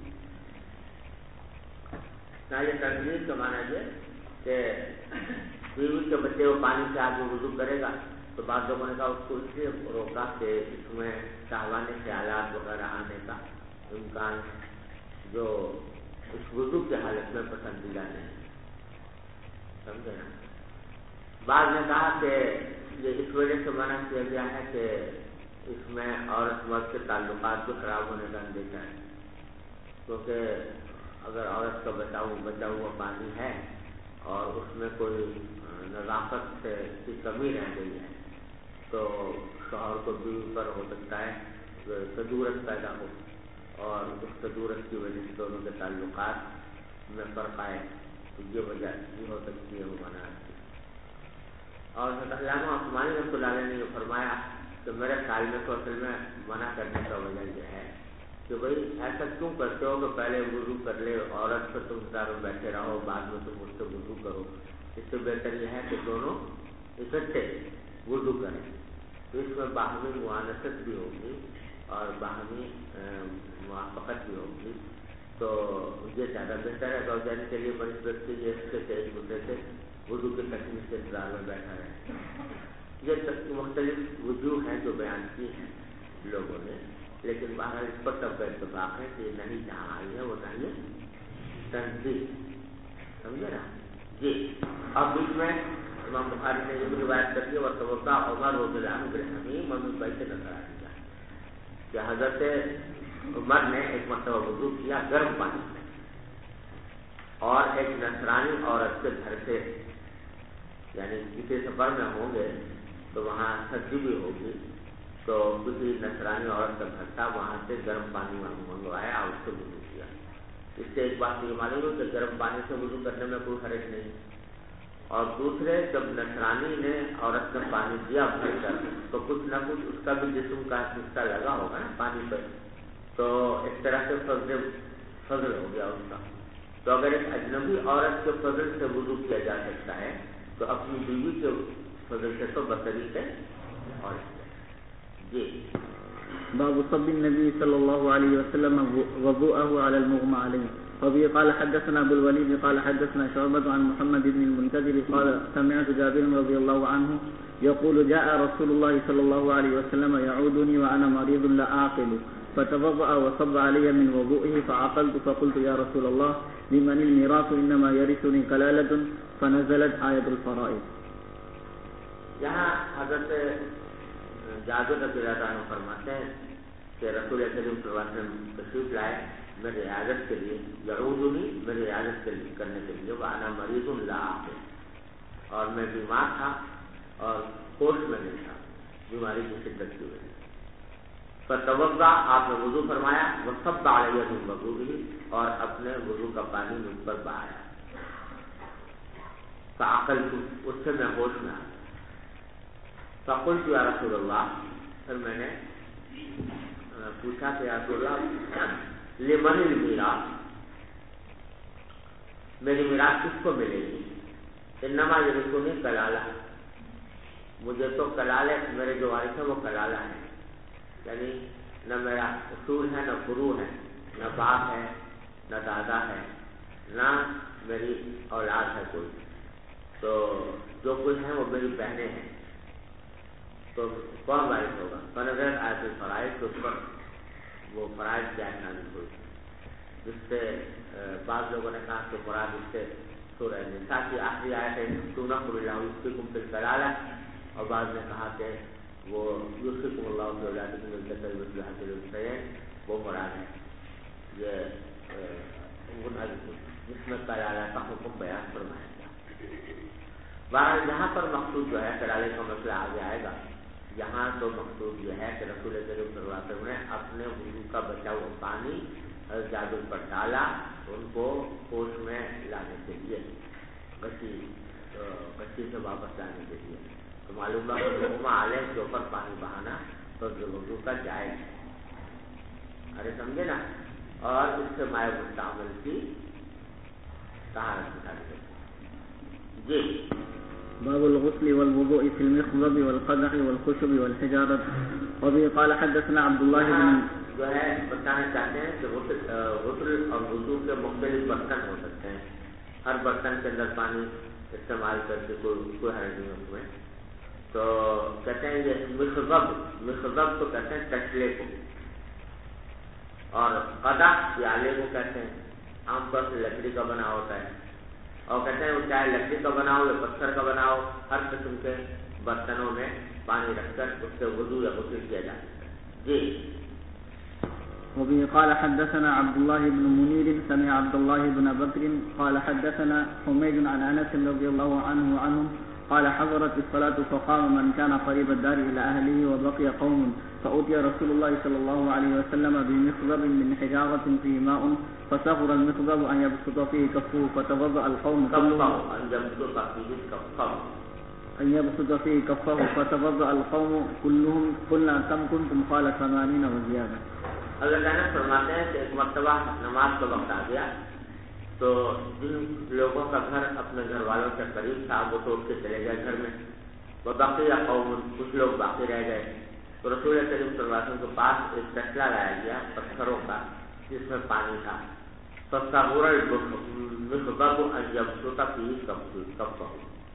Speaker 1: کا معنی یہ کہ بیوی کے بچے ہوئے پانی سے آدمی وضو کرے گا, تو بعض لوگوں نے کہا اس کو اس لیے روکا کہ اس میں شہوانے خیالات وغیرہ آنے کا امکان جو اس وضو کی حالت میں پسندیدہ نہیں, سمجھے نا. بعض نے کہا کہ یہ اس وجہ سے منع کیا گیا ہے کہ اس میں عورت مرد کے تعلقات کو خراب ہونے کا اندیشہ ہے, کیونکہ اگر عورت کا بچا ہوا پانی ہے اور اس میں کوئی نظافت کی کمی رہ گئی ہے تو شوہر کو بیوی پر ہو سکتا ہے تدورت پیدا ہو, اور اس تدورت کی وجہ سے دونوں کے تعلقات میں فرق آئے, تو یہ وجہ یہ ہو سکتی ہے وہ منع. اور علامہ عثمانی رحمۃ اللہ علیہ نے یہ فرمایا کہ میرے خیال میں تو اصل میں منع کرنے کا وجہ یہ ہے کہ بھائی ایسا کیوں کرتے ہو کہ پہلے وضو کر لے، عورت سے تم داروں بیٹھے رہو، بعد میں تم اس سے وضو کرو، اس سے بہتر یہ ہے کہ دونوں اکٹھے وضو کریں، تو اس میں باہمی موانست بھی ہوگی اور باہمی موافقت بھی ہوگی، تو یہ زیادہ بہتر ہے زوجین کے لیے بنسبت سے یہ اس کے ایک دوسرے سے وضو کی تکمیل کے انتظار میں بیٹھا ہے۔ یہ مختلف وجوہ ہیں جو بیان کی ہیں لوگوں نے، لیکن بہرحال اس پر سب کا اتفاق ہے کہ نہیں جہاں آئی ہے وہ نہیں تنظیم، سمجھے نا جی۔ اب بیچ میں امام بخاری نے یہ بھی روایت کر دی اور توقع عمر رضی اللہ عنہ برحمی محمود بھائی سے نظر آ دیا کہ حضرت عمر نے ایک مرتبہ وضو کیا گرم پانی میں، اور ایک نصرانی عورت کے گھر سے، یعنی کسی سفر میں ہوں گے تو وہاں سردی بھی ہوگی، تو کسی نصرانی عورت کا گھر تھا، وہاں سے گرم پانی منگوایا اور اس سے وضو کیا۔ اس سے ایک بات یہ معلوم ہو کہ گرم پانی سے وضو کرنے میں کوئی حرج نہیں، اور دوسرے جب نصرانی نے عورت میں پانی دیا بھر کر تو کچھ نہ کچھ اس کا بھی جسم کا حصہ لگا ہوگا نا پانی پر، تو ایک طرح سے فضل ہو گیا اس کا۔ تو اگر ایک اجنبی عورت کے فضل سے وضو کیا جا سکتا ہے تو اپنی بیوی کے فضل سے تو بطری سے اور جی۔
Speaker 3: باب صب النبي صلى الله عليه وسلم وضوءه على المغمى عليه. وبه قال حدثنا ابو الوليد قال حدثنا شعبة عن محمد بن المنكدر قال سمعت جابر رضي الله عنه يقول جاء رسول الله صلى الله عليه وسلم يعودني وانا مريض لا اعقل فتوضأ وصب علي من وضوئه فعقلت فقلت يا رسول الله لمن الميراث انما يرثني كلالة فنزلت آية الفرائض.
Speaker 1: یہاں حضرت جابر رضی اللہ عنہ فرماتے ہیں کہ رسول کریم صلی اللہ علیہ وسلم تشریف لائے میری عیادت کے لیے، یعودنی میری عیادت کرنے کے لیے، وانا مریض لا عاقل، اور میں بیمار تھا اور ہوش میں نہیں تھا بیماری کی شدت کی وجہ سے۔ فتوضا، آپ نے وضو فرمایا، وصب علی من وضوئہ، اور اپنے وضو کا پانی مجھ پر بہایا، فعقلت، اس سے میں ہوش میں آ گیا۔ فقلت یا رسول اللہ، پھر میں نے پوچھا کہ یا رسول اللہ لمن المیراث، میری میراث کس کو ملے گی؟ انما یرثنی کلالہ، مجھے تو کلالہ، میرے جو وارث ہیں وہ کلالہ ہیں، یعنی نہ میرا اصول ہے، نہ فروع ہے، نہ باپ ہے، نہ دادا ہے، نہ میری اولاد ہے کوئی، تو جو کچھ ہے وہ میری بہنیں ہیں، تو کون وارث ہوگا؟ فنظر آیت الفرائض، تو اس پر وہ فرائض کی آیت نازل ہوئی، جس سے بعض لوگوں نے کہا کہ مراد اس سے سورہ نساء کی آخری آیت ہے تُنَقُّ اللَّهُ يُوصِيكُم فِي الْكَلَالَةِ، اور بعض نے کہا کہ وہ يُوصِيكُم اللَّهُ فِي أَوْلَادِكُمْ لِلذَّكَرِ مِثْلُ حَظِّ الْأُنثَيَيْنِ، وہ مراد ہے یہ جس میں کلالہ کا حکم بیان فرمایا گیا۔ بہرحال یہاں پر مقصود جو ہے کلالے کا مسئلہ آگے آئے گا، یہاں تو مقصود یہ ہے کہ رسول کریم صلی اللہ علیہ وسلم نے اپنے وضو کا بچا ہوا پانی جابر پر ڈالا ان کو ہوش میں لانے کے لیے، بچی سے واپس لانے کے لیے، تو معلوم ہے کہ مغمہ علیہ کے اوپر پانی بہانا تو وضو کا جائز ہے، ارے سمجھے نا، اور اس سے مائع مستعمل کی طہارت نکالی جی۔
Speaker 3: باب الغسل والوضوء في المخضب والقدح والخشب والحجارة. وبه قال حدثنا عبد الله بن،
Speaker 1: جو ہے بتانا چاہتے ہیں کہ غسل اور وضو کے مختلف برتن ہو سکتے ہیں، ہر برتن کے اندر پانی استعمال کر کے کوئی حرج نہیں اس میں، تو کہتے ہیں یہ مخضب تو کہتے ہیں کچلے کو، اور قدح یا آلے کو کہتے ہیں، عام طور سے لکڑی کا بنا ہوتا ہے، اور کہتے ہیں وہ چاہے لکڑی کا بناؤ یا پتھر کا بناؤ، ہر قسم کے برتنوں میں پانی رکھ کر اس سے وضو یا غسل کیا جا سکتا ہے جی۔
Speaker 3: وبه قال حدثنا عبد الله بن منير سمع عبد الله بن بكر قال حدثنا حميد عن انس رضي الله عنهم قال حضرت الصلاة فقام من كان قريب الدار إلى أهله وبقي قوم فأتي رسول الله صلى الله عليه وسلم بمخضب من حجارة فيه ماء فصغر المخضب أن يبسط فيه كفه فتوضأ القوم كلهم قلنا كم كنتم؟ قال 80 وزيادة.
Speaker 1: حضرت انس فرماتے ہیں کہ ایک مرتبہ نماز کا وقت آ گیا تو جن لوگوں کا گھر اپنے گھر والوں کے قریب تھا وہ تو اٹھ کے چلے گئے گھر میں، وہ باقی قوم کچھ لوگ باقی رہ گئے، تو رسول کریم صلی اللہ علیہ وسلم کے پاس ایک تسلا لایا گیا پتھروں کا جس میں پانی تھا، فصغر المخضب ان يبسط فيه كفه،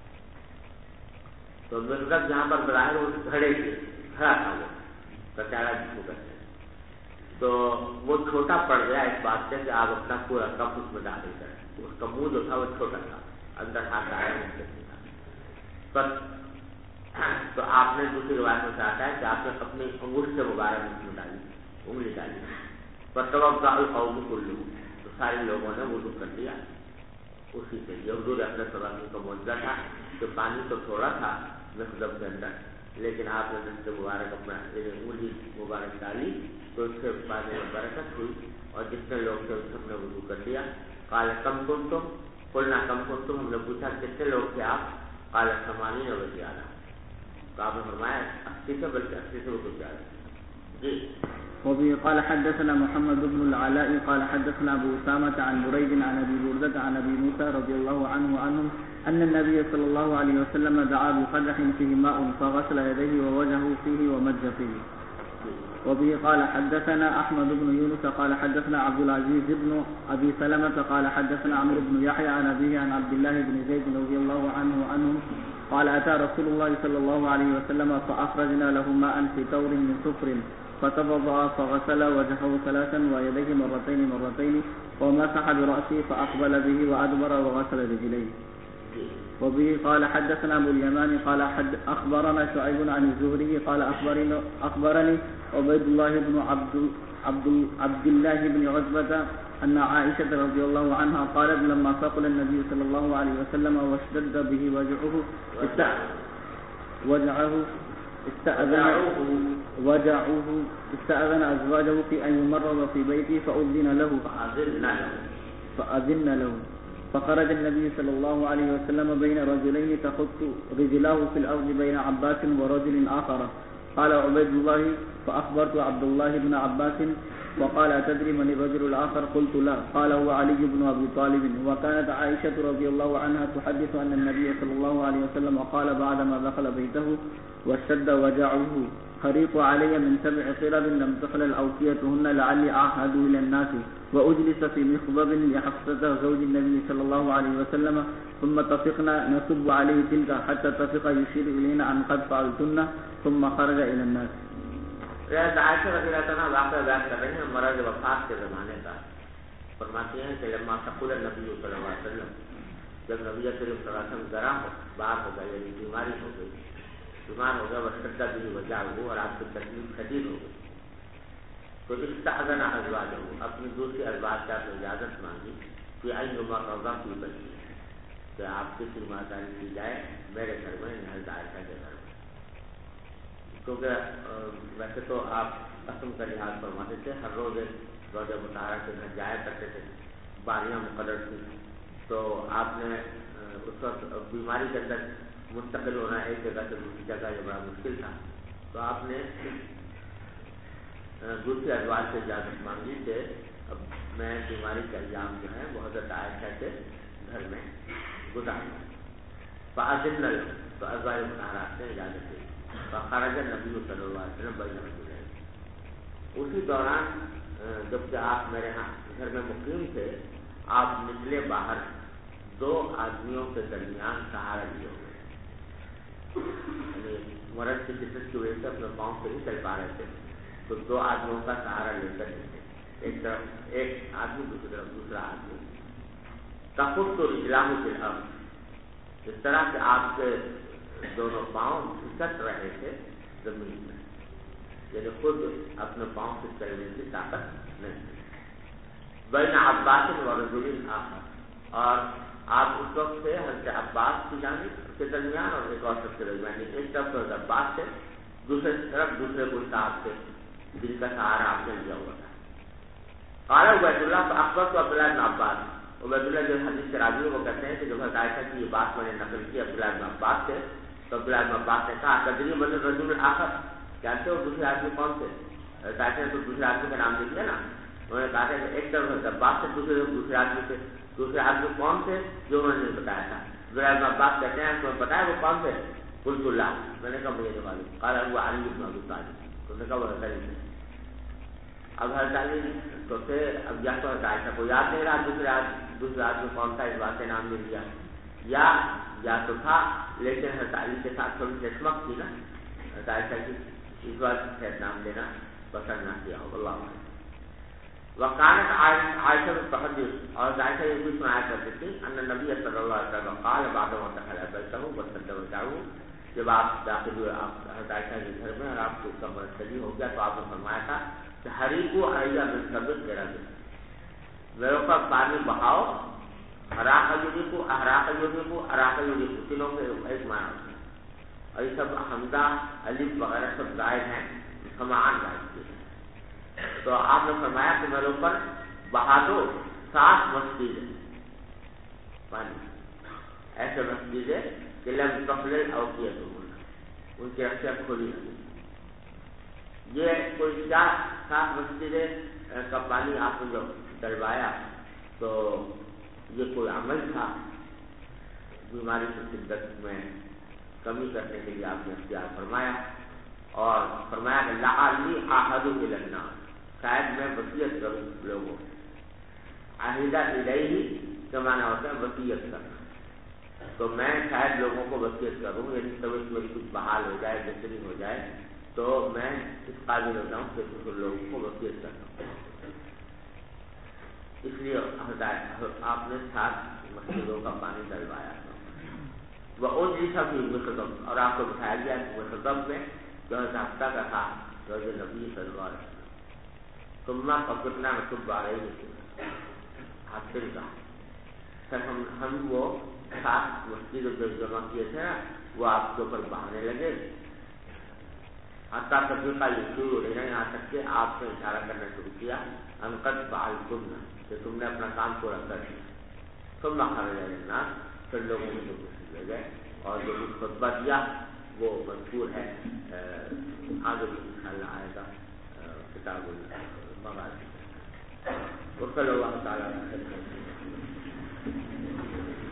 Speaker 1: تو مخضب جہاں پر بظاہر اس گھڑے کے کھڑا تھا وہ کچارا جس کو کہتے ہیں، تو وہ چھوٹا پڑ گیا اس بات سے کہ آپ اپنا پورا کپ اس میں داخل کریں، اس کا منہ جو تھا وہ چھوٹا تھا، اندر ہاتھ آیا نہیں تھا، تو آپ نے دوسری روایت میں چاہتا ہے کہ آپ نے اپنی انگوٹھ سے مبارک اس میں ڈالی، انگلی ڈالی، فتوضأ القوم كلهم، تو سارے لوگوں نے وضو کر لیا اسی سے۔ یہ حضور اپنے صلی اللہ علیہ وسلم کا معجزہ تھا کہ پانی تو تھوڑا تھا مخضب کے اندر، لیکن آپ نے جس سے مبارک اپنا انگلی مبارک ڈالی تو اس سے پانی میں برکت ہوئی، اور جتنے لوگ تھے سب نے وضو کر لیا۔ قال کم کنتم، قلنا کم کنتم، ہم نے پوچھا کتنے لوگ تھے آپ؟ قال 80 و زیادہ، تو آپ نے فرمایا 80 سے بلکہ 80 سے وہ کچھ زیادہ جی۔
Speaker 3: وبه قال حدثنا محمد بن العلاء قال حدثنا ابو اسامة عن بريد عن ابي بردة عن ابي موسى رضي الله عنه عنهم ان النبي صلى الله عليه وسلم دعا بقدح فيه ماء فغسل يديه ووجهه فيه ومج فيه. وبه قال حدثنا احمد بن يونس قال حدثنا عبد العزيز بن ابي سلمة قال حدثنا عمرو بن يحيى عن ابيه عن عبد الله بن زيد رضي الله عنه عنهم قال اتى رسول الله صلى الله عليه وسلم فاخرجنا له ماء في تور من صفر فتوضأ فغسل وجهه 3 ويديه مرتين ومسح برأسه فأقبل به وأدبر وغسل رجليه. وبه قال حدثنا أبو اليمان قال أخبرنا شعيب عن الزهري قال أخبرني عبيد الله بن عبد الله بن عتبة أن عائشة رضي الله عنها قالت لما ثقل النبي صلى الله عليه وسلم واشتد به استأذن أزواجه في أن يمرض في بيته فأذن له فخرج النبي صلى الله عليه وسلم بين رجلين تخط رجلاه في الأرض بين عباس ورجل آخر. قال عبيد الله فأخبرت عبد الله بن عباس وقال أتدري من الرجل الآخر؟ قلت لا. قال هو علي بن أبي طالب. وكانت عائشة رضي الله عنها تحدث أن النبي صلى الله عليه وسلم قال بعدما دخل بيته واشتد وجعه خريق علي من 7 قرب لم تخلل أوكيتهن لعلي أعهد إلى الناس وأجلس في مخضب لحفصة زوج النبي صلى الله عليه وسلم ثم اتفقنا نصب عليه تلك حتى اتفق يشير إلينا أن قد فعلتن ثم خرج إلى الناس.
Speaker 1: عائشہ رضی اللہ عنہ واقعہ بیان کر رہے ہیں مرض وفات کے زمانے کا، فرماتی ہیں کہ لما ثقل النبی صلی اللہ علیہ وسلم، جب نبی کریم صلی اللہ علیہ وسلم ذرا باہر ہو گئے یعنی بیمار ہو گیا وشدہ بھی وجہ ہو اور آپ کی تکلیف شدید ہو گئی، تو استأذن ازواجہ اپنی دوسری ازواج سے اجازت مانگی کہ ان یمرض فی بیتہ، کہ آپ کی تیمارداری کی جائے میرے گھر میں حضرت عائشہ کے گھر میں، کیونکہ ویسے تو آپ قسم کا لحاظ فرماتے تھے، ہر روز روزہ مطالعہ کے گھر جایا کرتے تھے، باریاں مقرر تھیں، تو آپ نے اس وقت بیماری کے اندر منتقل ہونا ایک جگہ سے دوسری جگہ یہ بڑا مشکل تھا، تو آپ نے دوسری ازواج سے اجازت مانگی کہ اب میں بیماری کے ایام جو ہیں وہ حضرت عائشہ کے گھر میں گزاروں، فأذن له، تو ازواج مطہرات نے اجازت دی، فخرج النبی صلی اللہ علیہ وسلم بین رجلین، اسی دوران جبکہ آپ میرے ہاں گھر میں مقیم تھے، آپ نکلے باہر 2 آدمیوں کے درمیان سہارا لیے ہوئے، یعنی مرض کی شدت کی وجہ سے اپنے پاؤں سے نہیں چل پا رہے تھے، تو 2 آدمیوں کا سہارا لے کر نکلے، ایک طرف ایک آدمی دوسری طرف دوسرا آدمی، تخط رجلاه فی الارض، اس طرح کہ آپ کے دونوں پاؤں پھسٹ رہے تھے زمین میں، یعنی خود اپنے پاؤں سے چلنے کی طاقت نہیں تھی، بین عباس و رجل آخر، اور آپ اس وقت سے حضرت عباس کی جانب کے درمیان اور ایک اور شخص کے درمیان، ایک طرف حضرت عباس سے دوسرے طرف دوسرے کوئی صاحب سے جن کا سہارا آپ نے لیا ہوا تھا۔ قال عبید اللہ فاخبرت عبداللہ بن عباس، عبید اللہ جو حدیث کے راوی وہ کہتے ہیں کہ جب حضرت عائشہ کی یہ بات میں نے نقل کی عبداللہ بن عباس سے، تو عبداللہ بن عباس نے کہا تدری من الرجل الآخر، جانتے ہو دوسرے آدمی کون تھے؟ نے تو دوسرے آدمی کا نام لے دیا نا. انہوں نے کہا تھا کہ ایک طرف عباس سے دوسرے آدمی کون تھے جو انہوں نے نہیں بتایا تھا. ابن عباس کہتے ہیں تمہیں پتا ہے وہ کون تھے؟ قلت اللہ. میں نے کہا مجھے نہیں معلوم. قال هو علی بن ابی طالب. تو نے کہا وہ حضرت علی. اب حضرت علی تو تھے. اب یا تو حضرت عائشہ کو یاد نہیں رہا دوسرے آدمی کون تھا, اس بات سے نام لے لیا, یا تو تھا لیکن حضرت علی کے ساتھ تھوڑی چشمک تھی نا حضرت عائشہ کی, اس بات سے نام لینا پسند نہ کیا ہو. اللہ علیہ وکانت عائشہ تحدث, اور عائشہ یہ بھی سنایا کرتی تھی ان نبی صلی اللہ علیہ وسلم قال بعد ما دخل بیته وصدقه, جب آپ داخل ہوئے آپ حضرت عائشہ کے گھر میں اور آپ کو کمر صحیح ہو گیا تو آپ نے فرمایا تھا کہ حریقو علیہ من ثبت تیرا دل, میرے اوپر پانی بہاؤ. حراق یوریکو احراق یوریکو اراق یوریکو تینوں کے ایک معنی ہوتا ہے, اور یہ سب حمزہ الف وغیرہ سب زائد ہیں, سماعان زائد کے. تو آپ نے فرمایا کہ میرے اوپر بہا دو 7 مسجدیں پانی, ایسے مسجدیں کہ لم تخلل او کیت ان کی رخصیاں کھولی نہیں. یہ کوئی 7 مسجدیں کا پانی آپ نے جو ڈلوایا تو یہ کوئی عمل تھا بیماری کی شدت میں کمی کرنے کے لیے آپ نے اختیار فرمایا, اور فرمایا کہ لعلی احد الی الناس, شاید میں وصیت کروں لوگوں. عہدہ الیہ کا معنی ہوتا ہے وصیت کرنا, تو میں شاید لوگوں کو وصیت کروں, یعنی طبیعت میری کچھ بحال ہو جائے, بہتری ہو جائے تو میں اس قابل ہو جاؤں کہ کچھ لوگوں کو وصیت کرتا ہوں. اس لیے آپ نے 7 مسجدوں کا پانی ڈلوایا تھا. وہ سب مقدم, اور آپ کو بتایا گیا کہ مقدم میں جو ہفتہ کا تھا جو نبی صلی اللہ علیہ وسلم تمہ پکڑنا میں خود بارے ہی حاصل کا سر ہم وہ 7 مسجد جو جمع کیے تھے نا وہ آپ کے اوپر بہانے لگے, حتیٰ تبھی کا یہ شروع ہو رہا ہے, یہاں تک کہ آپ نے اشارہ کرنا شروع کیا انقد فعلتم, کہ تم نے اپنا کام پورا کر دیا. ثم خرج الناس, پھر لوگوں میں جو کچھ لے گئے, اور جو کچھ خطبہ دیا وہ مذکور ہے آگے بھی انشاءاللہ آئے گا کتاب المغازی. وصلی اللہ تعالیٰ علیہ وسلم.